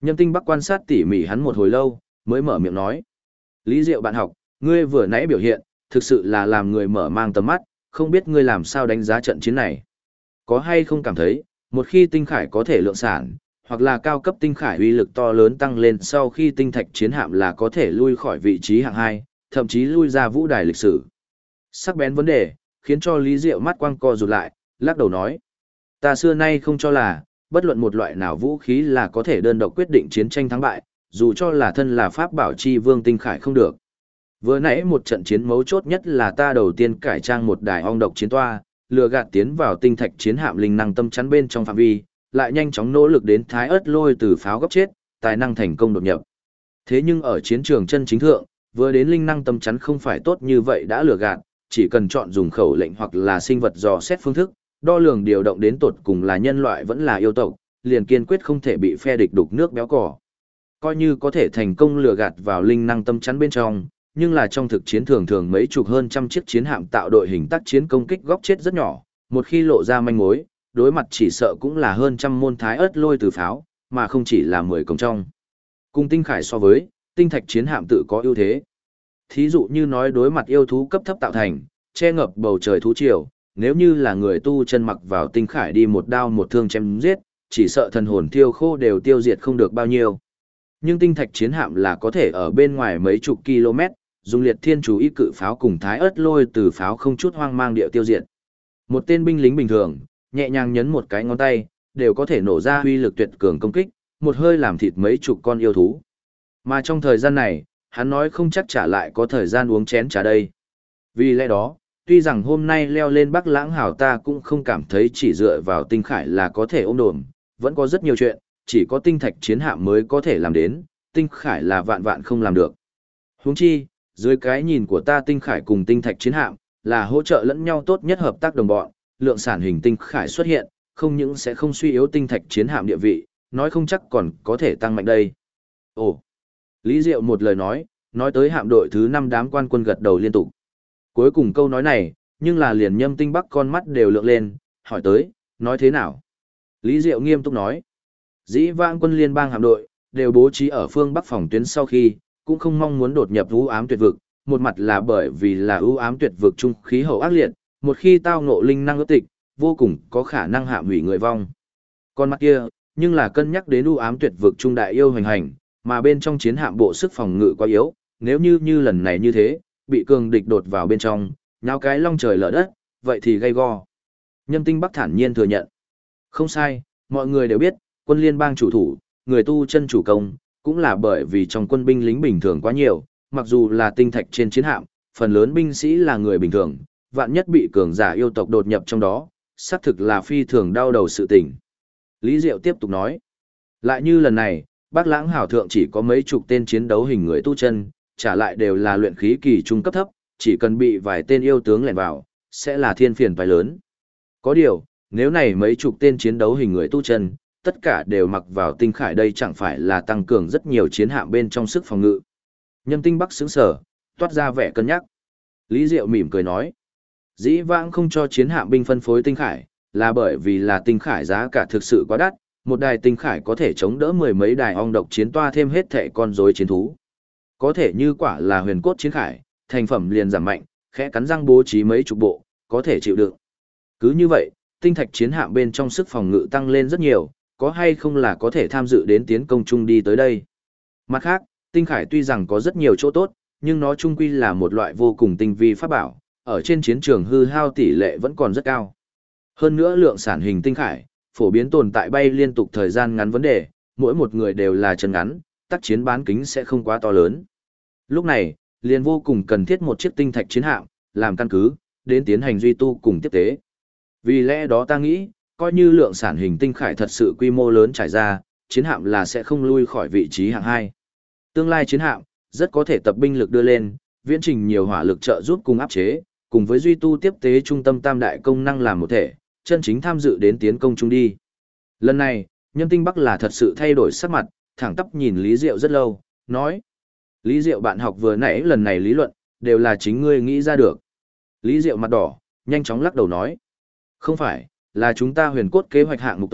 Nhâm Tinh Bắc quan sát tỉ mỉ hắn một hồi lâu, mới mở miệng nói. Lý Diệu bạn học, ngươi vừa nãy biểu hiện, thực sự là làm người mở mang tầm mắt, không biết ngươi làm sao đánh giá trận chiến này. Có hay không cảm thấy, một khi tinh khải có thể lượng sản, hoặc là cao cấp tinh khải uy lực to lớn tăng lên sau khi tinh thạch chiến hạm là có thể lui khỏi vị trí hạng 2, thậm chí lui ra vũ đài lịch sử. Sắc bén vấn đề, khiến cho Lý Diệu mắt quang co rụt lại, lắc đầu nói. Ta xưa nay không cho là, bất luận một loại nào vũ khí là có thể đơn độc quyết định chiến tranh thắng bại, dù cho là thân là pháp bảo chi vương tinh khải không được. Vừa nãy một trận chiến mấu chốt nhất là ta đầu tiên cải trang một đài ong độc chiến toa, lừa gạt tiến vào tinh thạch chiến hạm linh năng tâm chắn bên trong phạm vi, lại nhanh chóng nỗ lực đến thái ớt lôi từ pháo gấp chết, tài năng thành công đột nhập. Thế nhưng ở chiến trường chân chính thượng, vừa đến linh năng tâm chắn không phải tốt như vậy đã lừa gạt, chỉ cần chọn dùng khẩu lệnh hoặc là sinh vật dò xét phương thức, đo lường điều động đến tột cùng là nhân loại vẫn là yêu tộc, liền kiên quyết không thể bị phe địch đục nước béo cỏ. Coi như có thể thành công lừa gạt vào linh năng tâm chắn bên trong, nhưng là trong thực chiến thường thường mấy chục hơn trăm chiếc chiến hạm tạo đội hình tác chiến công kích góc chết rất nhỏ, một khi lộ ra manh mối, đối mặt chỉ sợ cũng là hơn trăm môn thái ớt lôi từ pháo, mà không chỉ là 10 cổng trong. Cùng tinh khải so với, tinh thạch chiến hạm tự có ưu thế. Thí dụ như nói đối mặt yêu thú cấp thấp tạo thành, che ngập bầu trời thú triều, nếu như là người tu chân mặc vào tinh khải đi một đao một thương chém giết, chỉ sợ thần hồn tiêu khô đều tiêu diệt không được bao nhiêu. Nhưng tinh thạch chiến hạm là có thể ở bên ngoài mấy chục km, dùng liệt thiên chú ý cự pháo cùng thái ớt lôi từ pháo không chút hoang mang địa tiêu diệt. Một tên binh lính bình thường, nhẹ nhàng nhấn một cái ngón tay, đều có thể nổ ra uy lực tuyệt cường công kích, một hơi làm thịt mấy chục con yêu thú. Mà trong thời gian này, hắn nói không chắc trả lại có thời gian uống chén trà đây. Vì lẽ đó, tuy rằng hôm nay leo lên Bắc Lãng Hào ta cũng không cảm thấy chỉ dựa vào tinh khải là có thể ôm đồm, vẫn có rất nhiều chuyện, chỉ có tinh thạch chiến hạm mới có thể làm đến, tinh khải là vạn vạn không làm được. Huống chi, dưới cái nhìn của ta tinh khải cùng tinh thạch chiến hạm, là hỗ trợ lẫn nhau tốt nhất hợp tác đồng bọn, lượng sản hình tinh khải xuất hiện, không những sẽ không suy yếu tinh thạch chiến hạm địa vị, nói không chắc còn có thể tăng mạnh đây. Ồ, Lý Diệu một lời nói tới hạm đội thứ 5 đám quan quân gật đầu liên tục. Cuối cùng câu nói này, nhưng là liền Nhâm Tinh Bắc con mắt đều lượng lên, hỏi tới, nói thế nào? Lý Diệu nghiêm túc nói, dĩ vãng quân liên bang hạm đội, đều bố trí ở phương Bắc phòng tuyến sau khi, cũng không mong muốn đột nhập u ám tuyệt vực, một mặt là bởi vì là u ám tuyệt vực trung khí hậu ác liệt, một khi tao ngộ linh năng ước tịch, vô cùng có khả năng hạ hủy người vong. Con mặt kia, nhưng là cân nhắc đến u ám tuyệt vực trung đại yêu hoành hành, mà bên trong chiến hạm bộ sức phòng ngự quá yếu, nếu như lần này như thế, bị cường địch đột vào bên trong, nháo cái long trời lở đất, vậy thì gây go. Nhâm Tinh Bắc thản nhiên thừa nhận. Không sai, mọi người đều biết, quân liên bang chủ thủ, người tu chân chủ công, cũng là bởi vì trong quân binh lính bình thường quá nhiều, mặc dù là tinh thạch trên chiến hạm, phần lớn binh sĩ là người bình thường, vạn nhất bị cường giả yêu tộc đột nhập trong đó, xác thực là phi thường đau đầu sự tình. Lý Diệu tiếp tục nói, lại như lần này, Bắc Lãng Hảo Thượng chỉ có mấy chục tên chiến đấu hình người tu chân, trả lại đều là luyện khí kỳ trung cấp thấp, chỉ cần bị vài tên yêu tướng lẻn vào, sẽ là thiên phiền phải lớn. Có điều, nếu này mấy chục tên chiến đấu hình người tu chân, tất cả đều mặc vào tinh khải đây chẳng phải là tăng cường rất nhiều chiến hạm bên trong sức phòng ngự. Nhâm Tinh Bắc sững sờ, toát ra vẻ cân nhắc. Lý Diệu mỉm cười nói, dĩ vãng không cho chiến hạm binh phân phối tinh khải, là bởi vì là tinh khải giá cả thực sự quá đắt, một đài tinh khải có thể chống đỡ mười mấy đài ong độc chiến toa thêm hết thệ con rối chiến thú. Có thể như quả là huyền cốt chiến khải, thành phẩm liền giảm mạnh, khẽ cắn răng bố trí mấy chục bộ, có thể chịu đựng. Cứ như vậy, tinh thạch chiến hạm bên trong sức phòng ngự tăng lên rất nhiều, có hay không là có thể tham dự đến tiến công chung đi tới đây. Mặt khác, tinh khải tuy rằng có rất nhiều chỗ tốt, nhưng nó chung quy là một loại vô cùng tinh vi pháp bảo, ở trên chiến trường hư hao tỷ lệ vẫn còn rất cao. Hơn nữa lượng sản hình tinh khải, phổ biến tồn tại bay liên tục thời gian ngắn vấn đề, mỗi một người đều là chân ngắn, tác chiến bán kính sẽ không quá to lớn. Lúc này, liền vô cùng cần thiết một chiếc tinh thạch chiến hạm, làm căn cứ, đến tiến hành duy tu cùng tiếp tế. Vì lẽ đó ta nghĩ, coi như lượng sản hình tinh khải thật sự quy mô lớn trải ra, chiến hạm là sẽ không lui khỏi vị trí hạng 2. Tương lai chiến hạm, rất có thể tập binh lực đưa lên, viễn trình nhiều hỏa lực trợ giúp cùng áp chế, cùng với duy tu tiếp tế trung tâm tam đại công năng làm một thể, chân chính tham dự đến tiến công chung đi. Lần này, Nhâm Tinh Bắc là thật sự thay đổi sắc mặt, thẳng tắp nhìn Lý Diệu rất lâu, nói. Lý Diệu bạn học vừa nãy lần này lý luận, đều là chính ngươi nghĩ ra được. Lý Diệu mặt đỏ, nhanh chóng lắc đầu nói. Không phải, là chúng ta huyền cốt kế hoạch hạng mục tổ,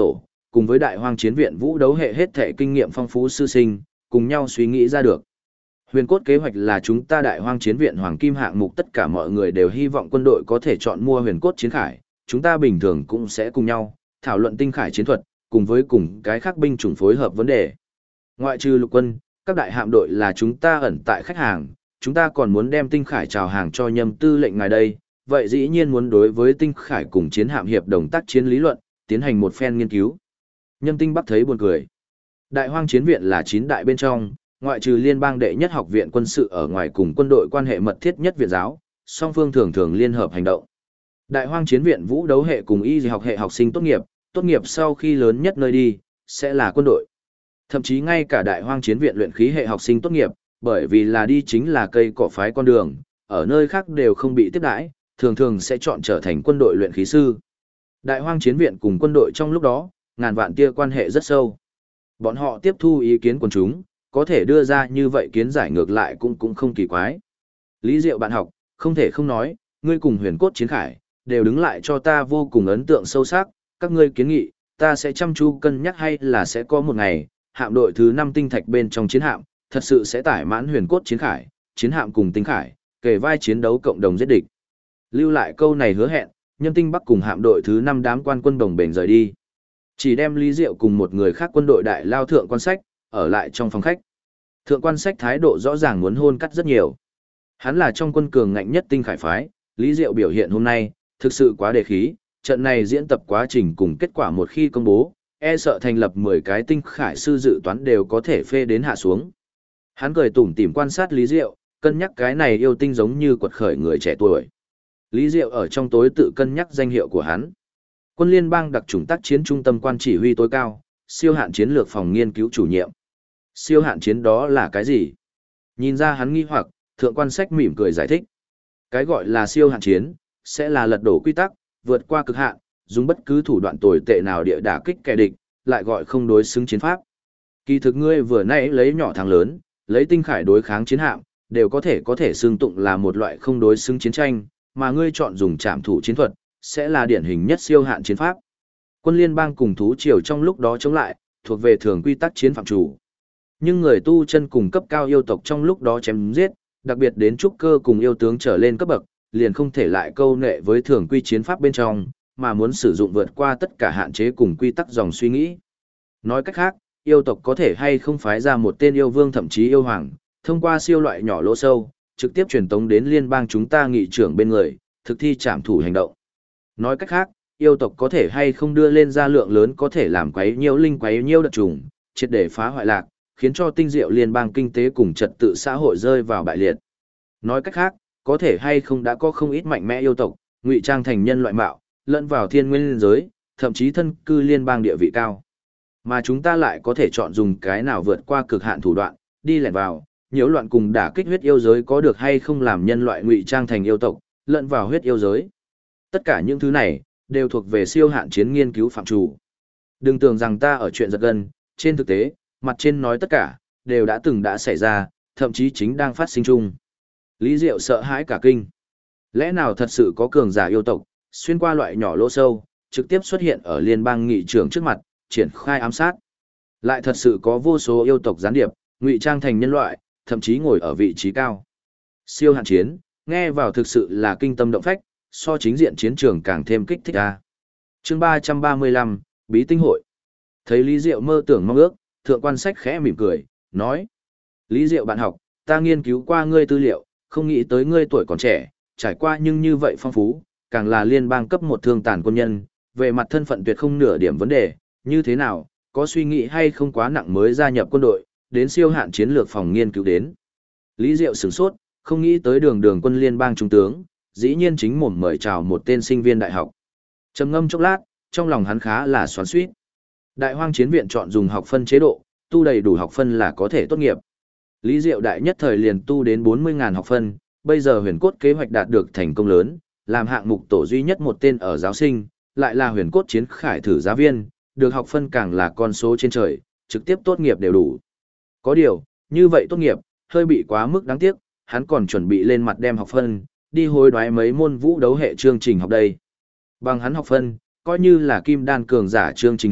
cùng với Đại Hoang Chiến Viện Vũ đấu hệ hết thể kinh nghiệm phong phú sư sinh, cùng nhau suy nghĩ ra được. Huyền cốt kế hoạch là chúng ta Đại Hoang Chiến Viện Hoàng Kim hạng mục, tất cả mọi người đều hy vọng quân đội có thể chọn mua huyền cốt chiến khải, chúng ta bình thường cũng sẽ cùng nhau thảo luận tinh khải chiến thuật, cùng với cùng cái khác binh chủng phối hợp vấn đề. Ngoại trừ lục quân, các đại hạm đội là chúng ta ẩn tại khách hàng, chúng ta còn muốn đem tinh khải chào hàng cho Nhâm tư lệnh ngài đây, vậy dĩ nhiên muốn đối với tinh khải cùng chiến hạm hiệp đồng tác chiến lý luận, tiến hành một phen nghiên cứu. Nhâm Tinh Bắc thấy buồn cười. Đại Hoang Chiến Viện là 9 đại bên trong, ngoại trừ liên bang đệ nhất học viện quân sự ở ngoài cùng quân đội quan hệ mật thiết nhất viện giáo, song phương thường thường liên hợp hành động. Đại Hoang Chiến Viện Vũ đấu hệ cùng y học hệ học sinh tốt nghiệp sau khi lớn nhất nơi đi, sẽ là quân đội. Thậm chí ngay cả Đại Hoang Chiến Viện luyện khí hệ học sinh tốt nghiệp, bởi vì là đi chính là cây cỏ phái con đường, ở nơi khác đều không bị tiếp đãi, thường thường sẽ chọn trở thành quân đội luyện khí sư. Đại Hoang Chiến Viện cùng quân đội trong lúc đó, ngàn vạn tia quan hệ rất sâu. Bọn họ tiếp thu ý kiến quần chúng, có thể đưa ra như vậy kiến giải ngược lại cũng không kỳ quái. Lý Diệu bạn học, không thể không nói, ngươi cùng huyền cốt chiến khải, đều đứng lại cho ta vô cùng ấn tượng sâu sắc, các ngươi kiến nghị, ta sẽ chăm chú cân nhắc hay là sẽ có một ngày, hạm đội thứ 5 tinh thạch bên trong chiến hạm, thật sự sẽ tải mãn huyền cốt chiến khải, chiến hạm cùng tinh khải, kề vai chiến đấu cộng đồng giết địch. Lưu lại câu này hứa hẹn, Nhâm Tinh Bắc cùng hạm đội thứ 5 đám quan quân đồng bền rời đi. Chỉ đem Lý Diệu cùng một người khác quân đội đại lao thượng quan sách, ở lại trong phòng khách. Thượng quan sách thái độ rõ ràng muốn hôn cắt rất nhiều. Hắn là trong quân cường ngạnh nhất tinh khải phái, Lý Diệu biểu hiện hôm nay, thực sự quá đề khí, trận này diễn tập quá trình cùng kết quả một khi công bố, e sợ thành lập 10 cái tinh khải sư dự toán đều có thể phê đến hạ xuống. Hắn cười tủm tỉm quan sát Lý Diệu, cân nhắc cái này yêu tinh giống như quật khởi người trẻ tuổi. Lý Diệu ở trong tối tự cân nhắc danh hiệu của hắn. Quân liên bang đặc chủng tác chiến trung tâm quan chỉ huy tối cao, siêu hạn chiến lược phòng nghiên cứu chủ nhiệm. Siêu hạn chiến đó là cái gì? Nhìn ra hắn nghi hoặc, thượng quan sách mỉm cười giải thích. Cái gọi là siêu hạn chiến, sẽ là lật đổ quy tắc, vượt qua cực hạn, dùng bất cứ thủ đoạn tồi tệ nào địa đả kích kẻ địch, lại gọi không đối xứng chiến pháp. Kỳ thực ngươi vừa nãy lấy nhỏ thắng lớn, lấy tinh khải đối kháng chiến hạm, đều có thể xưng tụng là một loại không đối xứng chiến tranh, mà ngươi chọn dùng trảm thủ chiến thuật, sẽ là điển hình nhất siêu hạn chiến pháp. Quân liên bang cùng thú triều trong lúc đó chống lại, thuộc về thường quy tắc chiến phạm chủ. Nhưng người tu chân cùng cấp cao yêu tộc trong lúc đó chém giết, đặc biệt đến trúc cơ cùng yêu tướng trở lên cấp bậc, liền không thể lại câu nệ với thường quy chiến pháp bên trong, mà muốn sử dụng vượt qua tất cả hạn chế cùng quy tắc dòng suy nghĩ. Nói cách khác, yêu tộc có thể hay không phái ra một tên yêu vương thậm chí yêu hoàng, thông qua siêu loại nhỏ lỗ sâu, trực tiếp truyền tống đến liên bang chúng ta nghị trưởng bên người, thực thi trảm thủ hành động. Nói cách khác, yêu tộc có thể hay không đưa lên ra lượng lớn có thể làm quấy nhiễu linh quấy nhiễu đợt trùng, triệt để phá hoại lạc, khiến cho tinh diệu liên bang kinh tế cùng trật tự xã hội rơi vào bại liệt. Nói cách khác, có thể hay không đã có không ít mạnh mẽ yêu tộc, ngụy trang thành nhân loại mạo, lẫn vào thiên nguyên giới, thậm chí thân cư liên bang địa vị cao. Mà chúng ta lại có thể chọn dùng cái nào vượt qua cực hạn thủ đoạn, đi lẻn vào, nhiễu loạn cùng đả kích huyết yêu giới có được hay không làm nhân loại ngụy trang thành yêu tộc, lẫn vào huyết yêu giới. Tất cả những thứ này, đều thuộc về siêu hạn chiến nghiên cứu phạm chủ. Đừng tưởng rằng ta ở chuyện giật gân, trên thực tế, mặt trên nói tất cả, đều đã xảy ra, thậm chí chính đang phát sinh chung. Lý Diệu sợ hãi cả kinh. Lẽ nào thật sự có cường giả yêu tộc, xuyên qua loại nhỏ lỗ sâu, trực tiếp xuất hiện ở liên bang nghị trưởng trước mặt, triển khai ám sát. Lại thật sự có vô số yêu tộc gián điệp, ngụy trang thành nhân loại, thậm chí ngồi ở vị trí cao. Siêu hạn chiến, nghe vào thực sự là kinh tâm động phách, so chính diện chiến trường càng thêm kích thích a. Chương 335, Bí tinh hội. Thấy Lý Diệu mơ tưởng mong ước, thượng quan sách khẽ mỉm cười, nói: "Lý Diệu bạn học, ta nghiên cứu qua ngươi tư liệu, không nghĩ tới ngươi tuổi còn trẻ, trải qua nhưng như vậy phong phú, càng là liên bang cấp một thương tàn quân nhân, về mặt thân phận tuyệt không nửa điểm vấn đề, như thế nào, có suy nghĩ hay không quá nặng mới gia nhập quân đội, đến siêu hạn chiến lược phòng nghiên cứu đến." Lý Diệu sửng sốt, không nghĩ tới đường quân liên bang trung tướng, dĩ nhiên chính mồm mời chào một tên sinh viên đại học. Trầm ngâm chốc lát, trong lòng hắn khá là xoắn xuýt. Đại Hoang Chiến Viện chọn dùng học phân chế độ, tu đầy đủ học phân là có thể tốt nghiệp. Lý Diệu đại nhất thời liền tu đến 40.000 học phân, bây giờ huyền cốt kế hoạch đạt được thành công lớn, làm hạng mục tổ duy nhất một tên ở giáo sinh, lại là huyền cốt chiến khải thử giá viên, được học phân càng là con số trên trời, trực tiếp tốt nghiệp đều đủ. Có điều, như vậy tốt nghiệp, hơi bị quá mức đáng tiếc, hắn còn chuẩn bị lên mặt đem học phân, đi hối đoái mấy môn vũ đấu hệ chương trình học đây. Bằng hắn học phân, coi như là kim đan cường giả chương trình học,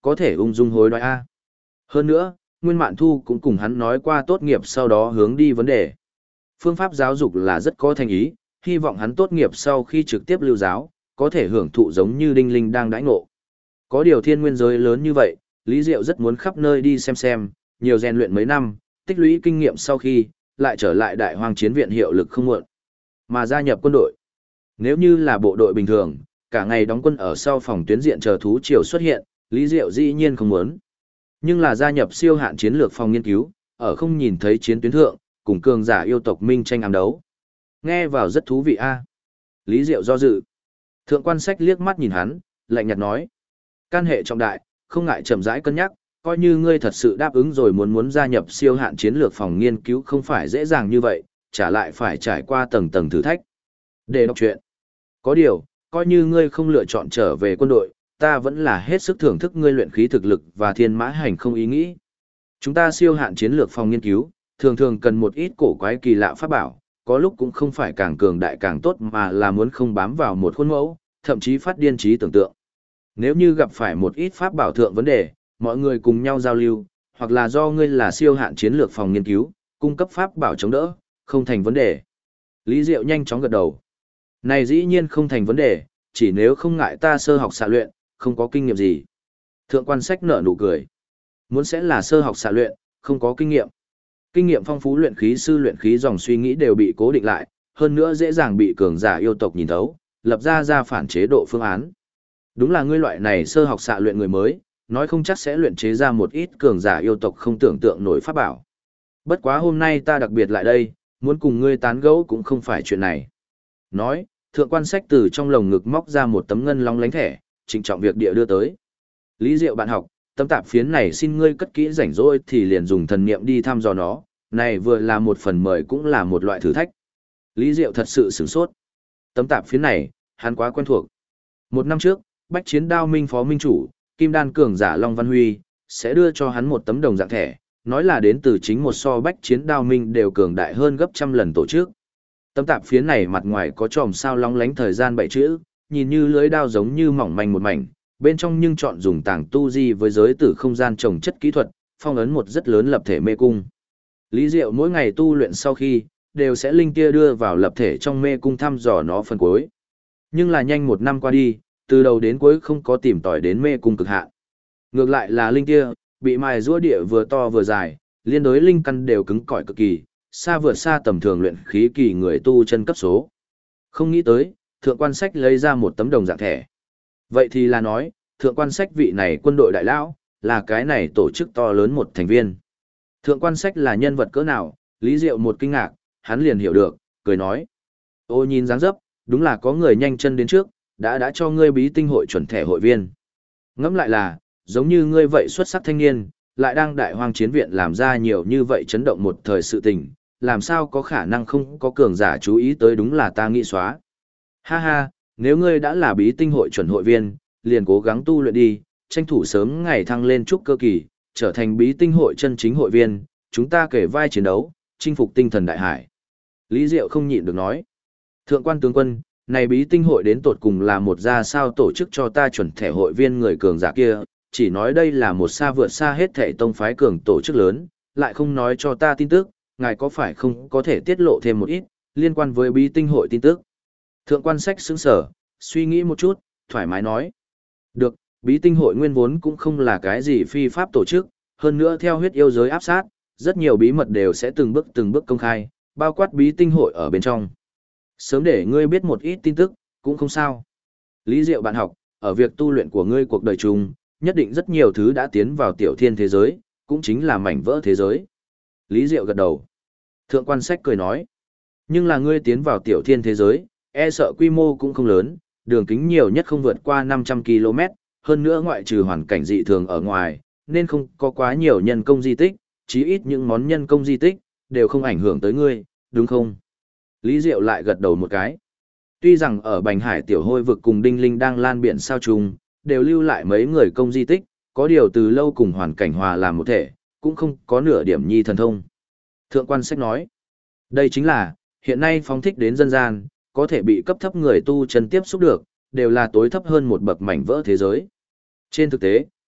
có thể ung dung hối đoái A. Hơn nữa, Nguyên Mạn Thu cũng cùng hắn nói qua tốt nghiệp sau đó hướng đi vấn đề. Phương pháp giáo dục là rất có thành ý, hy vọng hắn tốt nghiệp sau khi trực tiếp lưu giáo, có thể hưởng thụ giống như Đinh Linh đang đãi ngộ. Có điều thiên nguyên giới lớn như vậy, Lý Diệu rất muốn khắp nơi đi xem, nhiều rèn luyện mấy năm, tích lũy kinh nghiệm sau khi, lại trở lại Đại Hoang Chiến Viện hiệu lực không muộn. Mà gia nhập quân đội. Nếu như là bộ đội bình thường, cả ngày đóng quân ở sau phòng tuyến diện chờ thú triều xuất hiện, Lý Diệu dĩ nhiên không muốn. Nhưng là gia nhập siêu hạn chiến lược phòng nghiên cứu, ở không nhìn thấy chiến tuyến thượng, cùng cường giả yêu tộc minh tranh ám đấu. Nghe vào rất thú vị a. Lý Diệu do dự. Thượng quan sách liếc mắt nhìn hắn, lạnh nhạt nói. Can hệ trọng đại, không ngại chậm rãi cân nhắc, coi như ngươi thật sự đáp ứng rồi muốn gia nhập siêu hạn chiến lược phòng nghiên cứu không phải dễ dàng như vậy, trả lại phải trải qua tầng tầng thử thách. Để đọc chuyện. Có điều, coi như ngươi không lựa chọn trở về quân đội, ta vẫn là hết sức thưởng thức ngươi luyện khí thực lực và thiên mã hành không ý nghĩ. Chúng ta siêu hạn chiến lược phòng nghiên cứu, thường thường cần một ít cổ quái kỳ lạ pháp bảo, có lúc cũng không phải càng cường đại càng tốt mà là muốn không bám vào một khuôn mẫu, thậm chí phát điên trí tưởng tượng. Nếu như gặp phải một ít pháp bảo thượng vấn đề, mọi người cùng nhau giao lưu, hoặc là do ngươi là siêu hạn chiến lược phòng nghiên cứu, cung cấp pháp bảo chống đỡ, không thành vấn đề. Lý Diệu nhanh chóng gật đầu. Này dĩ nhiên không thành vấn đề, chỉ nếu không ngại ta sơ học xạ luyện, không có kinh nghiệm gì. Thượng quan sách nở nụ cười. Muốn sẽ là sơ học xạ luyện, không có kinh nghiệm. Kinh nghiệm phong phú luyện khí sư luyện khí dòng suy nghĩ đều bị cố định lại, hơn nữa dễ dàng bị cường giả yêu tộc nhìn thấu, lập ra phản chế độ phương án. Đúng là ngươi loại này sơ học xạ luyện người mới, nói không chắc sẽ luyện chế ra một ít cường giả yêu tộc không tưởng tượng nổi pháp bảo. Bất quá hôm nay ta đặc biệt lại đây, muốn cùng ngươi tán gẫu cũng không phải chuyện này. Nói, thượng quan sách từ trong lồng ngực móc ra một tấm ngân long lánh thẻ, trịnh trọng việc địa đưa tới. Lý Diệu bạn học, tấm tạp phiến này xin ngươi cất kỹ rảnh rỗi thì liền dùng thần niệm đi thăm dò nó, này vừa là một phần mời cũng là một loại thử thách. Lý Diệu thật sự sửng sốt. Tấm tạp phiến này, hắn quá quen thuộc. Một năm trước, Bách Chiến Đao Minh phó minh chủ, Kim Đan cường giả Long Văn Huy, sẽ đưa cho hắn một tấm đồng dạng thẻ, nói là đến từ chính một so Bách Chiến Đao Minh đều cường đại hơn gấp trăm lần tổ chức. Tấm tạp phiến này mặt ngoài có chòm sao long lánh thời gian 7 chữ, nhìn như lưới đao giống như mỏng manh một mảnh, bên trong nhưng chọn dùng tàng tu di với giới tử không gian trồng chất kỹ thuật, phong ấn một rất lớn lập thể mê cung. Lý Diệu mỗi ngày tu luyện sau khi, đều sẽ linh tia đưa vào lập thể trong mê cung thăm dò nó phần cuối. Nhưng là nhanh một năm qua đi, từ đầu đến cuối không có tìm tòi đến mê cung cực hạn. Ngược lại là linh tia, bị mài giũa địa vừa to vừa dài, liên đối linh căn đều cứng cỏi cực kỳ, xa vượt xa tầm thường luyện khí kỳ người tu chân cấp số. Không nghĩ tới, thượng quan sách lấy ra một tấm đồng dạng thẻ. Vậy thì là nói, thượng quan sách vị này quân đội đại lão, là cái này tổ chức to lớn một thành viên. Thượng quan sách là nhân vật cỡ nào, Lý Diệu một kinh ngạc, hắn liền hiểu được, cười nói. Ô nhìn dáng dấp, đúng là có người nhanh chân đến trước, đã cho ngươi bí tinh hội chuẩn thẻ hội viên. Ngẫm lại là, giống như ngươi vậy xuất sắc thanh niên, lại đang đại hoang chiến viện làm ra nhiều như vậy chấn động một thời sự tình, làm sao có khả năng không có cường giả chú ý tới đúng là ta nghĩ xóa. Ha ha, nếu ngươi đã là bí tinh hội chuẩn hội viên, liền cố gắng tu luyện đi, tranh thủ sớm ngày thăng lên trúc cơ kỳ, trở thành bí tinh hội chân chính hội viên, chúng ta kể vai chiến đấu, chinh phục tinh thần đại hải. Lý Diệu không nhịn được nói. Thượng quan tướng quân, này bí tinh hội đến tột cùng là một gia sao tổ chức cho ta chuẩn thẻ hội viên người cường giả kia, chỉ nói đây là một xa vượt xa hết thẻ tông phái cường tổ chức lớn, lại không nói cho ta tin tức, ngài có phải không có thể tiết lộ thêm một ít, liên quan với bí tinh hội tin tức. Thượng quan sách sững sở, suy nghĩ một chút, thoải mái nói. Được, bí tinh hội nguyên vốn cũng không là cái gì phi pháp tổ chức, hơn nữa theo huyết yêu giới áp sát, rất nhiều bí mật đều sẽ từng bước công khai, bao quát bí tinh hội ở bên trong. Sớm để ngươi biết một ít tin tức, cũng không sao. Lý Diệu bạn học, ở việc tu luyện của ngươi cuộc đời chung, nhất định rất nhiều thứ đã tiến vào tiểu thiên thế giới, cũng chính là mảnh vỡ thế giới. Lý Diệu gật đầu. Thượng quan sách cười nói. Nhưng là ngươi tiến vào tiểu thiên thế giới, e sợ quy mô cũng không lớn, đường kính nhiều nhất không vượt qua 500 km, hơn nữa ngoại trừ hoàn cảnh dị thường ở ngoài, nên không có quá nhiều nhân công di tích, chí ít những món nhân công di tích, đều không ảnh hưởng tới ngươi, đúng không? Lý Diệu lại gật đầu một cái. Tuy rằng ở Bành Hải tiểu hôi vực cùng Đinh Linh đang lan biển sao trùng, đều lưu lại mấy người công di tích, có điều từ lâu cùng hoàn cảnh hòa làm một thể, cũng không có nửa điểm nhi thần thông. Thượng quan sách nói, đây chính là, hiện nay phóng thích đến dân gian, có thể bị cấp thấp người tu chân tiếp xúc được, đều là tối thấp hơn một bậc mảnh vỡ thế giới. Trên thực tế,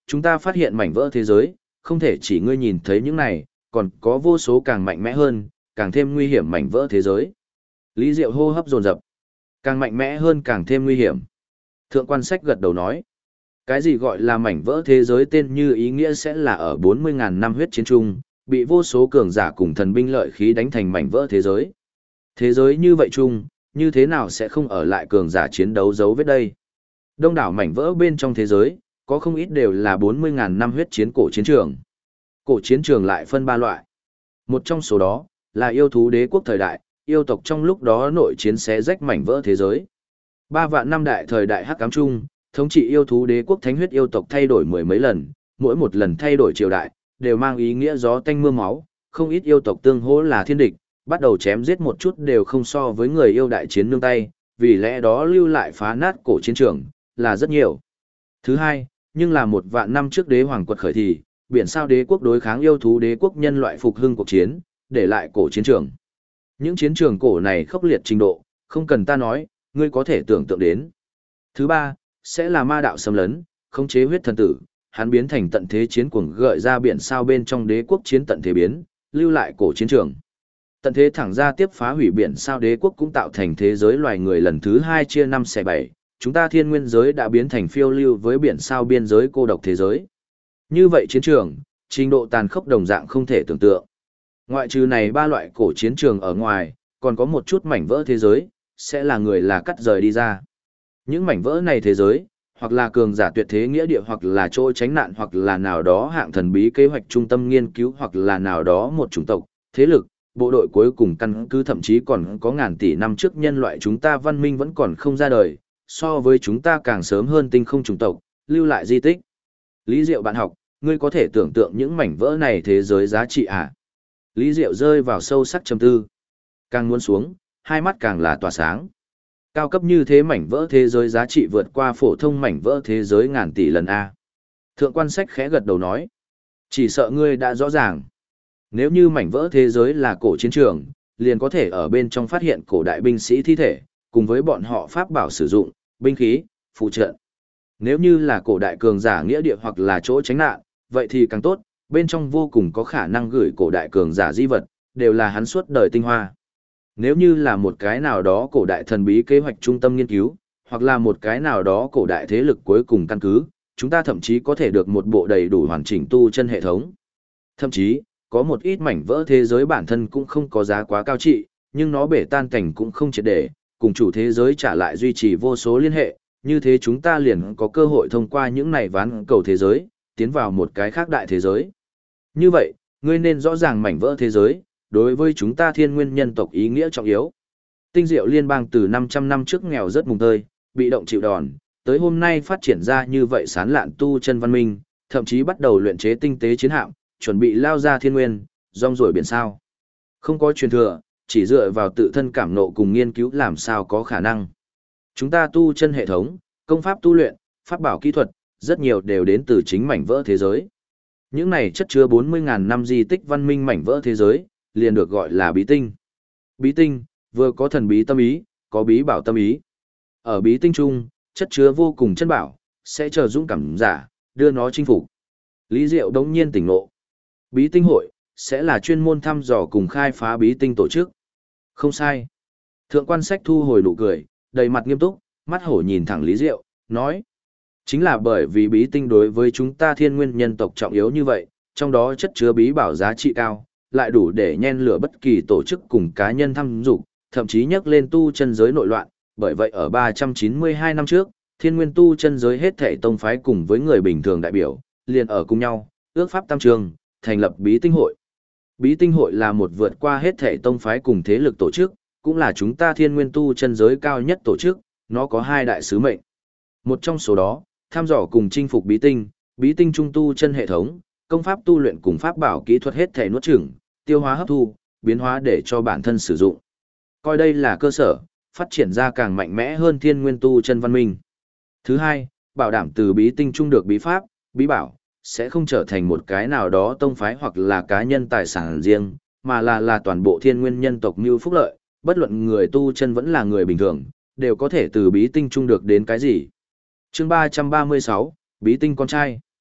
chúng ta phát hiện mảnh vỡ thế giới, không thể chỉ ngươi nhìn thấy những này, còn có vô số càng mạnh mẽ hơn, càng thêm nguy hiểm mảnh vỡ thế giới. Lý Diệu hô hấp dồn dập. Càng mạnh mẽ hơn càng thêm nguy hiểm. Thượng quan sách gật đầu nói. Cái gì gọi là mảnh vỡ thế giới tên như ý nghĩa sẽ là ở 40.000 năm huyết chiến trung, bị vô số cường giả cùng thần binh lợi khí đánh thành mảnh vỡ thế giới. Thế giới như vậy chung, như thế nào sẽ không ở lại cường giả chiến đấu dấu vết đây? Đông đảo mảnh vỡ bên trong thế giới, có không ít đều là 40.000 năm huyết chiến cổ chiến trường. Cổ chiến trường lại phân ba loại. Một trong số đó, là yêu thú đế quốc thời đại, yêu tộc trong lúc đó nội chiến xé rách mảnh vỡ thế giới. 3 vạn năm đại thời đại hắc ám chung, thống trị yêu thú đế quốc thánh huyết yêu tộc thay đổi mười mấy lần, mỗi một lần thay đổi triều đại, đều mang ý nghĩa gió tanh mưa máu, không ít yêu tộc tương hỗ là thiên địch, bắt đầu chém giết một chút đều không so với người yêu đại chiến nương tay, vì lẽ đó lưu lại phá nát cổ chiến trường, là rất nhiều. Thứ hai, nhưng là 1 vạn năm trước đế hoàng quật khởi thì, biển sao đế quốc đối kháng yêu thú đế quốc nhân loại phục hưng cuộc chiến, để lại cổ chiến trường. Những chiến trường cổ này khốc liệt trình độ, không cần ta nói, ngươi có thể tưởng tượng đến. Thứ ba, sẽ là ma đạo xâm lấn, khống chế huyết thần tử, hắn biến thành tận thế chiến cuồng gợi ra biển sao bên trong đế quốc chiến tận thế biến, lưu lại cổ chiến trường. Tận thế thẳng ra tiếp phá hủy biển sao đế quốc cũng tạo thành thế giới loài người lần thứ 2 chia 5 xẻ 7, chúng ta thiên nguyên giới đã biến thành phiêu lưu với biển sao biên giới cô độc thế giới. Như vậy chiến trường, trình độ tàn khốc đồng dạng không thể tưởng tượng. Ngoại trừ này 3 loại cổ chiến trường ở ngoài, còn có một chút mảnh vỡ thế giới, sẽ là người là cắt rời đi ra. Những mảnh vỡ này thế giới, hoặc là cường giả tuyệt thế nghĩa địa hoặc là chỗ tránh nạn hoặc là nào đó hạng thần bí kế hoạch trung tâm nghiên cứu hoặc là nào đó một chủng tộc, thế lực, bộ đội cuối cùng căn cứ thậm chí còn có ngàn tỷ năm trước nhân loại chúng ta văn minh vẫn còn không ra đời, so với chúng ta càng sớm hơn tinh không chủng tộc, lưu lại di tích. Lý Diệu bạn học, ngươi có thể tưởng tượng những mảnh vỡ này thế giới giá trị à? Lý Diệu rơi vào sâu sắc trầm tư. Càng muốn xuống, hai mắt càng là tỏa sáng. Cao cấp như thế mảnh vỡ thế giới giá trị vượt qua phổ thông mảnh vỡ thế giới ngàn tỷ lần A. Thượng quan sách khẽ gật đầu nói. Chỉ sợ ngươi đã rõ ràng. Nếu như mảnh vỡ thế giới là cổ chiến trường, liền có thể ở bên trong phát hiện cổ đại binh sĩ thi thể, cùng với bọn họ pháp bảo sử dụng, binh khí, phụ trợ. Nếu như là cổ đại cường giả nghĩa địa hoặc là chỗ tránh nạn, vậy thì càng tốt, bên trong vô cùng có khả năng gửi cổ đại cường giả di vật, đều là hắn suốt đời tinh hoa. Nếu như là một cái nào đó cổ đại thần bí kế hoạch trung tâm nghiên cứu, hoặc là một cái nào đó cổ đại thế lực cuối cùng căn cứ, chúng ta thậm chí có thể được một bộ đầy đủ hoàn chỉnh tu chân hệ thống. Thậm chí, có một ít mảnh vỡ thế giới bản thân cũng không có giá quá cao trị, nhưng nó bể tan cảnh cũng không triệt để, cùng chủ thế giới trả lại duy trì vô số liên hệ, như thế chúng ta liền có cơ hội thông qua những này ván cầu thế giới, tiến vào một cái khác đại thế giới. Như vậy, ngươi nên rõ ràng mảnh vỡ thế giới, đối với chúng ta thiên nguyên nhân tộc ý nghĩa trọng yếu. Tinh diệu liên bang từ 500 năm trước nghèo rất mùng tơi, bị động chịu đòn, tới hôm nay phát triển ra như vậy sán lạn tu chân văn minh, thậm chí bắt đầu luyện chế tinh tế chiến hạm, chuẩn bị lao ra thiên nguyên, rong ruổi biển sao. Không có truyền thừa, chỉ dựa vào tự thân cảm nộ cùng nghiên cứu làm sao có khả năng. Chúng ta tu chân hệ thống, công pháp tu luyện, pháp bảo kỹ thuật, rất nhiều đều đến từ chính mảnh vỡ thế giới. Những này chất chứa 40.000 năm di tích văn minh mảnh vỡ thế giới, liền được gọi là bí tinh. Bí tinh, vừa có thần bí tâm ý, có bí bảo tâm ý. Ở bí tinh chung, chất chứa vô cùng chân bảo, sẽ chờ dũng cảm giả, đưa nó chinh phục. Lý Diệu đống nhiên tỉnh ngộ. Bí tinh hội, sẽ là chuyên môn thăm dò cùng khai phá bí tinh tổ chức. Không sai. Thượng quan sách thu hồi nụ cười, đầy mặt nghiêm túc, mắt hổ nhìn thẳng Lý Diệu, nói. Chính là bởi vì bí tinh đối với chúng ta thiên nguyên nhân tộc trọng yếu như vậy, trong đó chất chứa bí bảo giá trị cao, lại đủ để nhen lửa bất kỳ tổ chức cùng cá nhân tham dục, thậm chí nhắc lên tu chân giới nội loạn, bởi vậy ở 392 năm trước, thiên nguyên tu chân giới hết thảy tông phái cùng với người bình thường đại biểu, liền ở cùng nhau, ước pháp tam trường, thành lập bí tinh hội. Bí tinh hội là một vượt qua hết thảy tông phái cùng thế lực tổ chức, cũng là chúng ta thiên nguyên tu chân giới cao nhất tổ chức, nó có hai đại sứ mệnh. Một trong số đó, tham dò cùng chinh phục bí tinh trung tu chân hệ thống, công pháp tu luyện cùng pháp bảo kỹ thuật hết thảy nuốt chửng, tiêu hóa hấp thu, biến hóa để cho bản thân sử dụng. Coi đây là cơ sở, phát triển ra càng mạnh mẽ hơn thiên nguyên tu chân văn minh. Thứ hai, bảo đảm từ bí tinh trung được bí pháp, bí bảo, sẽ không trở thành một cái nào đó tông phái hoặc là cá nhân tài sản riêng, mà là toàn bộ thiên nguyên nhân tộc như phúc lợi, bất luận người tu chân vẫn là người bình thường, đều có thể từ bí tinh trung được đến cái gì. Chương 336, bí tinh con trai.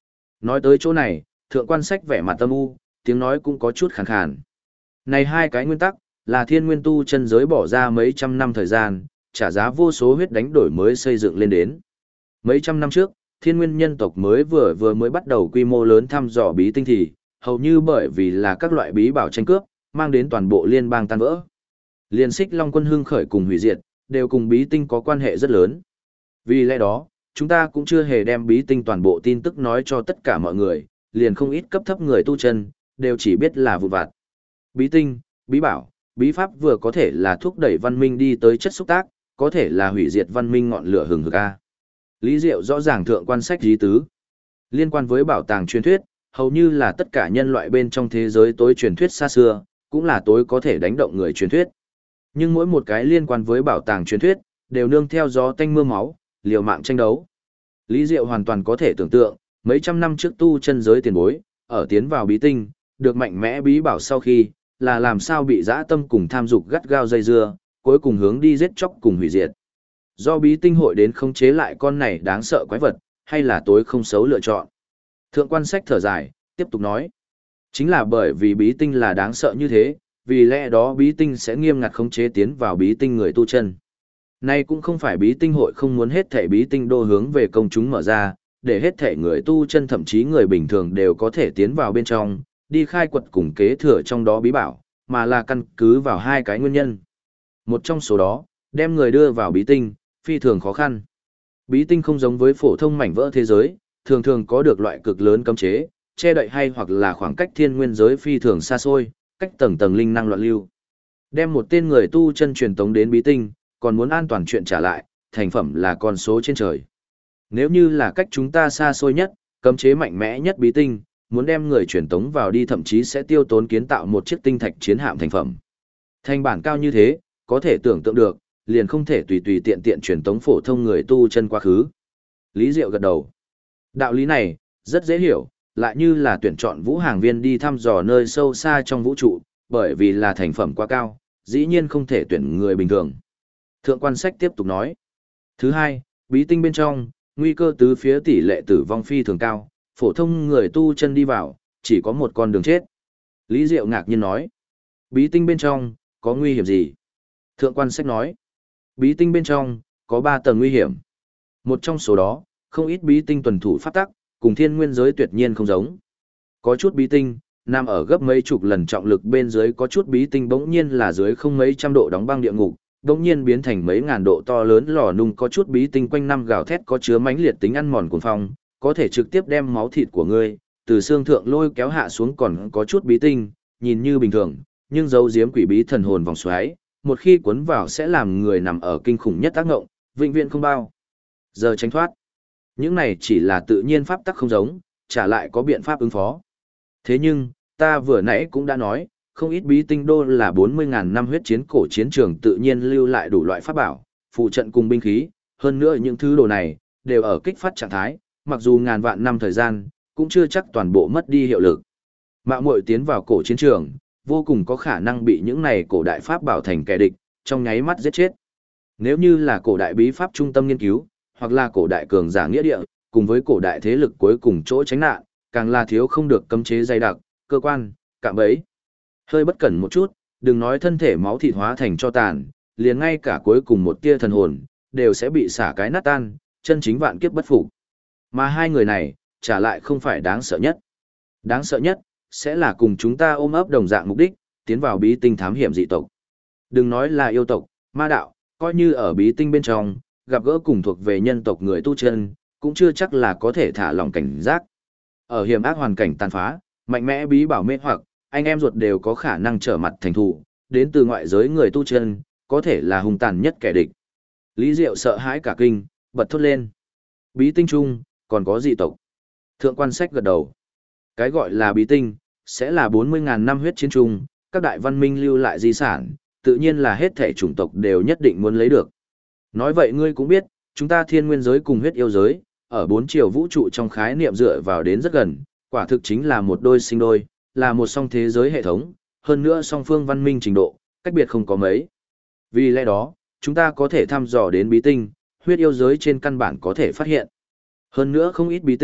Nói tới chỗ này, thượng quan sách vẻ mặt tâm u, tiếng nói cũng có chút khàn khàn. Này hai cái nguyên tắc, là thiên nguyên tu chân giới bỏ ra mấy trăm năm thời gian, trả giá vô số huyết đánh đổi mới xây dựng lên đến. Mấy trăm năm trước, thiên nguyên nhân tộc mới vừa mới bắt đầu quy mô lớn thăm dò bí tinh thì, hầu như bởi vì là các loại bí bảo tranh cướp, mang đến toàn bộ liên bang tan vỡ. Liên xích Long quân hưng khởi cùng hủy diệt, đều cùng bí tinh có quan hệ rất lớn. Vì lẽ đó, chúng ta cũng chưa hề đem bí tinh toàn bộ tin tức nói cho tất cả mọi người, liền không ít cấp thấp người tu chân, đều chỉ biết là vụn vặt. Bí tinh, bí bảo, bí pháp vừa có thể là thúc đẩy văn minh đi tới chất xúc tác, có thể là hủy diệt văn minh ngọn lửa hừng hực a. Lý Diệu rõ ràng thượng quan sách ý tứ. Liên quan với bảo tàng truyền thuyết, hầu như là tất cả nhân loại bên trong thế giới tối truyền thuyết xa xưa, cũng là tối có thể đánh động người truyền thuyết. Nhưng mỗi một cái liên quan với bảo tàng truyền thuyết, đều nương theo gió tanh mưa máu, liều mạng tranh đấu. Lý Diệu hoàn toàn có thể tưởng tượng, mấy trăm năm trước tu chân giới tiền bối, ở tiến vào bí tinh, được mạnh mẽ bí bảo sau khi, là làm sao bị dã tâm cùng tham dục gắt gao dây dưa, cuối cùng hướng đi giết chóc cùng hủy diệt. Do bí tinh hội đến khống chế lại con này đáng sợ quái vật, hay là tối không xấu lựa chọn. Thượng quan sách thở dài, tiếp tục nói. Chính là bởi vì bí tinh là đáng sợ như thế, vì lẽ đó bí tinh sẽ nghiêm ngặt khống chế tiến vào bí tinh người tu chân. Nay cũng không phải bí tinh hội không muốn hết thể bí tinh đô hướng về công chúng mở ra, để hết thể người tu chân thậm chí người bình thường đều có thể tiến vào bên trong, đi khai quật cùng kế thừa trong đó bí bảo, mà là căn cứ vào hai cái nguyên nhân. Một trong số đó, đem người đưa vào bí tinh, phi thường khó khăn. Bí tinh không giống với phổ thông mảnh vỡ thế giới, thường thường có được loại cực lớn cấm chế, che đậy hay hoặc là khoảng cách thiên nguyên giới phi thường xa xôi, cách tầng tầng linh năng loạn lưu. Đem một tên người tu chân truyền tống đến bí tinh, còn muốn an toàn chuyện trả lại, thành phẩm là con số trên trời. Nếu như là cách chúng ta xa xôi nhất, cấm chế mạnh mẽ nhất bí tinh, muốn đem người truyền tống vào đi thậm chí sẽ tiêu tốn kiến tạo một chiếc tinh thạch chiến hạm thành phẩm. Thành bản cao như thế, có thể tưởng tượng được, liền không thể tùy tùy tiện tiện truyền tống phổ thông người tu chân quá khứ. Lý Diệu gật đầu. Đạo lý này, rất dễ hiểu, lại như là tuyển chọn vũ hàng viên đi thăm dò nơi sâu xa trong vũ trụ, bởi vì là thành phẩm quá cao, dĩ nhiên không thể tuyển người bình thường. Thượng quan sách tiếp tục nói. Thứ hai, bí tinh bên trong, nguy cơ tứ phía tỷ lệ tử vong phi thường cao, phổ thông người tu chân đi vào, chỉ có một con đường chết. Lý Diệu ngạc nhiên nói. Bí tinh bên trong, có nguy hiểm gì? Thượng quan sách nói. Bí tinh bên trong, có 3 tầng nguy hiểm. Một trong số đó, không ít bí tinh tuần thủ pháp tắc, cùng thiên nguyên giới tuyệt nhiên không giống. Có chút bí tinh, nằm ở gấp mấy chục lần trọng lực bên dưới, có chút bí tinh bỗng nhiên là dưới không mấy trăm độ đóng băng địa ngục, bỗng nhiên biến thành mấy ngàn độ to lớn lò nung, có chút bí tinh quanh năm gào thét có chứa mãnh liệt tính ăn mòn cuồng phong, có thể trực tiếp đem máu thịt của ngươi từ xương thượng lôi kéo hạ xuống, còn có chút bí tinh, nhìn như bình thường, nhưng giấu giếm quỷ bí thần hồn vòng xoáy, một khi cuốn vào sẽ làm người nằm ở kinh khủng nhất tác ngộng, vĩnh viễn không bao giờ tránh thoát. Những này chỉ là tự nhiên pháp tắc không giống, trả lại có biện pháp ứng phó. Thế nhưng, ta vừa nãy cũng đã nói, không ít bí tinh đô là 40.000 năm huyết chiến cổ chiến trường tự nhiên lưu lại đủ loại pháp bảo, phụ trận cùng binh khí, hơn nữa những thứ đồ này, đều ở kích phát trạng thái, mặc dù ngàn vạn năm thời gian, cũng chưa chắc toàn bộ mất đi hiệu lực. Mạo muội tiến vào cổ chiến trường, vô cùng có khả năng bị những này cổ đại pháp bảo thành kẻ địch, trong nháy mắt giết chết. Nếu như là cổ đại bí pháp trung tâm nghiên cứu, hoặc là cổ đại cường giả nghĩa địa, cùng với cổ đại thế lực cuối cùng chỗ tránh nạn, càng là thiếu không được cấm chế dày đặc, cơ quan, cạm bẫy. Hơi bất cẩn một chút, đừng nói thân thể máu thịt hóa thành cho tàn, liền ngay cả cuối cùng một tia thần hồn, đều sẽ bị xả cái nát tan, chân chính vạn kiếp bất phục. Mà hai người này, trả lại không phải đáng sợ nhất. Đáng sợ nhất, sẽ là cùng chúng ta ôm ấp đồng dạng mục đích, tiến vào bí tinh thám hiểm dị tộc. Đừng nói là yêu tộc, ma đạo, coi như ở bí tinh bên trong, gặp gỡ cùng thuộc về nhân tộc người tu chân, cũng chưa chắc là có thể thả lòng cảnh giác. Ở hiểm ác hoàn cảnh tàn phá, mạnh mẽ bí bảo mê hoặc, anh em ruột đều có khả năng trở mặt thành thù, đến từ ngoại giới người tu chân, có thể là hung tàn nhất kẻ địch. Lý Diệu sợ hãi cả kinh, bật thốt lên. Bí tinh chung, còn có dị tộc. Thượng quan sách gật đầu. Cái gọi là bí tinh, sẽ là 40.000 năm huyết chiến chung, các đại văn minh lưu lại di sản, tự nhiên là hết thể chủng tộc đều nhất định muốn lấy được. Nói vậy ngươi cũng biết, chúng ta thiên nguyên giới cùng huyết yêu giới, ở 4 chiều vũ trụ trong khái niệm dựa vào đến rất gần, quả thực chính là một đôi sinh đôi, là một song thế giới hệ thống, hơn nữa song phương văn minh trình độ, cách biệt không có mấy. Vì lẽ đó, chúng ta có thể thăm dò đến bí tinh, huyết yêu giới trên căn bản có thể phát hiện. Hơn nữa không ít bí tinh,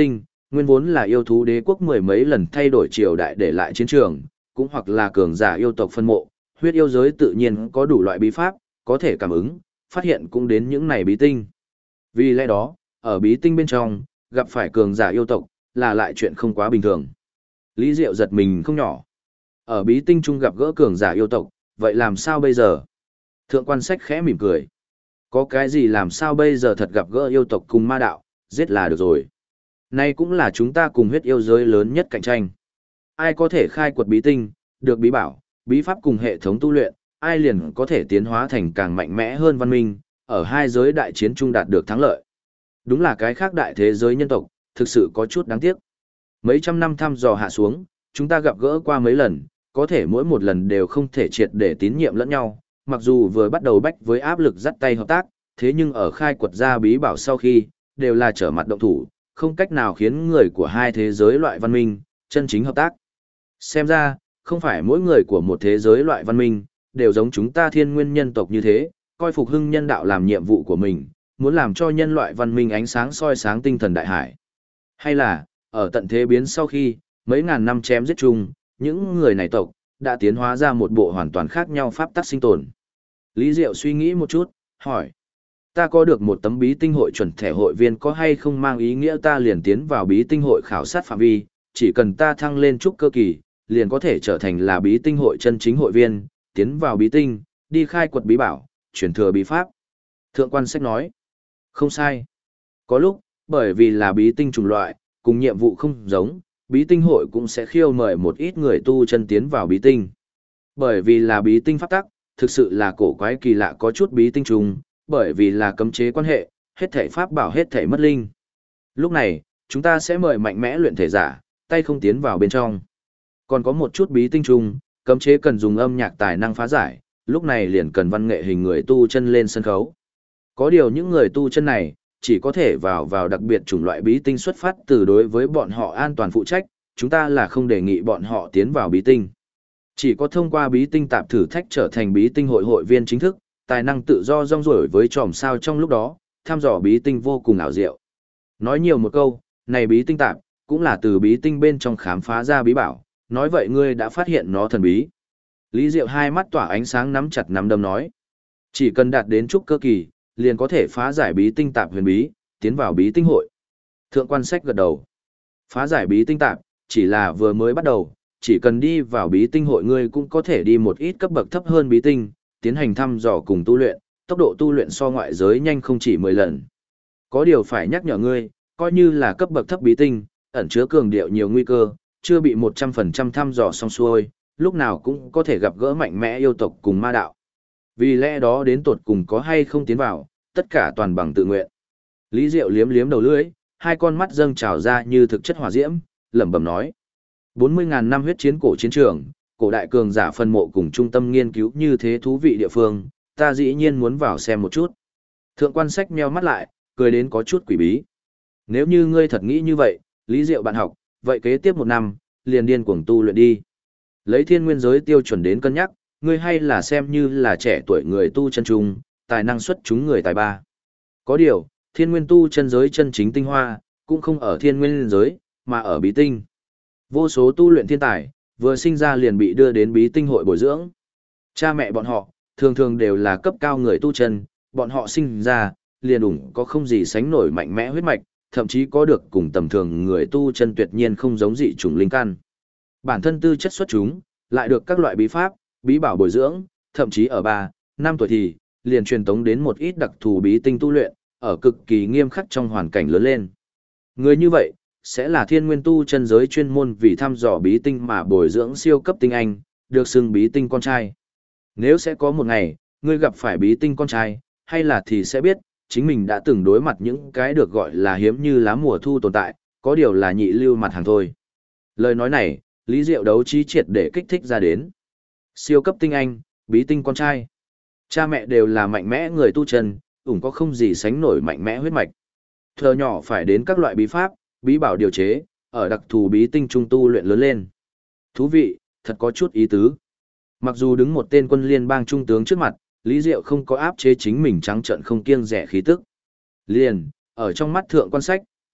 nguyên vốn là yêu thú đế quốc mười mấy lần thay đổi triều đại để lại chiến trường, cũng hoặc là cường giả yêu tộc phân mộ, huyết yêu giới tự nhiên có đủ loại bí pháp, có thể cảm ứng, phát hiện cũng đến những này bí tinh. Vì lẽ đó, ở bí tinh bên trong, gặp phải cường giả yêu tộc, là lại chuyện không quá bình thường. Lý Diệu giật mình không nhỏ. Ở bí tinh chung gặp gỡ cường giả yêu tộc, vậy làm sao bây giờ? Thượng quan sách khẽ mỉm cười. Có cái gì làm sao bây giờ thật gặp gỡ yêu tộc cùng ma đạo, giết là được rồi. Nay cũng là chúng ta cùng huyết yêu giới lớn nhất cạnh tranh. Ai có thể khai quật bí tinh, được bí bảo, bí pháp cùng hệ thống tu luyện, ai liền có thể tiến hóa thành càng mạnh mẽ hơn văn minh, ở hai giới đại chiến chung đạt được thắng lợi. Đúng là cái khác đại thế giới nhân tộc, thực sự có chút đáng tiếc. Mấy trăm năm thăm dò hạ xuống, chúng ta gặp gỡ qua mấy lần, có thể mỗi một lần đều không thể triệt để tín nhiệm lẫn nhau, mặc dù vừa bắt đầu bách với áp lực dắt tay hợp tác, thế nhưng ở khai quật ra bí bảo sau khi, đều là trở mặt động thủ, không cách nào khiến người của hai thế giới loại văn minh, chân chính hợp tác. Xem ra, không phải mỗi người của một thế giới loại văn minh, đều giống chúng ta thiên nguyên nhân tộc như thế, coi phục hưng nhân đạo làm nhiệm vụ của mình, muốn làm cho nhân loại văn minh ánh sáng soi sáng tinh thần đại hải. Hay là, ở tận thế biến sau khi, mấy ngàn năm chém giết chung, những người này tộc, đã tiến hóa ra một bộ hoàn toàn khác nhau pháp tắc sinh tồn. Lý Diệu suy nghĩ một chút, hỏi. Ta có được một tấm bí tinh hội chuẩn thẻ hội viên có hay không mang ý nghĩa ta liền tiến vào bí tinh hội khảo sát phạm vi, chỉ cần ta thăng lên trúc cơ kỳ, liền có thể trở thành là bí tinh hội chân chính hội viên, tiến vào bí tinh, đi khai quật bí bảo, truyền thừa bí pháp. Thượng quan sách nói. Không sai. Có lúc, bởi vì là bí tinh chủng loại, cùng nhiệm vụ không giống, bí tinh hội cũng sẽ khiêu mời một ít người tu chân tiến vào bí tinh. Bởi vì là bí tinh pháp tắc, thực sự là cổ quái kỳ lạ có chút bí tinh trùng, bởi vì là cấm chế quan hệ, hết thảy pháp bảo hết thảy mất linh. Lúc này, chúng ta sẽ mời mạnh mẽ luyện thể giả, tay không tiến vào bên trong. Còn có một chút bí tinh trùng, cấm chế cần dùng âm nhạc tài năng phá giải, lúc này liền cần văn nghệ hình người tu chân lên sân khấu. Có điều những người tu chân này, chỉ có thể vào đặc biệt chủng loại bí tinh xuất phát từ đối với bọn họ an toàn phụ trách, chúng ta là không đề nghị bọn họ tiến vào bí tinh. Chỉ có thông qua bí tinh tạp thử thách trở thành bí tinh hội hội viên chính thức, tài năng tự do rong ruổi với chòm sao trong lúc đó, thăm dò bí tinh vô cùng ảo diệu. Nói nhiều một câu, này bí tinh tạp, cũng là từ bí tinh bên trong khám phá ra bí bảo, nói vậy ngươi đã phát hiện nó thần bí. Lý Diệu hai mắt tỏa ánh sáng nắm chặt nắm đấm nói. Chỉ cần đạt đến trúc cơ kỳ, liền có thể phá giải bí tinh tạp huyền bí, tiến vào bí tinh hội. Thượng quan sách gật đầu. Phá giải bí tinh tạp, chỉ là vừa mới bắt đầu, chỉ cần đi vào bí tinh hội ngươi cũng có thể đi một ít cấp bậc thấp hơn bí tinh, tiến hành thăm dò cùng tu luyện, tốc độ tu luyện so ngoại giới nhanh không chỉ 10 lần. Có điều phải nhắc nhở ngươi, coi như là cấp bậc thấp bí tinh, ẩn chứa cường điệu nhiều nguy cơ, chưa bị 100% thăm dò xong xuôi, lúc nào cũng có thể gặp gỡ mạnh mẽ yêu tộc cùng ma đạo. Vì lẽ đó đến tột cùng có hay không tiến vào, tất cả toàn bằng tự nguyện. Lý Diệu liếm liếm đầu lưỡi, hai con mắt dâng trào ra như thực chất hỏa diễm, lẩm bẩm nói: 40.000 năm huyết chiến cổ chiến trường, cổ đại cường giả phân mộ cùng trung tâm nghiên cứu như thế thú vị địa phương, ta dĩ nhiên muốn vào xem một chút. Thượng quan sách nheo mắt lại, cười đến có chút quỷ bí. Nếu như ngươi thật nghĩ như vậy, Lý Diệu bạn học, vậy kế tiếp một năm, liền điên cuồng tu luyện đi. Lấy thiên nguyên giới tiêu chuẩn đến cân nhắc, ngươi hay là xem như là trẻ tuổi người tu chân trung, tài năng xuất chúng người tài ba. Có điều, thiên nguyên tu chân giới chân chính tinh hoa, cũng không ở thiên nguyên giới, mà ở bí tinh. Vô số tu luyện thiên tài, vừa sinh ra liền bị đưa đến bí tinh hội bồi dưỡng. Cha mẹ bọn họ, thường thường đều là cấp cao người tu chân, bọn họ sinh ra, liền ủng có không gì sánh nổi mạnh mẽ huyết mạch, thậm chí có được cùng tầm thường người tu chân tuyệt nhiên không giống dị chủng linh căn. Bản thân tư chất xuất chúng, lại được các loại bí pháp, bí bảo bồi dưỡng, thậm chí ở 3, 5 tuổi thì, liền truyền tống đến một ít đặc thù bí tinh tu luyện, ở cực kỳ nghiêm khắc trong hoàn cảnh lớn lên. Người như vậy, sẽ là thiên nguyên tu chân giới chuyên môn vì thăm dò bí tinh mà bồi dưỡng siêu cấp tinh anh, được xưng bí tinh con trai. Nếu sẽ có một ngày, ngươi gặp phải bí tinh con trai, hay là thì sẽ biết, chính mình đã từng đối mặt những cái được gọi là hiếm như lá mùa thu tồn tại, có điều là nhị lưu mặt hàng thôi. Lời nói này, Lý Diệu đấu trí triệt để kích thích ra đến. Siêu cấp tinh anh, bí tinh con trai. Cha mẹ đều là mạnh mẽ người tu chân, ủng có không gì sánh nổi mạnh mẽ huyết mạch. Thơ nhỏ phải đến các loại bí pháp, bí bảo điều chế, ở đặc thù bí tinh trung tu luyện lớn lên. Thú vị, thật có chút ý tứ. Mặc dù đứng một tên quân liên bang trung tướng trước mặt, Lý Diệu không có áp chế chính mình trắng trợn không kiêng rẻ khí tức. Liền, ở trong mắt thượng quan sách,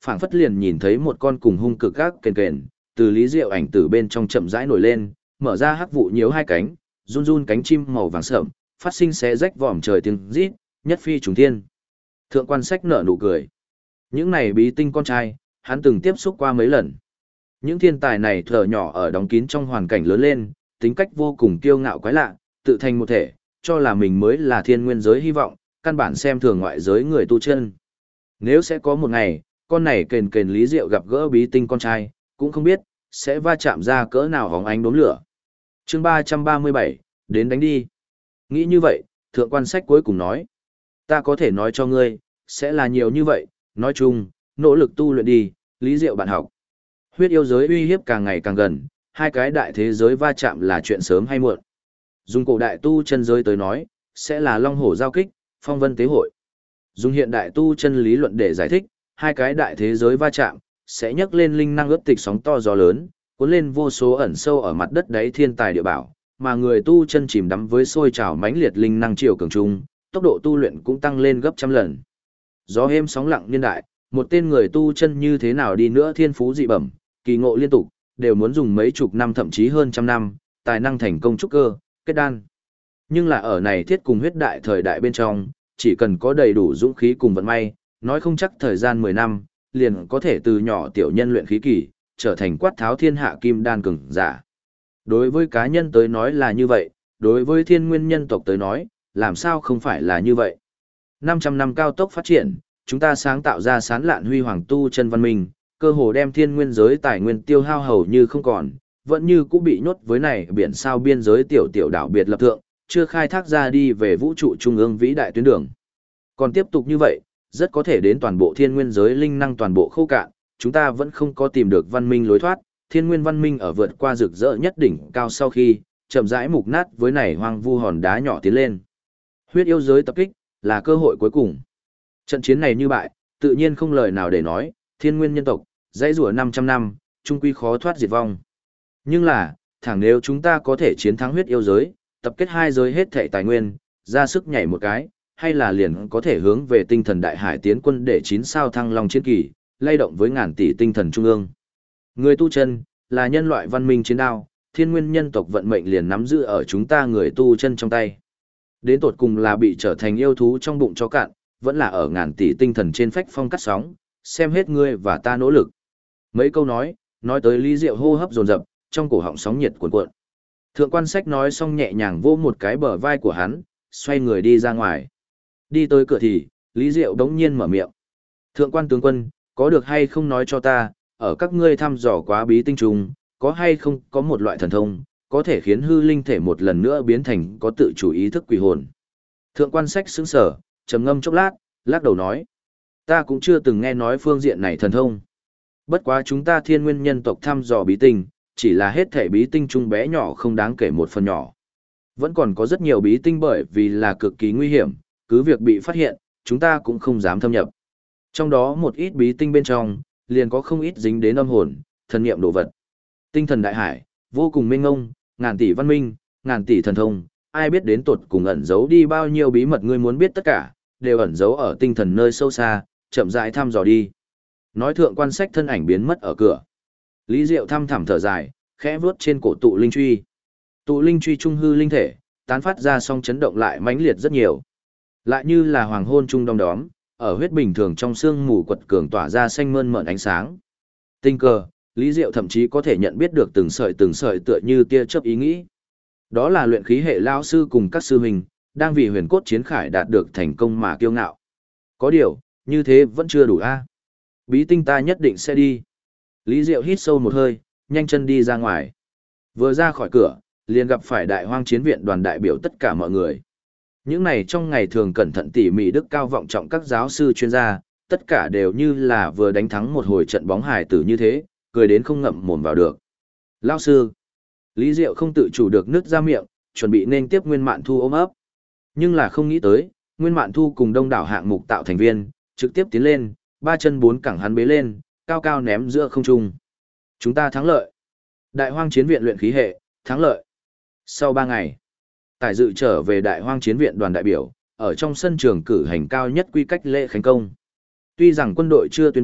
phảng phất liền nhìn thấy một con cùng hung cực gác kền kền, từ Lý Diệu ảnh từ bên trong chậm rãi nổi lên, mở ra hắc vụ nhiễu hai cánh, run run cánh chim màu vàng sậm, phát sinh xé rách vòm trời tiếng rít, nhất phi trùng thiên. Thượng quan sách nở nụ cười. Những này bí tinh con trai, hắn từng tiếp xúc qua mấy lần. Những thiên tài này thở nhỏ ở đóng kín trong hoàn cảnh lớn lên, tính cách vô cùng kiêu ngạo quái lạ, tự thành một thể, cho là mình mới là thiên nguyên giới hy vọng, căn bản xem thường ngoại giới người tu chân. Nếu sẽ có một ngày, con này kền kền Lý Diệu gặp gỡ bí tinh con trai, cũng không biết, sẽ va chạm ra cỡ nào hóng ánh đốm lửa. chương 337, đến đánh đi. Nghĩ như vậy, thượng quan sách cuối cùng nói. Ta có thể nói cho ngươi, sẽ là nhiều như vậy, nói chung, nỗ lực tu luyện đi, Lý Diệu bạn học. Huyết yêu giới uy hiếp càng ngày càng gần, hai cái đại thế giới va chạm là chuyện sớm hay muộn. Dùng cổ đại tu chân giới tới nói, sẽ là long hổ giao kích, phong vân tế hội. Dùng hiện đại tu chân lý luận để giải thích, hai cái đại thế giới va chạm, sẽ nhấc lên linh năng ướt tịch sóng to gió lớn, cuốn lên vô số ẩn sâu ở mặt đất đáy thiên tài địa bảo, mà người tu chân chìm đắm với sôi trào mãnh liệt linh năng triều cường trung, tốc độ tu luyện cũng tăng lên gấp trăm lần. Gió êm sóng lặng niên đại, một tên người tu chân như thế nào đi nữa thiên phú dị bẩm, kỳ ngộ liên tục, đều muốn dùng mấy chục năm thậm chí hơn trăm năm, tài năng thành công trúc cơ, kết đan. Nhưng là ở này thiết cùng huyết đại thời đại bên trong, chỉ cần có đầy đủ dũng khí cùng vận may, nói không chắc thời gian 10 năm, liền có thể từ nhỏ tiểu nhân luyện khí kỳ, trở thành quát tháo thiên hạ kim đan cường giả. Đối với cá nhân tới nói là như vậy, đối với thiên nguyên nhân tộc tới nói, làm sao không phải là như vậy. 500 năm cao tốc phát triển, chúng ta sáng tạo ra sán lạn huy hoàng tu chân văn minh, cơ hồ đem thiên nguyên giới tài nguyên tiêu hao hầu như không còn, vẫn như cũng bị nhốt với này biển sao biên giới tiểu tiểu đảo biệt lập thượng, chưa khai thác ra đi về vũ trụ trung ương vĩ đại tuyến đường. Còn tiếp tục như vậy, rất có thể đến toàn bộ thiên nguyên giới linh năng toàn bộ khô cạn, chúng ta vẫn không có tìm được văn minh lối thoát, thiên nguyên văn minh ở vượt qua rực rỡ nhất đỉnh cao sau khi, chậm rãi mục nát với này hoang vu hòn đá nhỏ tiến lên. Huyết yêu giới tập kích, là cơ hội cuối cùng. Trận chiến này như bại, tự nhiên không lời nào để nói, thiên nguyên nhân tộc, dãy rủa 500 năm, trung quy khó thoát diệt vong. Nhưng là, thẳng nếu chúng ta có thể chiến thắng huyết yêu giới, tập kết hai giới hết thảy tài nguyên, ra sức nhảy một cái, hay là liền có thể hướng về tinh thần đại hải tiến quân để 9 sao thăng long chiến kỳ, lay động với ngàn tỷ tinh thần trung ương. Người tu chân, là nhân loại văn minh chiến đao, thiên nguyên nhân tộc vận mệnh liền nắm giữ ở chúng ta người tu chân trong tay. Đến tột cùng là bị trở thành yêu thú trong bụng chó cạn, vẫn là ở ngàn tỷ tinh thần trên phách phong cắt sóng, xem hết ngươi và ta nỗ lực. Mấy câu nói tới Lý Diệu hô hấp dồn dập, trong cổ họng sóng nhiệt cuồn cuộn. Thượng quan sách nói xong nhẹ nhàng vô một cái bờ vai của hắn, xoay người đi ra ngoài. Đi tới cửa thì, Lý Diệu đống nhiên mở miệng. Thượng quan tướng quân, có được hay không nói cho ta, ở các ngươi thăm dò quá bí tinh trùng, có hay không có một loại thần thông, có thể khiến hư linh thể một lần nữa biến thành có tự chủ ý thức quỷ hồn. Thượng quan sách sững sở, trầm ngâm chốc lát, lắc đầu nói. Ta cũng chưa từng nghe nói phương diện này thần thông. Bất quá chúng ta thiên nguyên nhân tộc thăm dò bí tinh, chỉ là hết thể bí tinh trung bé nhỏ không đáng kể một phần nhỏ. Vẫn còn có rất nhiều bí tinh bởi vì là cực kỳ nguy hiểm, cứ việc bị phát hiện, chúng ta cũng không dám thâm nhập. Trong đó một ít bí tinh bên trong, liền có không ít dính đến âm hồn, thần niệm đồ vật. Tinh thần đại hải, vô cùng mênh ngông, ngàn tỷ văn minh, ngàn tỷ thần thông, ai biết đến tột cùng ẩn giấu đi bao nhiêu bí mật ngươi muốn biết tất cả, đều ẩn giấu ở tinh thần nơi sâu xa, chậm rãi thăm dò đi. Nói thượng quan sách thân ảnh biến mất ở cửa. Lý Diệu thăm thẳm thở dài, khẽ vuốt trên cổ tụ linh truy. Tụ linh truy trung hư linh thể, tán phát ra song chấn động lại mãnh liệt rất nhiều. Lại như là hoàng hôn trung đom đóm, ở huyết bình thường trong xương mù quật cường tỏa ra xanh mơn mởn ánh sáng. Tình cờ, Lý Diệu thậm chí có thể nhận biết được từng sợi tựa như tia chớp ý nghĩ. Đó là luyện khí hệ lão sư cùng các sư huynh, đang vì huyền cốt chiến khải đạt được thành công mà kiêu ngạo. Có điều, như thế vẫn chưa đủ a. Bí tinh ta nhất định sẽ đi. Lý Diệu hít sâu một hơi, nhanh chân đi ra ngoài. Vừa ra khỏi cửa, liền gặp phải đại hoang chiến viện đoàn đại biểu tất cả mọi người. Những này trong ngày thường cẩn thận tỉ mỉ đức cao vọng trọng các giáo sư chuyên gia, tất cả đều như là vừa đánh thắng một hồi trận bóng hài tử như thế, cười đến không ngậm mồm vào được. Lão sư. Lý Diệu không tự chủ được nứt ra miệng, chuẩn bị nên tiếp Nguyên Mạn Thu ôm ấp. Nhưng là không nghĩ tới, Nguyên Mạn Thu cùng đông đảo hạng mục tạo thành viên, trực tiếp tiến lên, ba chân bốn cẳng hắn bế lên, cao cao ném giữa không trung. Chúng ta thắng lợi. Đại hoang chiến viện luyện khí hệ, thắng lợi. Sau 3 ngày, Tài dự trở về đại hoang chiến viện đoàn đại biểu, ở trong sân trường cử hành cao nhất quy cách lễ khánh công. Tuy rằng quân đội chưa tuyên bố,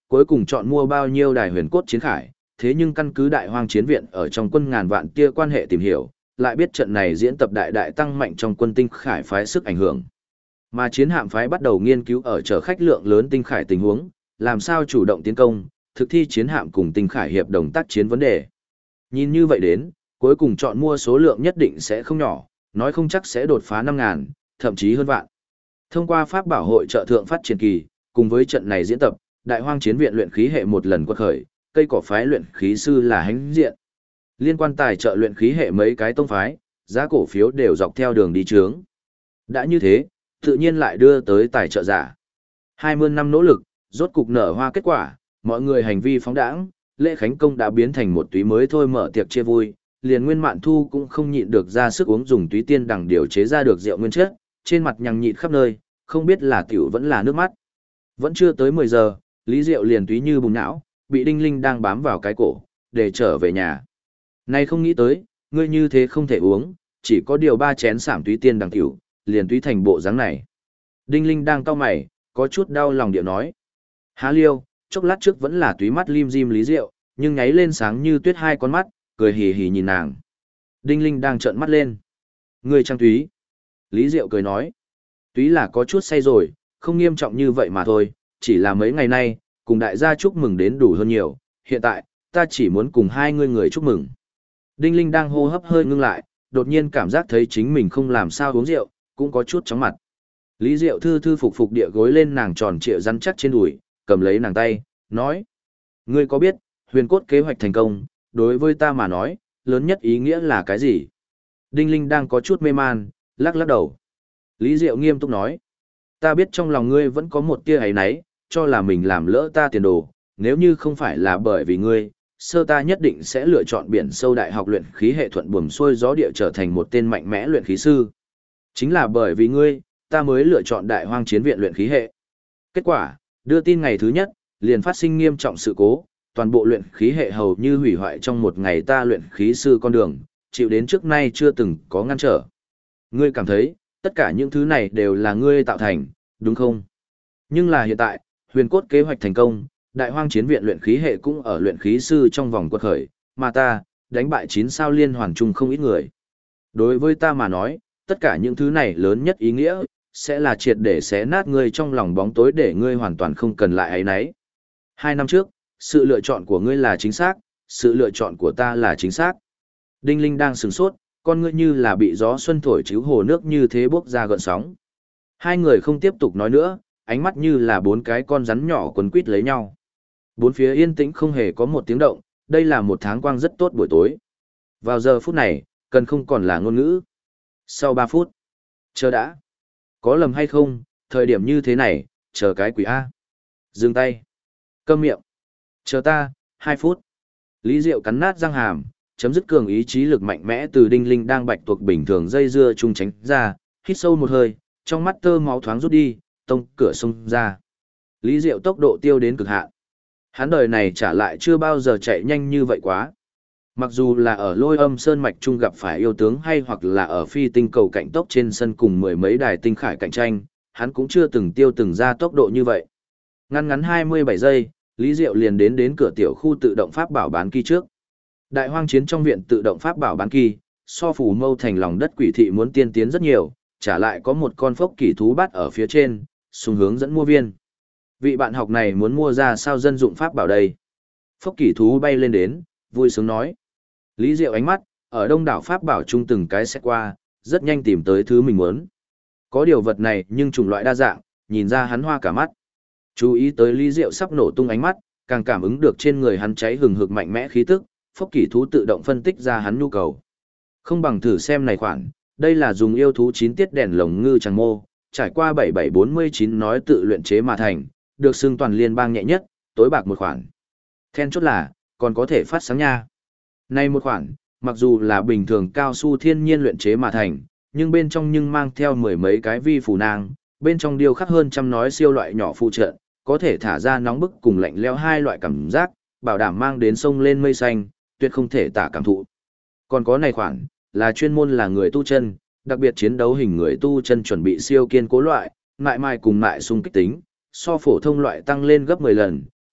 cuối cùng chọn mua bao nhiêu đài huyền cốt chiến khải, thế nhưng căn cứ đại hoang chiến viện ở trong quân ngàn vạn kia quan hệ tìm hiểu, lại biết trận này diễn tập đại đại tăng mạnh trong quân tinh khải phái sức ảnh hưởng. Mà chiến hạm phái bắt đầu nghiên cứu ở chở khách lượng lớn tinh khải tình huống, làm sao chủ động tiến công, thực thi chiến hạm cùng tinh khải hiệp đồng tác chiến vấn đề. Nhìn như vậy đến, cuối cùng chọn mua số lượng nhất định sẽ không nhỏ, nói không chắc sẽ đột phá 5.000, thậm chí hơn vạn. Thông qua pháp bảo hội trợ thượng phát triển kỳ, cùng với trận này diễn tập, đại hoang chiến viện luyện khí hệ một lần quật khởi, cây cỏ phái luyện khí sư là hánh diện. Liên quan tài trợ luyện khí hệ mấy cái tông phái, giá cổ phiếu đều dọc theo đường đi trướng. Đã như thế, tự nhiên lại đưa tới tài trợ giả. 20 năm nỗ lực, rốt cục nở hoa kết quả, mọi người hành vi phóng đãng, lễ khánh công đã biến thành một túy mới thôi mở tiệc chia vui, liền Nguyên Mạn Thu cũng không nhịn được ra sức uống dùng túy tiên đằng điều chế ra được rượu nguyên chất, trên mặt nhằng nhịn khắp nơi, không biết là tiểu vẫn là nước mắt. Vẫn chưa tới 10 giờ, Lý Diệu liền túy như bùng não, bị Đinh Linh đang bám vào cái cổ, để trở về nhà. Nay không nghĩ tới, ngươi như thế không thể uống, chỉ có điều 3 chén sảm túy tiên đằng tiểu, liền túy thành bộ dáng này. Đinh Linh đang cau mày, có chút đau lòng điệu nói. Há liêu, chốc lát trước vẫn là túy mắt lim dim Lý Diệu, nhưng nháy lên sáng như tuyết hai con mắt, cười hì hì nhìn nàng. Đinh Linh đang trợn mắt lên. Ngươi trang túy. Lý Diệu cười nói. Túy là có chút say rồi, không nghiêm trọng như vậy mà thôi, chỉ là mấy ngày nay, cùng đại gia chúc mừng đến đủ hơn nhiều, hiện tại, ta chỉ muốn cùng hai người chúc mừng. Đinh Linh đang hô hấp hơi ngưng lại, đột nhiên cảm giác thấy chính mình không làm sao uống rượu, cũng có chút chóng mặt. Lý Diệu thư thư phục phục địa gối lên nàng tròn trịa rắn chắc trên đùi, cầm lấy nàng tay, nói. Ngươi có biết, huyền cốt kế hoạch thành công, đối với ta mà nói, lớn nhất ý nghĩa là cái gì? Đinh Linh đang có chút mê man, lắc lắc đầu. Lý Diệu nghiêm túc nói. Ta biết trong lòng ngươi vẫn có một tia ấy náy, cho là mình làm lỡ ta tiền đồ, nếu như không phải là bởi vì ngươi, sơ ta nhất định sẽ lựa chọn biển sâu đại học luyện khí hệ thuận buồm xuôi gió địa trở thành một tên mạnh mẽ luyện khí sư. Chính là bởi vì ngươi, ta mới lựa chọn đại hoang chiến viện luyện khí hệ. Kết quả, đưa tin ngày thứ nhất, liền phát sinh nghiêm trọng sự cố, toàn bộ luyện khí hệ hầu như hủy hoại trong một ngày ta luyện khí sư con đường, chịu đến trước nay chưa từng có ngăn trở. Ngươi cảm thấy, tất cả những thứ này đều là ngươi tạo thành, đúng không? Nhưng là hiện tại, huyền cốt kế hoạch thành công, đại hoang chiến viện luyện khí hệ cũng ở luyện khí sư trong vòng quật khởi, mà ta, đánh bại 9 sao liên hoàn chung không ít người. Đối với ta mà nói, tất cả những thứ này lớn nhất ý nghĩa, sẽ là triệt để xé nát ngươi trong lòng bóng tối để ngươi hoàn toàn không cần lại ấy nấy. 2 năm trước, sự lựa chọn của ngươi là chính xác, sự lựa chọn của ta là chính xác. Đinh Linh đang sửng sốt, con ngươi như là bị gió xuân thổi chiếu hồ nước như thế bốc ra gợn sóng. Hai người không tiếp tục nói nữa, ánh mắt như là 4 cái con rắn nhỏ quấn quít lấy nhau. Bốn phía yên tĩnh không hề có một tiếng động, đây là một tháng quang rất tốt buổi tối. Vào giờ phút này, cần không còn là ngôn ngữ. Sau 3 phút, chờ đã. Có lầm hay không, thời điểm như thế này, chờ cái quỷ A. Dừng tay. Câm miệng. Chờ ta, 2 phút. Lý Diệu cắn nát răng hàm, chấm dứt cường ý chí lực mạnh mẽ từ Đinh Linh đang bạch tuộc bình thường dây dưa chung tránh ra, hít sâu một hơi, trong mắt tơ máu thoáng rút đi, tông cửa xông ra. Lý Diệu tốc độ tiêu đến cực hạn. Hắn đời này trả lại chưa bao giờ chạy nhanh như vậy quá. Mặc dù là ở Lôi Âm Sơn mạch trung gặp phải yêu tướng hay hoặc là ở phi tinh cầu cạnh tốc trên sân cùng mười mấy đài tinh khải cạnh tranh, hắn cũng chưa từng tiêu từng ra tốc độ như vậy. Ngắn ngắn 27 giây, Lý Diệu liền đến cửa tiểu khu tự động pháp bảo bán kỳ trước. Đại hoang chiến trong viện tự động pháp bảo bán kỳ, so phủ mâu thành lòng đất quỷ thị muốn tiên tiến rất nhiều, trả lại có một con phốc kỳ thú bắt ở phía trên, xung hướng dẫn mua viên. Vị bạn học này muốn mua ra sao dân dụng pháp bảo đây? Phốc kỳ thú bay lên đến, vui sướng nói. Lý Diệu ánh mắt, ở đông đảo pháp bảo chung từng cái xét qua, rất nhanh tìm tới thứ mình muốn. Có điều vật này nhưng chủng loại đa dạng, nhìn ra hắn hoa cả mắt. Chú ý tới Lý Diệu sắp nổ tung ánh mắt, càng cảm ứng được trên người hắn cháy hừng hực mạnh mẽ khí tức, phốc kỳ thú tự động phân tích ra hắn nhu cầu. Không bằng thử xem này khoản, đây là dùng yêu thú 9 tiết đèn lồng ngư tràng mô, trải qua 7749 nói tự luyện chế mà thành, được xưng toàn liên bang nhẹ nhất, tối bạc một khoản. Then chốt là, còn có thể phát sáng nha. Này một khoản, mặc dù là bình thường cao su thiên nhiên luyện chế mà thành, nhưng bên trong nhưng mang theo mười mấy cái vi phù nang, bên trong điêu khắc hơn trăm nói siêu loại nhỏ phụ trợ, có thể thả ra nóng bức cùng lạnh lẽo hai loại cảm giác, bảo đảm mang đến sông lên mây xanh, tuyệt không thể tả cảm thụ. Còn có này khoản, là chuyên môn là người tu chân, đặc biệt chiến đấu hình người tu chân chuẩn bị siêu kiên cố loại, mại mai cùng mại xung kích tính, so phổ thông loại tăng lên gấp 10 lần,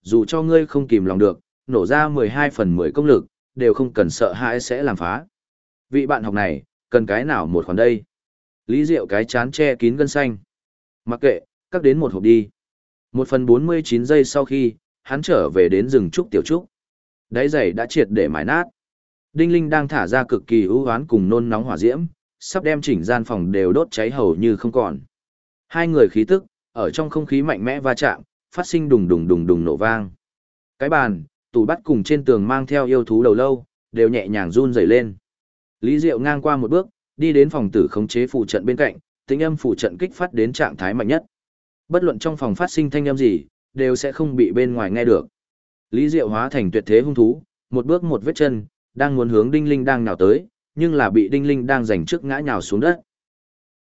dù cho ngươi không kìm lòng được, nổ ra 12/10 công lực, đều không cần sợ hãi sẽ làm phá. Vị bạn học này, cần cái nào một khoản đây? Lý Diệu cái chán che kín gân xanh. Mặc kệ, cắt đến một hộp đi. 1/49 giây sau khi, hắn trở về đến rừng trúc tiểu trúc. Đáy giày đã triệt để mài nát. Đinh Linh đang thả ra cực kỳ ưu hoán cùng nôn nóng hỏa diễm, sắp đem chỉnh gian phòng đều đốt cháy hầu như không còn. Hai người khí tức, ở trong không khí mạnh mẽ va chạm, phát sinh đùng đùng đùng đùng nổ vang. Cái bàn, tủ bắt cùng trên tường mang theo yêu thú đầu lâu, đều nhẹ nhàng run rẩy lên. Lý Diệu ngang qua một bước, đi đến phòng tử khống chế phụ trận bên cạnh, tính âm phụ trận kích phát đến trạng thái mạnh nhất. Bất luận trong phòng phát sinh thanh âm gì, đều sẽ không bị bên ngoài nghe được. Lý Diệu hóa thành tuyệt thế hung thú, một bước một vết chân, đang muốn hướng Đinh Linh đang nhào tới, nhưng là bị Đinh Linh đang giành trước ngã nhào xuống đất.